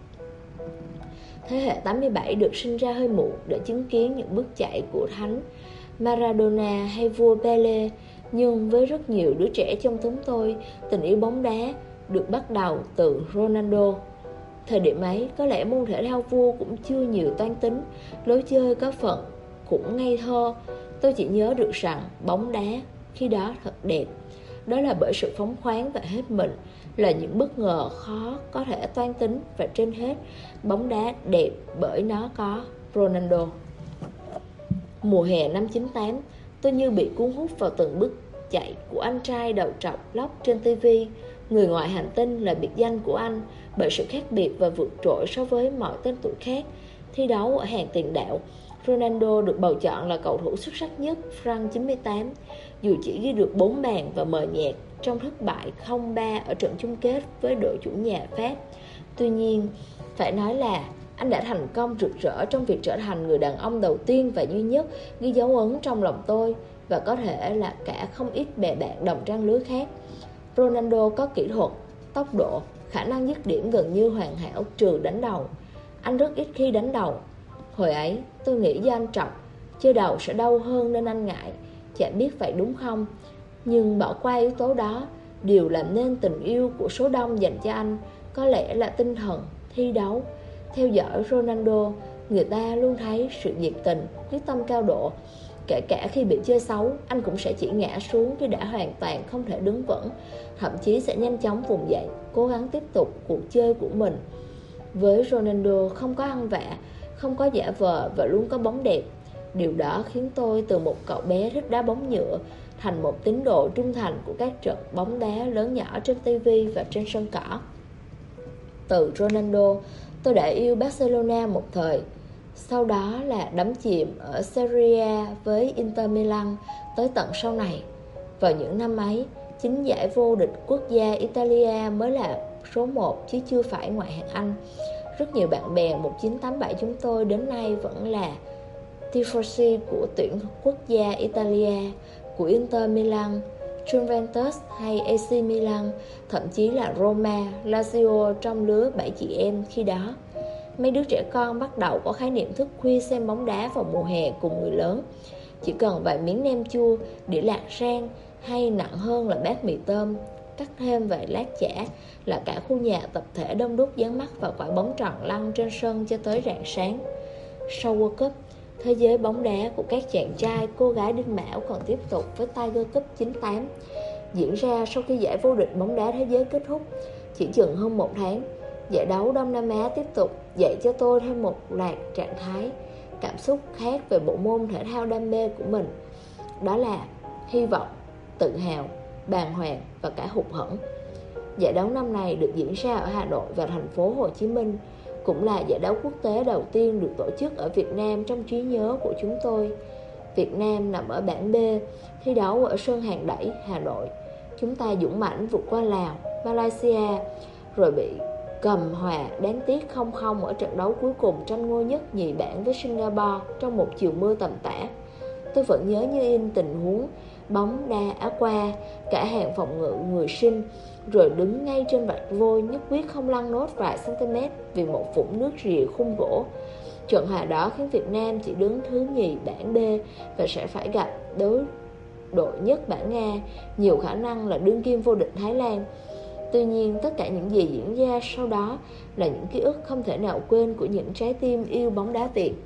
Thế hệ 87 được sinh ra hơi muộn để chứng kiến những bước chạy của thánh Maradona hay vua Pele, nhưng với rất nhiều đứa trẻ trong chúng tôi, tình yêu bóng đá được bắt đầu từ Ronaldo. Thời điểm ấy, có lẽ môn thể thao vua cũng chưa nhiều toan tính, lối chơi có phần cũng ngây thơ. Tôi chỉ nhớ được rằng bóng đá khi đó thật đẹp. Đó là bởi sự phóng khoáng và hết mình, là những bất ngờ khó có thể toan tính, và trên hết, bóng đá đẹp bởi nó có Ronaldo. Mùa hè năm 98, tôi như bị cuốn hút vào từng bước chạy của anh trai đầu trọc lóc trên TV. Người ngoài hành tinh là biệt danh của anh bởi sự khác biệt và vượt trội so với mọi tên tuổi khác. Thi đấu ở hàng tiền đạo, Ronaldo được bầu chọn là cầu thủ xuất sắc nhất France 98, dù chỉ ghi được 4 bàn và mờ nhạt trong thất bại 0-3 ở trận chung kết với đội chủ nhà Pháp. Tuy nhiên, phải nói là anh đã thành công rực rỡ trong việc trở thành người đàn ông đầu tiên và duy nhất ghi dấu ấn trong lòng tôi, và có thể là cả không ít bè bạn đồng trang lứa khác. Ronaldo có kỹ thuật, tốc độ, khả năng dứt điểm gần như hoàn hảo trừ đánh đầu. Anh rất ít khi đánh đầu. Hồi ấy, tôi nghĩ do anh trọng, chơi đầu sẽ đau hơn nên anh ngại. Chả biết vậy đúng không? Nhưng bỏ qua yếu tố đó, điều làm nên tình yêu của số đông dành cho anh có lẽ là tinh thần thi đấu. Theo dõi Ronaldo, người ta luôn thấy sự nhiệt tình, quyết tâm cao độ. Kể cả khi bị chơi xấu, anh cũng sẽ chỉ ngã xuống khi đã hoàn toàn không thể đứng vững, thậm chí sẽ nhanh chóng vùng dậy, cố gắng tiếp tục cuộc chơi của mình. Với Ronaldo không có ăn vạ, không có giả vờ và luôn có bóng đẹp. Điều đó khiến tôi từ một cậu bé thích đá bóng nhựa thành một tín đồ trung thành của các trận bóng đá lớn nhỏ trên TV và trên sân cỏ. Từ Ronaldo, tôi đã yêu Barcelona một thời. Sau đó là đắm chìm ở Serie A với Inter Milan tới tận sau này. Vào những năm ấy, chính giải vô địch quốc gia Italia mới là số 1 chứ chưa phải ngoại hạng Anh. Rất nhiều bạn bè 1987 chúng tôi đến nay vẫn là tifosi của tuyển quốc gia Italia, của Inter Milan, Juventus hay AC Milan, thậm chí là Roma, Lazio trong lứa 7 chị em khi đó. Mấy đứa trẻ con bắt đầu có khái niệm thức khuya xem bóng đá vào mùa hè cùng người lớn. Chỉ cần vài miếng nem chua, đĩa lạc rang hay nặng hơn là bát mì tôm, cắt thêm vài lát chả là cả khu nhà tập thể đông đúc dán mắt vào quả bóng tròn lăn trên sân cho tới rạng sáng. Sau World Cup, thế giới bóng đá của các chàng trai, cô gái đinh mão còn tiếp tục với Tiger Cup 98, diễn ra sau khi giải vô địch bóng đá thế giới kết thúc. Chỉ chừng hơn một tháng, giải đấu Đông Nam Á tiếp tục dạy cho tôi thêm một loạt trạng thái, cảm xúc khác về bộ môn thể thao đam mê của mình. Đó là hy vọng, tự hào, bàng hoàng và cả hụt hẫng. Giải đấu năm này được diễn ra ở Hà Nội và thành phố Hồ Chí Minh, cũng là giải đấu quốc tế đầu tiên được tổ chức ở Việt Nam trong trí nhớ của chúng tôi. Việt Nam nằm ở bảng B, thi đấu ở sân Hàng Đẩy, Hà Nội. Chúng ta dũng mãnh vượt qua Lào, Malaysia, rồi bị cầm hòa đáng tiếc 0-0 ở trận đấu cuối cùng tranh ngôi nhất nhì bảng với Singapore trong một chiều mưa tầm tã. Tôi vẫn nhớ như in tình huống bóng đá Á qua, cả hàng phòng ngự người sinh, rồi đứng ngay trên vạch vôi nhất quyết không lăn nốt vài cm vì một vũng nước rìa khung gỗ. Trận hòa đó khiến Việt Nam chỉ đứng thứ nhì bảng B và sẽ phải gặp đối đội nhất bảng A, nhiều khả năng là đương kim vô địch Thái Lan. Tuy nhiên, tất cả những gì diễn ra sau đó là những ký ức không thể nào quên của những trái tim yêu bóng đá Việt.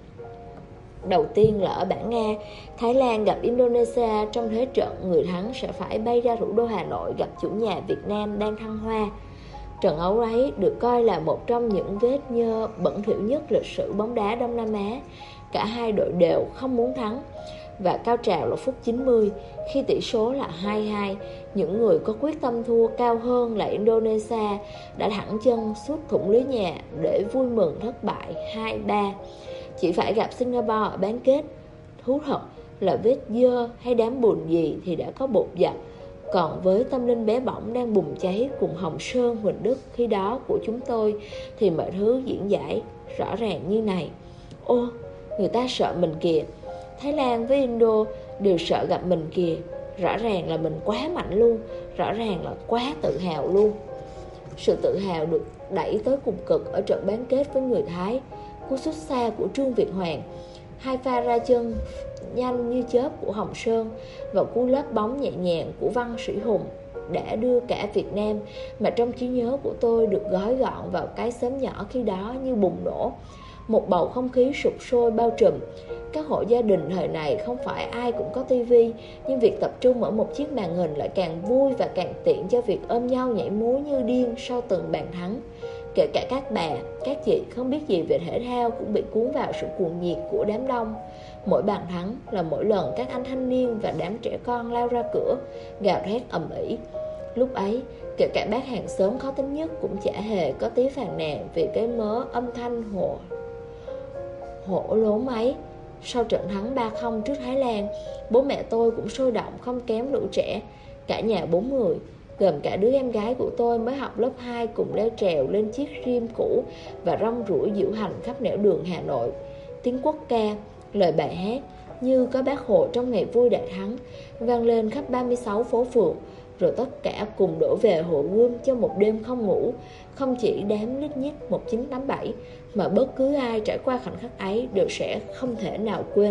Đầu tiên là ở bảng A, Thái Lan gặp Indonesia. Trong thế trận, người thắng sẽ phải bay ra thủ đô Hà Nội gặp chủ nhà Việt Nam đang thăng hoa. Trận đấu ấy được coi là một trong những vết nhơ bẩn thỉu nhất lịch sử bóng đá Đông Nam Á. Cả hai đội đều không muốn thắng. Và cao trào là phút 90, khi tỷ số là 2-2, những người có quyết tâm thua cao hơn là Indonesia đã thẳng chân sút thủng lưới nhà để vui mừng thất bại 2-3. Chỉ phải gặp Singapore ở bán kết. Thú thật là vết dơ hay đám bùn gì thì đã có bột giặt. Còn với tâm linh bé bỏng đang bùng cháy cùng Hồng Sơn, Huỳnh Đức khi đó của chúng tôi thì mọi thứ diễn giải rõ ràng như này. Ô, người ta sợ mình kìa. Thái Lan với Indo đều sợ gặp mình kìa. Rõ ràng là mình quá mạnh luôn. Rõ ràng là quá tự hào luôn. Sự tự hào được đẩy tới cùng cực ở trận bán kết với người Thái. Cú sút xa của Trương Việt Hoàng, hai pha ra chân nhanh như chớp của Hồng Sơn và cú lết bóng nhẹ nhàng của Văn Sĩ Hùng đã đưa cả Việt Nam mà trong trí nhớ của tôi được gói gọn vào cái xóm nhỏ khi đó như bùng nổ. Một bầu không khí sục sôi bao trùm. Các hộ gia đình thời này không phải ai cũng có tivi, nhưng việc tập trung ở một chiếc màn hình lại càng vui và càng tiện cho việc ôm nhau nhảy múa như điên sau từng bàn thắng. Kể cả các bà, các chị không biết gì về thể thao cũng bị cuốn vào sự cuồng nhiệt của đám đông. Mỗi bàn thắng là mỗi lần các anh thanh niên và đám trẻ con lao ra cửa, gào thét ầm ĩ. Lúc ấy, kể cả bác hàng xóm khó tính nhất cũng chả hề có tí phàn nàn vì cái mớ âm thanh hổ lố máy. Sau trận thắng 3-0 trước Thái Lan, bố mẹ tôi cũng sôi động không kém lũ trẻ. Cả nhà 4 người, gồm cả đứa em gái của tôi mới học lớp 2 cùng leo trèo lên chiếc rim cũ và rong ruổi diễu hành khắp nẻo đường Hà Nội. Tiếng quốc ca, lời bài hát như có Bác Hồ trong ngày vui đại thắng vang lên khắp 36 phố phường, rồi tất cả cùng đổ về Hồ Gươm cho một đêm không ngủ. Không chỉ đám lít nhít 1987 mà bất cứ ai trải qua khoảnh khắc ấy đều sẽ không thể nào quên.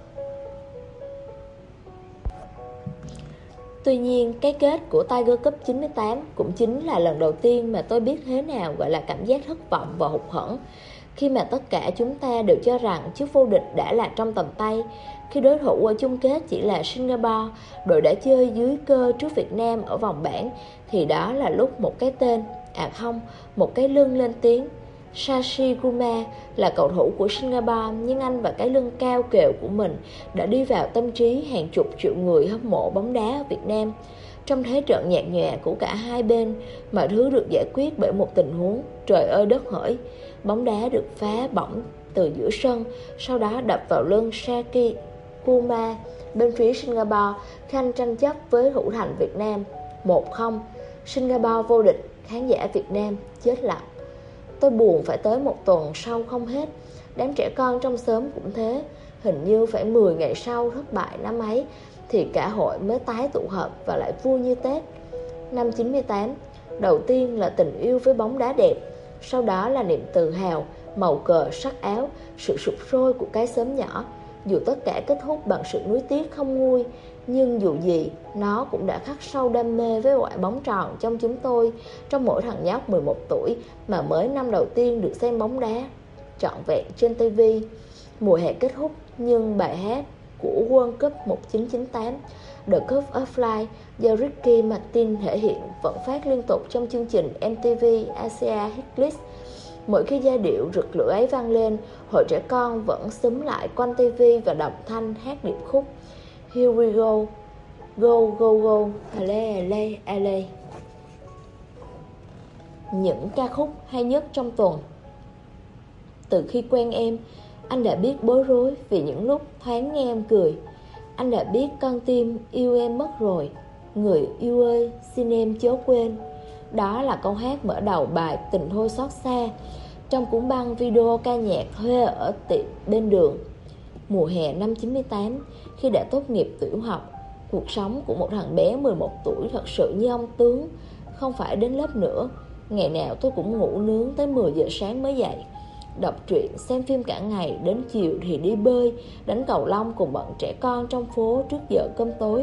Tuy nhiên, cái kết của Tiger Cup 98 cũng chính là lần đầu tiên mà tôi biết thế nào gọi là cảm giác thất vọng và hụt hẫng. Khi mà tất cả chúng ta đều cho rằng chức vô địch đã là trong tầm tay, khi đối thủ ở chung kết chỉ là Singapore, đội đã chơi dưới cơ trước Việt Nam ở vòng bảng, thì đó là lúc một cái tên, một cái lưng lên tiếng. Shashi Kumar là cầu thủ của Singapore, nhưng anh và cái lưng cao kèo của mình đã đi vào tâm trí hàng chục triệu người hâm mộ bóng đá ở Việt Nam. Trong thế trận nhạt nhòa của cả hai bên, mọi thứ được giải quyết bởi một tình huống trời ơi đất hỡi. Bóng đá được phá bỏng từ giữa sân, sau đó đập vào lưng Shaki Kumar bên phía Singapore khi anh tranh chấp với thủ thành Việt Nam. 1-0, Singapore vô địch, khán giả Việt Nam chết lặng. Tôi buồn phải tới một tuần sau không hết. Đám trẻ con trong xóm cũng thế. Hình như phải 10 ngày sau thất bại năm ấy thì cả hội mới tái tụ họp và lại vui như Tết. Năm 98, đầu tiên là tình yêu với bóng đá đẹp, sau đó là niềm tự hào, màu cờ sắc áo, sự sụp sôi của cái xóm nhỏ. Dù tất cả kết thúc bằng sự nuối tiếc không nguôi, nhưng dù gì, nó cũng đã khắc sâu đam mê với quả bóng tròn trong chúng tôi, trong mỗi thằng nhóc 11 tuổi mà mới năm đầu tiên được xem bóng đá trọn vẹn trên TV. Mùa hè kết thúc, nhưng bài hát của World Cup 1998, The Cup of Life do Ricky Martin thể hiện vẫn phát liên tục trong chương trình MTV Asia Hit List. Mỗi khi giai điệu rực lửa ấy vang lên, hội trẻ con vẫn xúm lại quanh TV và đồng thanh hát điệp khúc Here we go, go go go, ale ale ale. Những ca khúc hay nhất trong tuần. Từ khi quen em, anh đã biết bối rối vì những lúc thoáng nghe em cười. Anh đã biết con tim yêu em mất rồi. Người yêu ơi, xin em chớ quên. Đó là câu hát mở đầu bài Tình Thôi Xót Xa trong cuốn băng video ca nhạc thuê ở tiệm bên đường. Mùa hè năm 98, khi đã tốt nghiệp tiểu học, cuộc sống của một thằng bé 11 tuổi thật sự như ông tướng. Không phải đến lớp nữa, ngày nào tôi cũng ngủ nướng tới 10 giờ sáng mới dậy, đọc truyện, xem phim cả ngày, đến chiều thì đi bơi, đánh cầu lông cùng bọn trẻ con trong phố trước giờ cơm tối.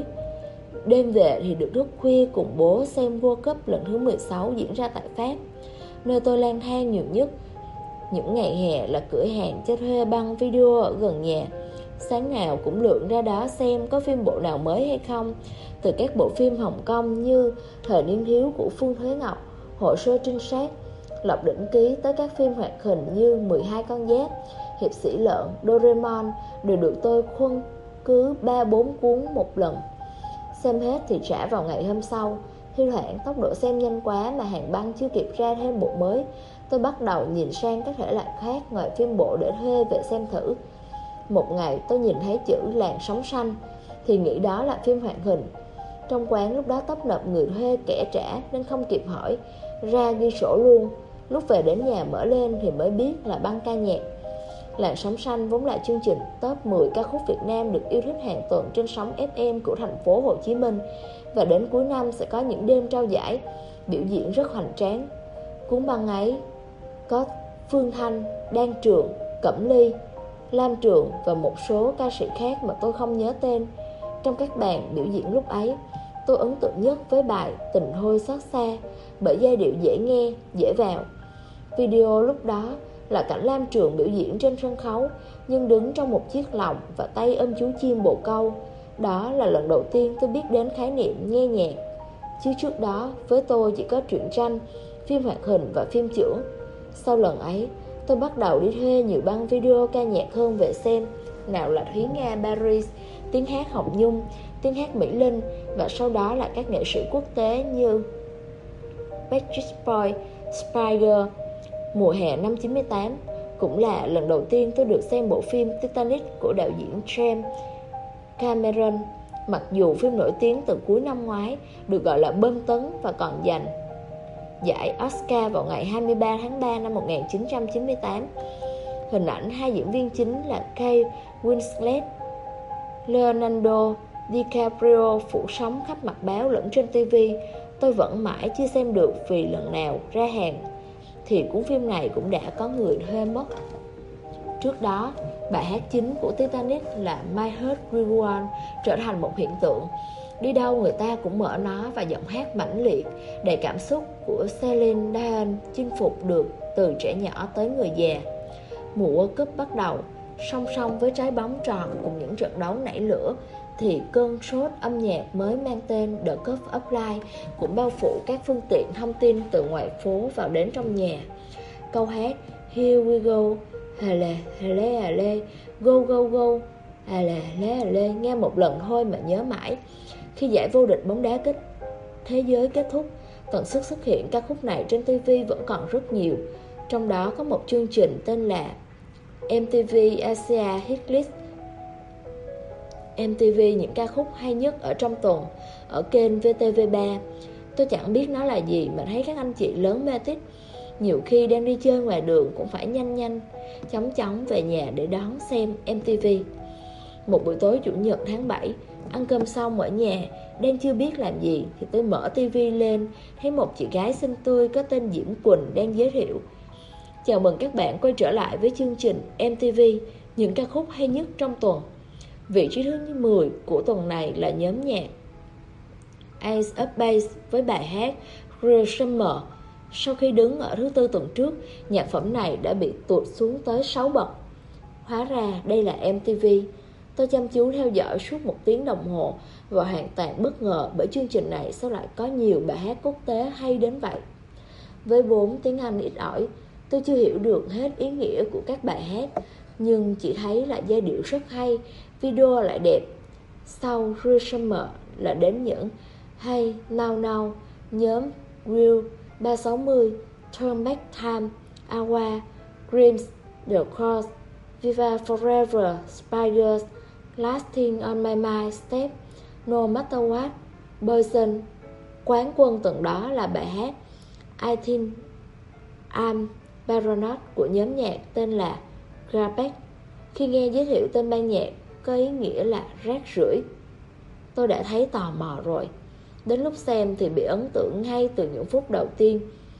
Đêm về thì được thức khuya cùng bố xem World Cup lần thứ 16 diễn ra tại Pháp, nơi tôi lang thang nhiều nhất. Những ngày hè là cửa hàng cho thuê băng video ở gần nhà. Sáng nào cũng lượn ra đó xem có phim bộ nào mới hay không, từ các bộ phim Hồng Kông như Thời Niên Thiếu của Phương Thế Ngọc, Hồ Sơ Trinh Sát, Lộc Đỉnh Ký, tới các phim hoạt hình như 12 con giáp, Hiệp Sĩ Lợn, Doraemon đều được tôi khuân cứ 3-4 cuốn một lần. Xem hết thì trả vào ngày hôm sau. Thi thoảng tốc độ xem nhanh quá mà hàng băng chưa kịp ra thêm bộ mới, tôi bắt đầu nhìn sang các thể loại khác ngoài phim bộ để thuê về xem thử. Một ngày tôi nhìn thấy chữ Làn Sóng Xanh thì nghĩ đó là phim hoạt hình. Trong quán lúc đó tấp nập người thuê kẻ trả nên không kịp hỏi, ra ghi sổ luôn. Lúc về đến nhà mở lên thì mới biết là băng ca nhạc. Làn Sóng Xanh vốn là chương trình top 10 ca khúc Việt Nam được yêu thích hàng tuần trên sóng FM của thành phố Hồ Chí Minh, và đến cuối năm sẽ có những đêm trao giải, biểu diễn rất hoành tráng. Cuốn băng ấy có Phương Thanh, Đan Trường, Cẩm Ly, Lam Trường và một số ca sĩ khác mà tôi không nhớ tên. Trong các bàn biểu diễn lúc ấy, tôi ấn tượng nhất với bài Tình Thôi Xót Xa bởi giai điệu dễ nghe, dễ vào. Video lúc đó là cảnh Lam Trường biểu diễn trên sân khấu, nhưng đứng trong một chiếc lồng và tay ôm chú chim bồ câu. Đó là lần đầu tiên tôi biết đến khái niệm nghe nhạc. Chứ trước đó với tôi chỉ có truyện tranh, phim hoạt hình và phim chưởng. Sau lần ấy, tôi bắt đầu đi thuê nhiều băng video ca nhạc hơn về xem. Nào là Thúy Nga Paris, tiếng hát Hồng Nhung, tiếng hát Mỹ Linh, và sau đó là các nghệ sĩ quốc tế như Backstreet Boys, Spice Girls. Mùa hè năm 98 cũng là lần đầu tiên tôi được xem bộ phim Titanic của đạo diễn James Cameron. Mặc dù phim nổi tiếng từ cuối năm ngoái, được gọi là bom tấn và còn giành giải Oscar vào ngày 23 tháng 3 năm 1998. Hình ảnh hai diễn viên chính là Kate Winslet, Leonardo DiCaprio phủ sóng khắp mặt báo lẫn trên TV. Tôi vẫn mãi chưa xem được vì lần nào ra hàng thì cuốn phim này cũng đã có người thuê mất. Trước đó, bài hát chính của Titanic là My Heart Will Go On trở thành một hiện tượng. Đi đâu người ta cũng mở nó, và giọng hát mãnh liệt, đầy cảm xúc của Celine Dion chinh phục được từ trẻ nhỏ tới người già. Mùa World Cup bắt đầu, song song với trái bóng tròn cùng những trận đấu nảy lửa, thì cơn sốt âm nhạc mới mang tên The Cup of Life cũng bao phủ các phương tiện thông tin từ ngoài phố vào đến trong nhà. Câu hát Here we go, ale ale ale, go go go, ale ale ale nghe một lần thôi mà nhớ mãi. Khi giải vô địch bóng đá thế giới kết thúc, tần suất xuất hiện ca khúc này trên TV vẫn còn rất nhiều. Trong đó có một chương trình tên là MTV Asia Hit List, MTV những ca khúc hay nhất ở trong tuần, ở kênh VTV3. Tôi chẳng biết nó là gì mà thấy các anh chị lớn mê tít. Nhiều khi đang đi chơi ngoài đường cũng phải nhanh chóng chóng về nhà để đón xem MTV. Một buổi tối Chủ nhật tháng 7, ăn cơm xong ở nhà, đang chưa biết làm gì thì tôi mở TV lên, thấy một chị gái xinh tươi có tên Diễm Quỳnh đang giới thiệu: chào mừng các bạn quay trở lại với chương trình MTV, Những ca khúc hay nhất trong tuần. Vị trí thứ 10 của tuần này là nhóm nhạc Ace of Base với bài hát Real Summer. Sau khi đứng ở thứ 4 tuần trước, nhạc phẩm này đã bị tụt xuống tới 6 bậc. Hóa ra đây là MTV. Tôi chăm chú theo dõi suốt 1 tiếng đồng hồ và hoàn toàn bất ngờ bởi chương trình này sao lại có nhiều bài hát quốc tế hay đến vậy. Với 4 tiếng Anh ít ỏi, tôi chưa hiểu được hết ý nghĩa của các bài hát, nhưng chỉ thấy là giai điệu rất hay, video lại đẹp. Sau Real Summer là đến những Hey Now Now, nhóm Real 360, Turn Back Time, Awa, Dreams, The Cross, Viva Forever, Spiders, Lasting on My Mind, Step, No Matter What, Poison. Quán quân tuần đó là bài hát I Think I'm Paranoid của nhóm nhạc tên là Garbage. Khi nghe giới thiệu tên ban nhạc có ý nghĩa là rác rưởi, tôi đã thấy tò mò rồi. Đến lúc xem thì bị ấn tượng ngay từ những phút đầu tiên.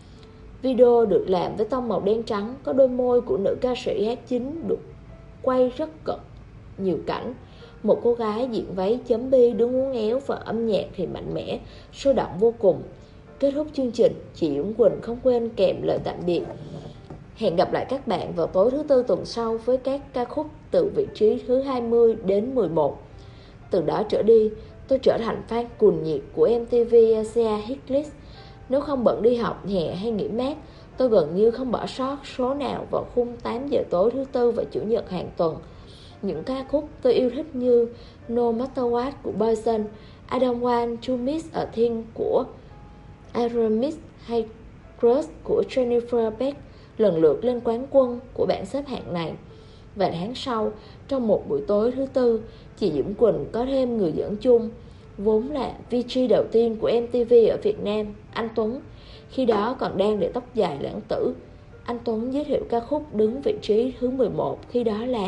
Video được làm với tông màu đen trắng, có đôi môi của nữ ca sĩ hát chính được quay rất cận nhiều cảnh. Một cô gái diện váy chấm bi đứng uốn éo và âm nhạc thì mạnh mẽ, sôi động vô cùng. Kết thúc chương trình, chị Dũng Quỳnh không quên kèm lời tạm biệt. Hẹn gặp lại các bạn vào tối thứ 4 tuần sau với các ca khúc từ vị trí thứ 20 đến 11. Từ đó trở đi, tôi trở thành fan cuồng nhiệt của MTV Asia Hit List. Nếu không bận đi học hè hay nghỉ mát, tôi gần như không bỏ sót số nào vào khung 8 giờ tối thứ Tư và Chủ nhật hàng tuần. Những ca khúc tôi yêu thích như No Matter What của Poison, I Don't Want to Miss a Thing của Aerosmith hay Crush của Jennifer Beck lần lượt lên quán quân của bảng xếp hạng này. Và tháng sau, trong một buổi tối thứ Tư, chị Dũng Quỳnh có thêm người dẫn chung, vốn là VG đầu tiên của MTV ở Việt Nam, anh Tuấn. Khi đó còn đang để tóc dài lãng tử. Anh Tuấn giới thiệu ca khúc đứng vị trí thứ 11, khi đó là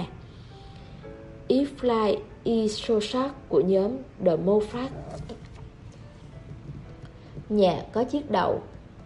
If Life is So Sad của nhóm The Moffat. Nhà có chiếc đầu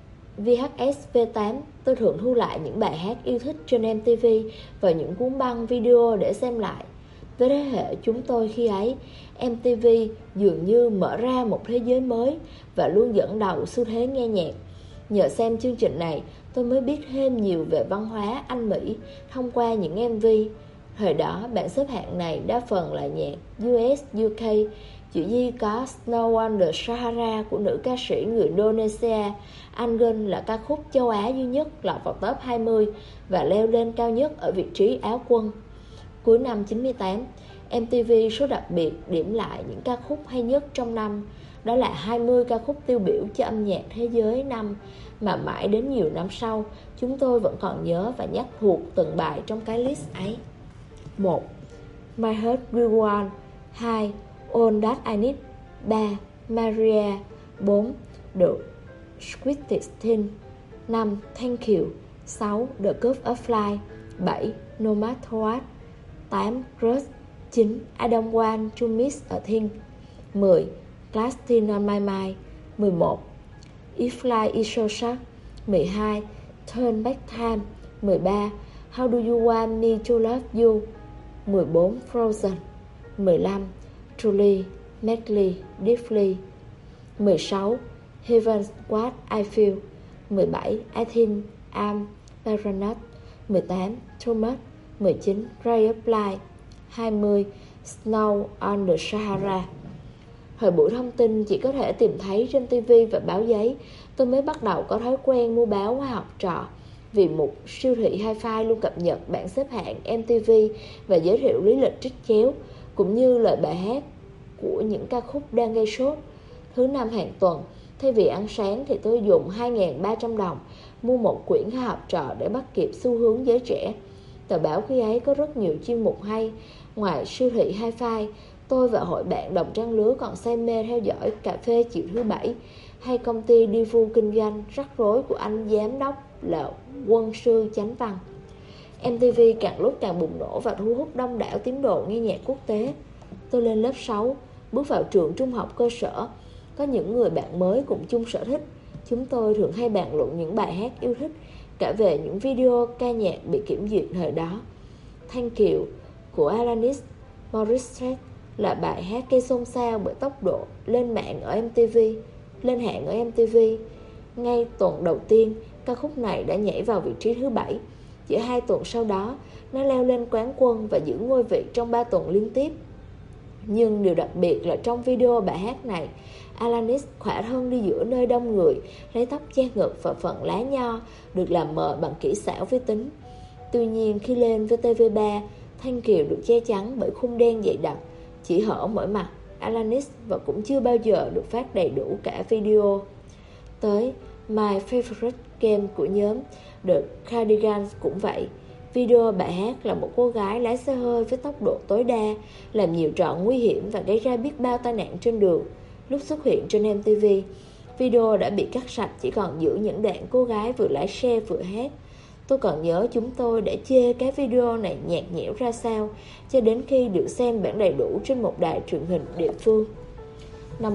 VHS V8, tôi thường thu lại những bài hát yêu thích trên MTV và những cuốn băng video để xem lại. Với thế hệ chúng tôi khi ấy, MTV dường như mở ra một thế giới mới và luôn dẫn đầu xu thế nghe nhạc. Nhờ xem chương trình này, tôi mới biết thêm nhiều về văn hóa Anh Mỹ thông qua những MV. Thời đó, bảng xếp hạng này đa phần là nhạc US, UK. Chỉ duy có Snow on the Sahara của nữ ca sĩ người Indonesia. Angel là ca khúc châu Á duy nhất lọt vào top 20 và leo lên cao nhất ở vị trí Áo quân. Cuối năm 98, MTV số đặc biệt điểm lại những ca khúc hay nhất trong năm. Đó là 20 ca khúc tiêu biểu cho âm nhạc thế giới năm mà mãi đến nhiều năm sau, chúng tôi vẫn còn nhớ và nhắc thuộc từng bài trong cái list ấy. 1. My Heart Will Go On. 2. All That I Need. 3. Maria. 4. The Sweetest Thing. 5. Thank You. 6. The Curve of Life. 7. No Matter What. 8. Crush. 9. I Don't Want to Miss a Thing. 10. Lasting on My Mind. 11. If Life is So Sad. 12. Turn Back Time. 13. How Do You Want Me to Love You. 14. Frozen. 15. Truly, Madly, Deeply. 16. Heaven's What I Feel. 17. I Think I'm Paranoid. 18. Too Much. 19. Ray of Light. 20. Snow on the Sahara. Thời buổi thông tin chỉ có thể tìm thấy trên TV và báo giấy, tôi mới bắt đầu có thói quen mua báo qua học trò. Vì mục siêu thị Hi-Fi luôn cập nhật bảng xếp hạng MTV và giới thiệu lý lịch trích chéo, cũng như lời bài hát của những ca khúc đang gây sốt. Thứ năm hàng tuần, thay vì ăn sáng thì tôi dùng 2.300 đồng mua một quyển khoa học trò để bắt kịp xu hướng giới trẻ. Tờ báo khi ấy có rất nhiều chuyên mục hay. Ngoài siêu thị Hi-Fi, tôi và hội bạn đồng trang lứa còn say mê theo dõi Cà phê chiều thứ Bảy hay công ty đi vu kinh doanh rắc rối của anh giám đốc là Quân sư Chánh Văn. MTV càng lúc càng bùng nổ và thu hút đông đảo tín đồ nghe nhạc quốc tế. Tôi lên lớp 6, bước vào trường trung học cơ sở. Có những người bạn mới cùng chung sở thích. Chúng tôi thường hay bàn luận những bài hát yêu thích, cả về những video ca nhạc bị kiểm duyệt thời đó. Thank You, của Alanis Morissette là bài hát gây xôn xao bởi tốc độ lên hạng ở MTV. Ngay tuần đầu tiên, ca khúc này đã nhảy vào vị trí thứ 7. Chỉ 2 tuần sau đó, nó leo lên quán quân và giữ ngôi vị trong 3 tuần liên tiếp. Nhưng điều đặc biệt là trong video bài hát này, Alanis khỏa thân đi giữa nơi đông người, lấy tóc che ngực và phần lá nho được làm mờ bằng kỹ xảo vi tính. Tuy nhiên khi lên VTV3, thanh kiều được che chắn bởi khung đen dày đặc, chỉ hở mỗi mặt Alanis và cũng chưa bao giờ được phát đầy đủ cả video. Tới My Favorite Game của nhóm The Cardigans cũng vậy. Video bài hát là một cô gái lái xe hơi với tốc độ tối đa, làm nhiều trò nguy hiểm và gây ra biết bao tai nạn trên đường. Lúc xuất hiện trên MTV, video đã bị cắt sạch, chỉ còn giữ những đoạn cô gái vừa lái xe vừa hát. Tôi còn nhớ chúng tôi đã chê cái video này nhạt nhẽo ra sao, cho đến khi được xem bản đầy đủ trên một đài truyền hình địa phương. Năm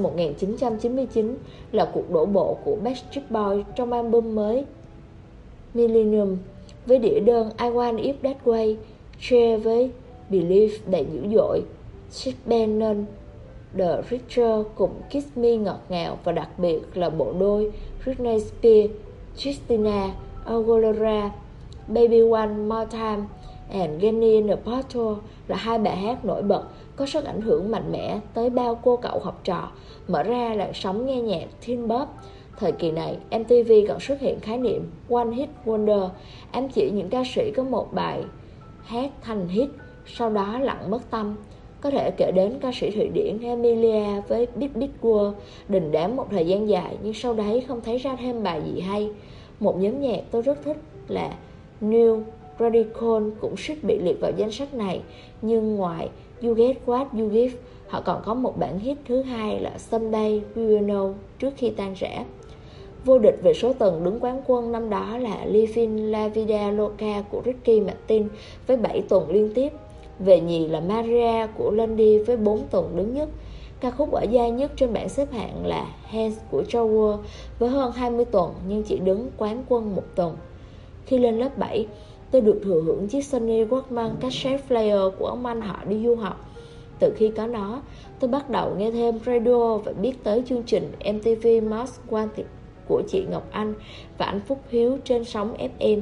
1999 là cuộc đổ bộ của Backstreet Boys trong album mới Millennium, với đĩa đơn I Want It That Way, Cher với Believe đầy dữ dội, Shipman The Richer cùng Kiss Me ngọt ngào, và đặc biệt là bộ đôi Britney Spears, Christina Aguilera, Baby One More Time and Jenny in the Bottle là 2 bài hát nổi bật có sức ảnh hưởng mạnh mẽ tới bao cô cậu học trò, mở ra làn sóng nghe nhạc teen pop. Thời kỳ này, MTV còn xuất hiện khái niệm One Hit Wonder, ám chỉ những ca sĩ có một bài hát thành hit, sau đó lặng mất tâm. Có thể kể đến ca sĩ Thụy Điển Emilia với Big Big World đình đám một thời gian dài, nhưng sau đấy không thấy ra thêm bài gì hay. Một nhóm nhạc tôi rất thích là New Radical cũng suýt bị liệt vào danh sách này, nhưng ngoài You Get What You Give, họ còn có một bản hit thứ hai là Someday We Will Know trước khi tan rã. Vô địch về số tầng đứng quán quân năm đó là Living La Vida Loca của Ricky Martin với 7 tuần liên tiếp. Về nhì là Maria của Lundy với 4 tuần đứng nhất. Ca khúc ở dài nhất trên bảng xếp hạng là Hands của Joe với hơn 20 tuần nhưng chỉ đứng quán quân 1 tuần. Khi lên lớp 7, tôi được thừa hưởng chiếc Sony Walkman cassette player của ông anh họ đi du học. Từ khi có nó, tôi bắt đầu nghe thêm radio và biết tới chương trình MTV Most Wanted của chị Ngọc Anh và anh Phúc Hiếu trên sóng FM.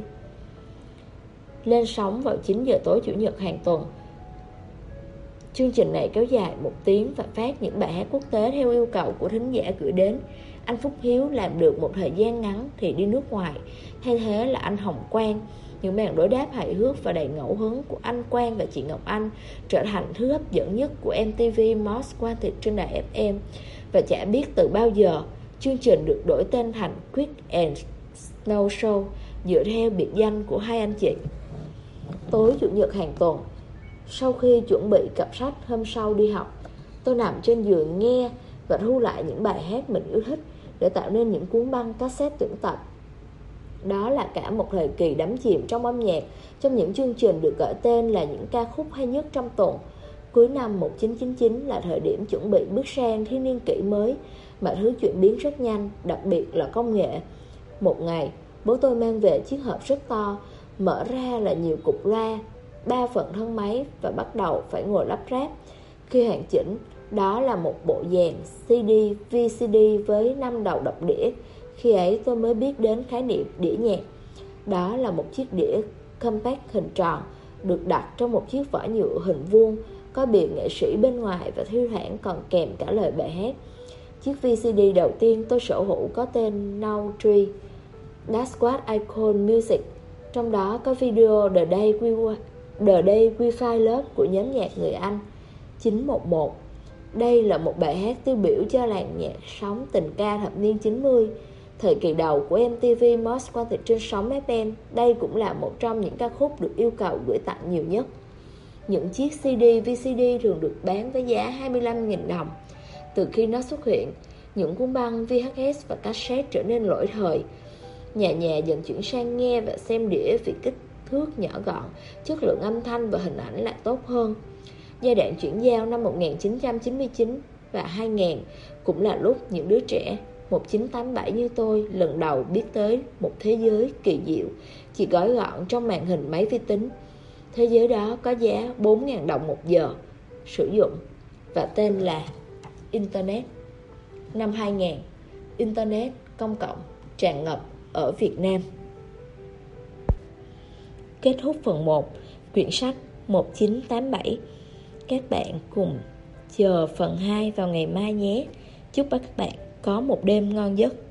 Lên sóng vào 9 giờ tối Chủ nhật hàng tuần. Chương trình này kéo dài 1 tiếng và phát những bài hát quốc tế theo yêu cầu của thính giả gửi đến. Anh Phúc Hiếu làm được một thời gian ngắn thì đi nước ngoài, thay thế là anh Hồng Quang. Những màn đối đáp hài hước và đầy ngẫu hứng của anh Quang và chị Ngọc Anh trở thành thứ hấp dẫn nhất của MTV Most Wanted trên đài FM. Và chả biết từ bao giờ, chương trình được đổi tên thành Quick and Snow Show dựa theo biệt danh của 2 anh chị. Tối Chủ nhật hàng tuần, sau khi chuẩn bị cặp sách hôm sau đi học, tôi nằm trên giường nghe và thu lại những bài hát mình yêu thích để tạo nên những cuốn băng cassette tuyển tập. Đó là cả một thời kỳ đắm chìm trong âm nhạc, trong những chương trình được gọi tên là những ca khúc hay nhất trong tuần. Cuối năm 1999 là thời điểm chuẩn bị bước sang thiên niên kỷ mới, mọi thứ chuyển biến rất nhanh, đặc biệt là công nghệ. Một ngày, bố tôi mang về chiếc hộp rất to, mở ra là nhiều cục loa, 3 phần thân máy và bắt đầu phải ngồi lắp ráp. Khi hoàn chỉnh, đó là một bộ dàn CD, VCD với 5 đầu đọc đĩa. Khi ấy tôi mới biết đến khái niệm đĩa nhạc. Đó là một chiếc đĩa compact hình tròn, được đặt trong một chiếc vỏ nhựa hình vuông, có bìa nghệ sĩ bên ngoài và thi thoảng còn kèm cả lời bài hát. Chiếc VCD đầu tiên tôi sở hữu có tên No Tree, That's What I Call Music. Trong đó có video The Day We Find Love của nhóm nhạc người Anh 911. Đây là một bài hát tiêu biểu cho làng nhạc sống tình ca thập niên 90, thời kỳ đầu của MTV Most Wanted trên sóng FM. Đây cũng là một trong những ca khúc được yêu cầu gửi tặng nhiều nhất. Những chiếc CD, VCD thường được bán với giá 25.000 đồng. Từ khi nó xuất hiện, những cuốn băng VHS và cassette trở nên lỗi thời. Nhà nhà dần chuyển sang nghe và xem đĩa vì kích thước nhỏ gọn, chất lượng âm thanh và hình ảnh lại tốt hơn. Giai đoạn chuyển giao năm 1999 và 2000 cũng là lúc những đứa trẻ 1987 như tôi lần đầu biết tới một thế giới kỳ diệu chỉ gói gọn trong màn hình máy vi tính. Thế giới đó có giá 4.000 đồng một giờ sử dụng và tên là Internet. Năm 2000, Internet công cộng tràn ngập ở Việt Nam. Kết thúc phần 1, quyển sách 1987. Các bạn cùng chờ phần 2 vào ngày mai nhé. Chúc các bạn có một đêm ngon giấc.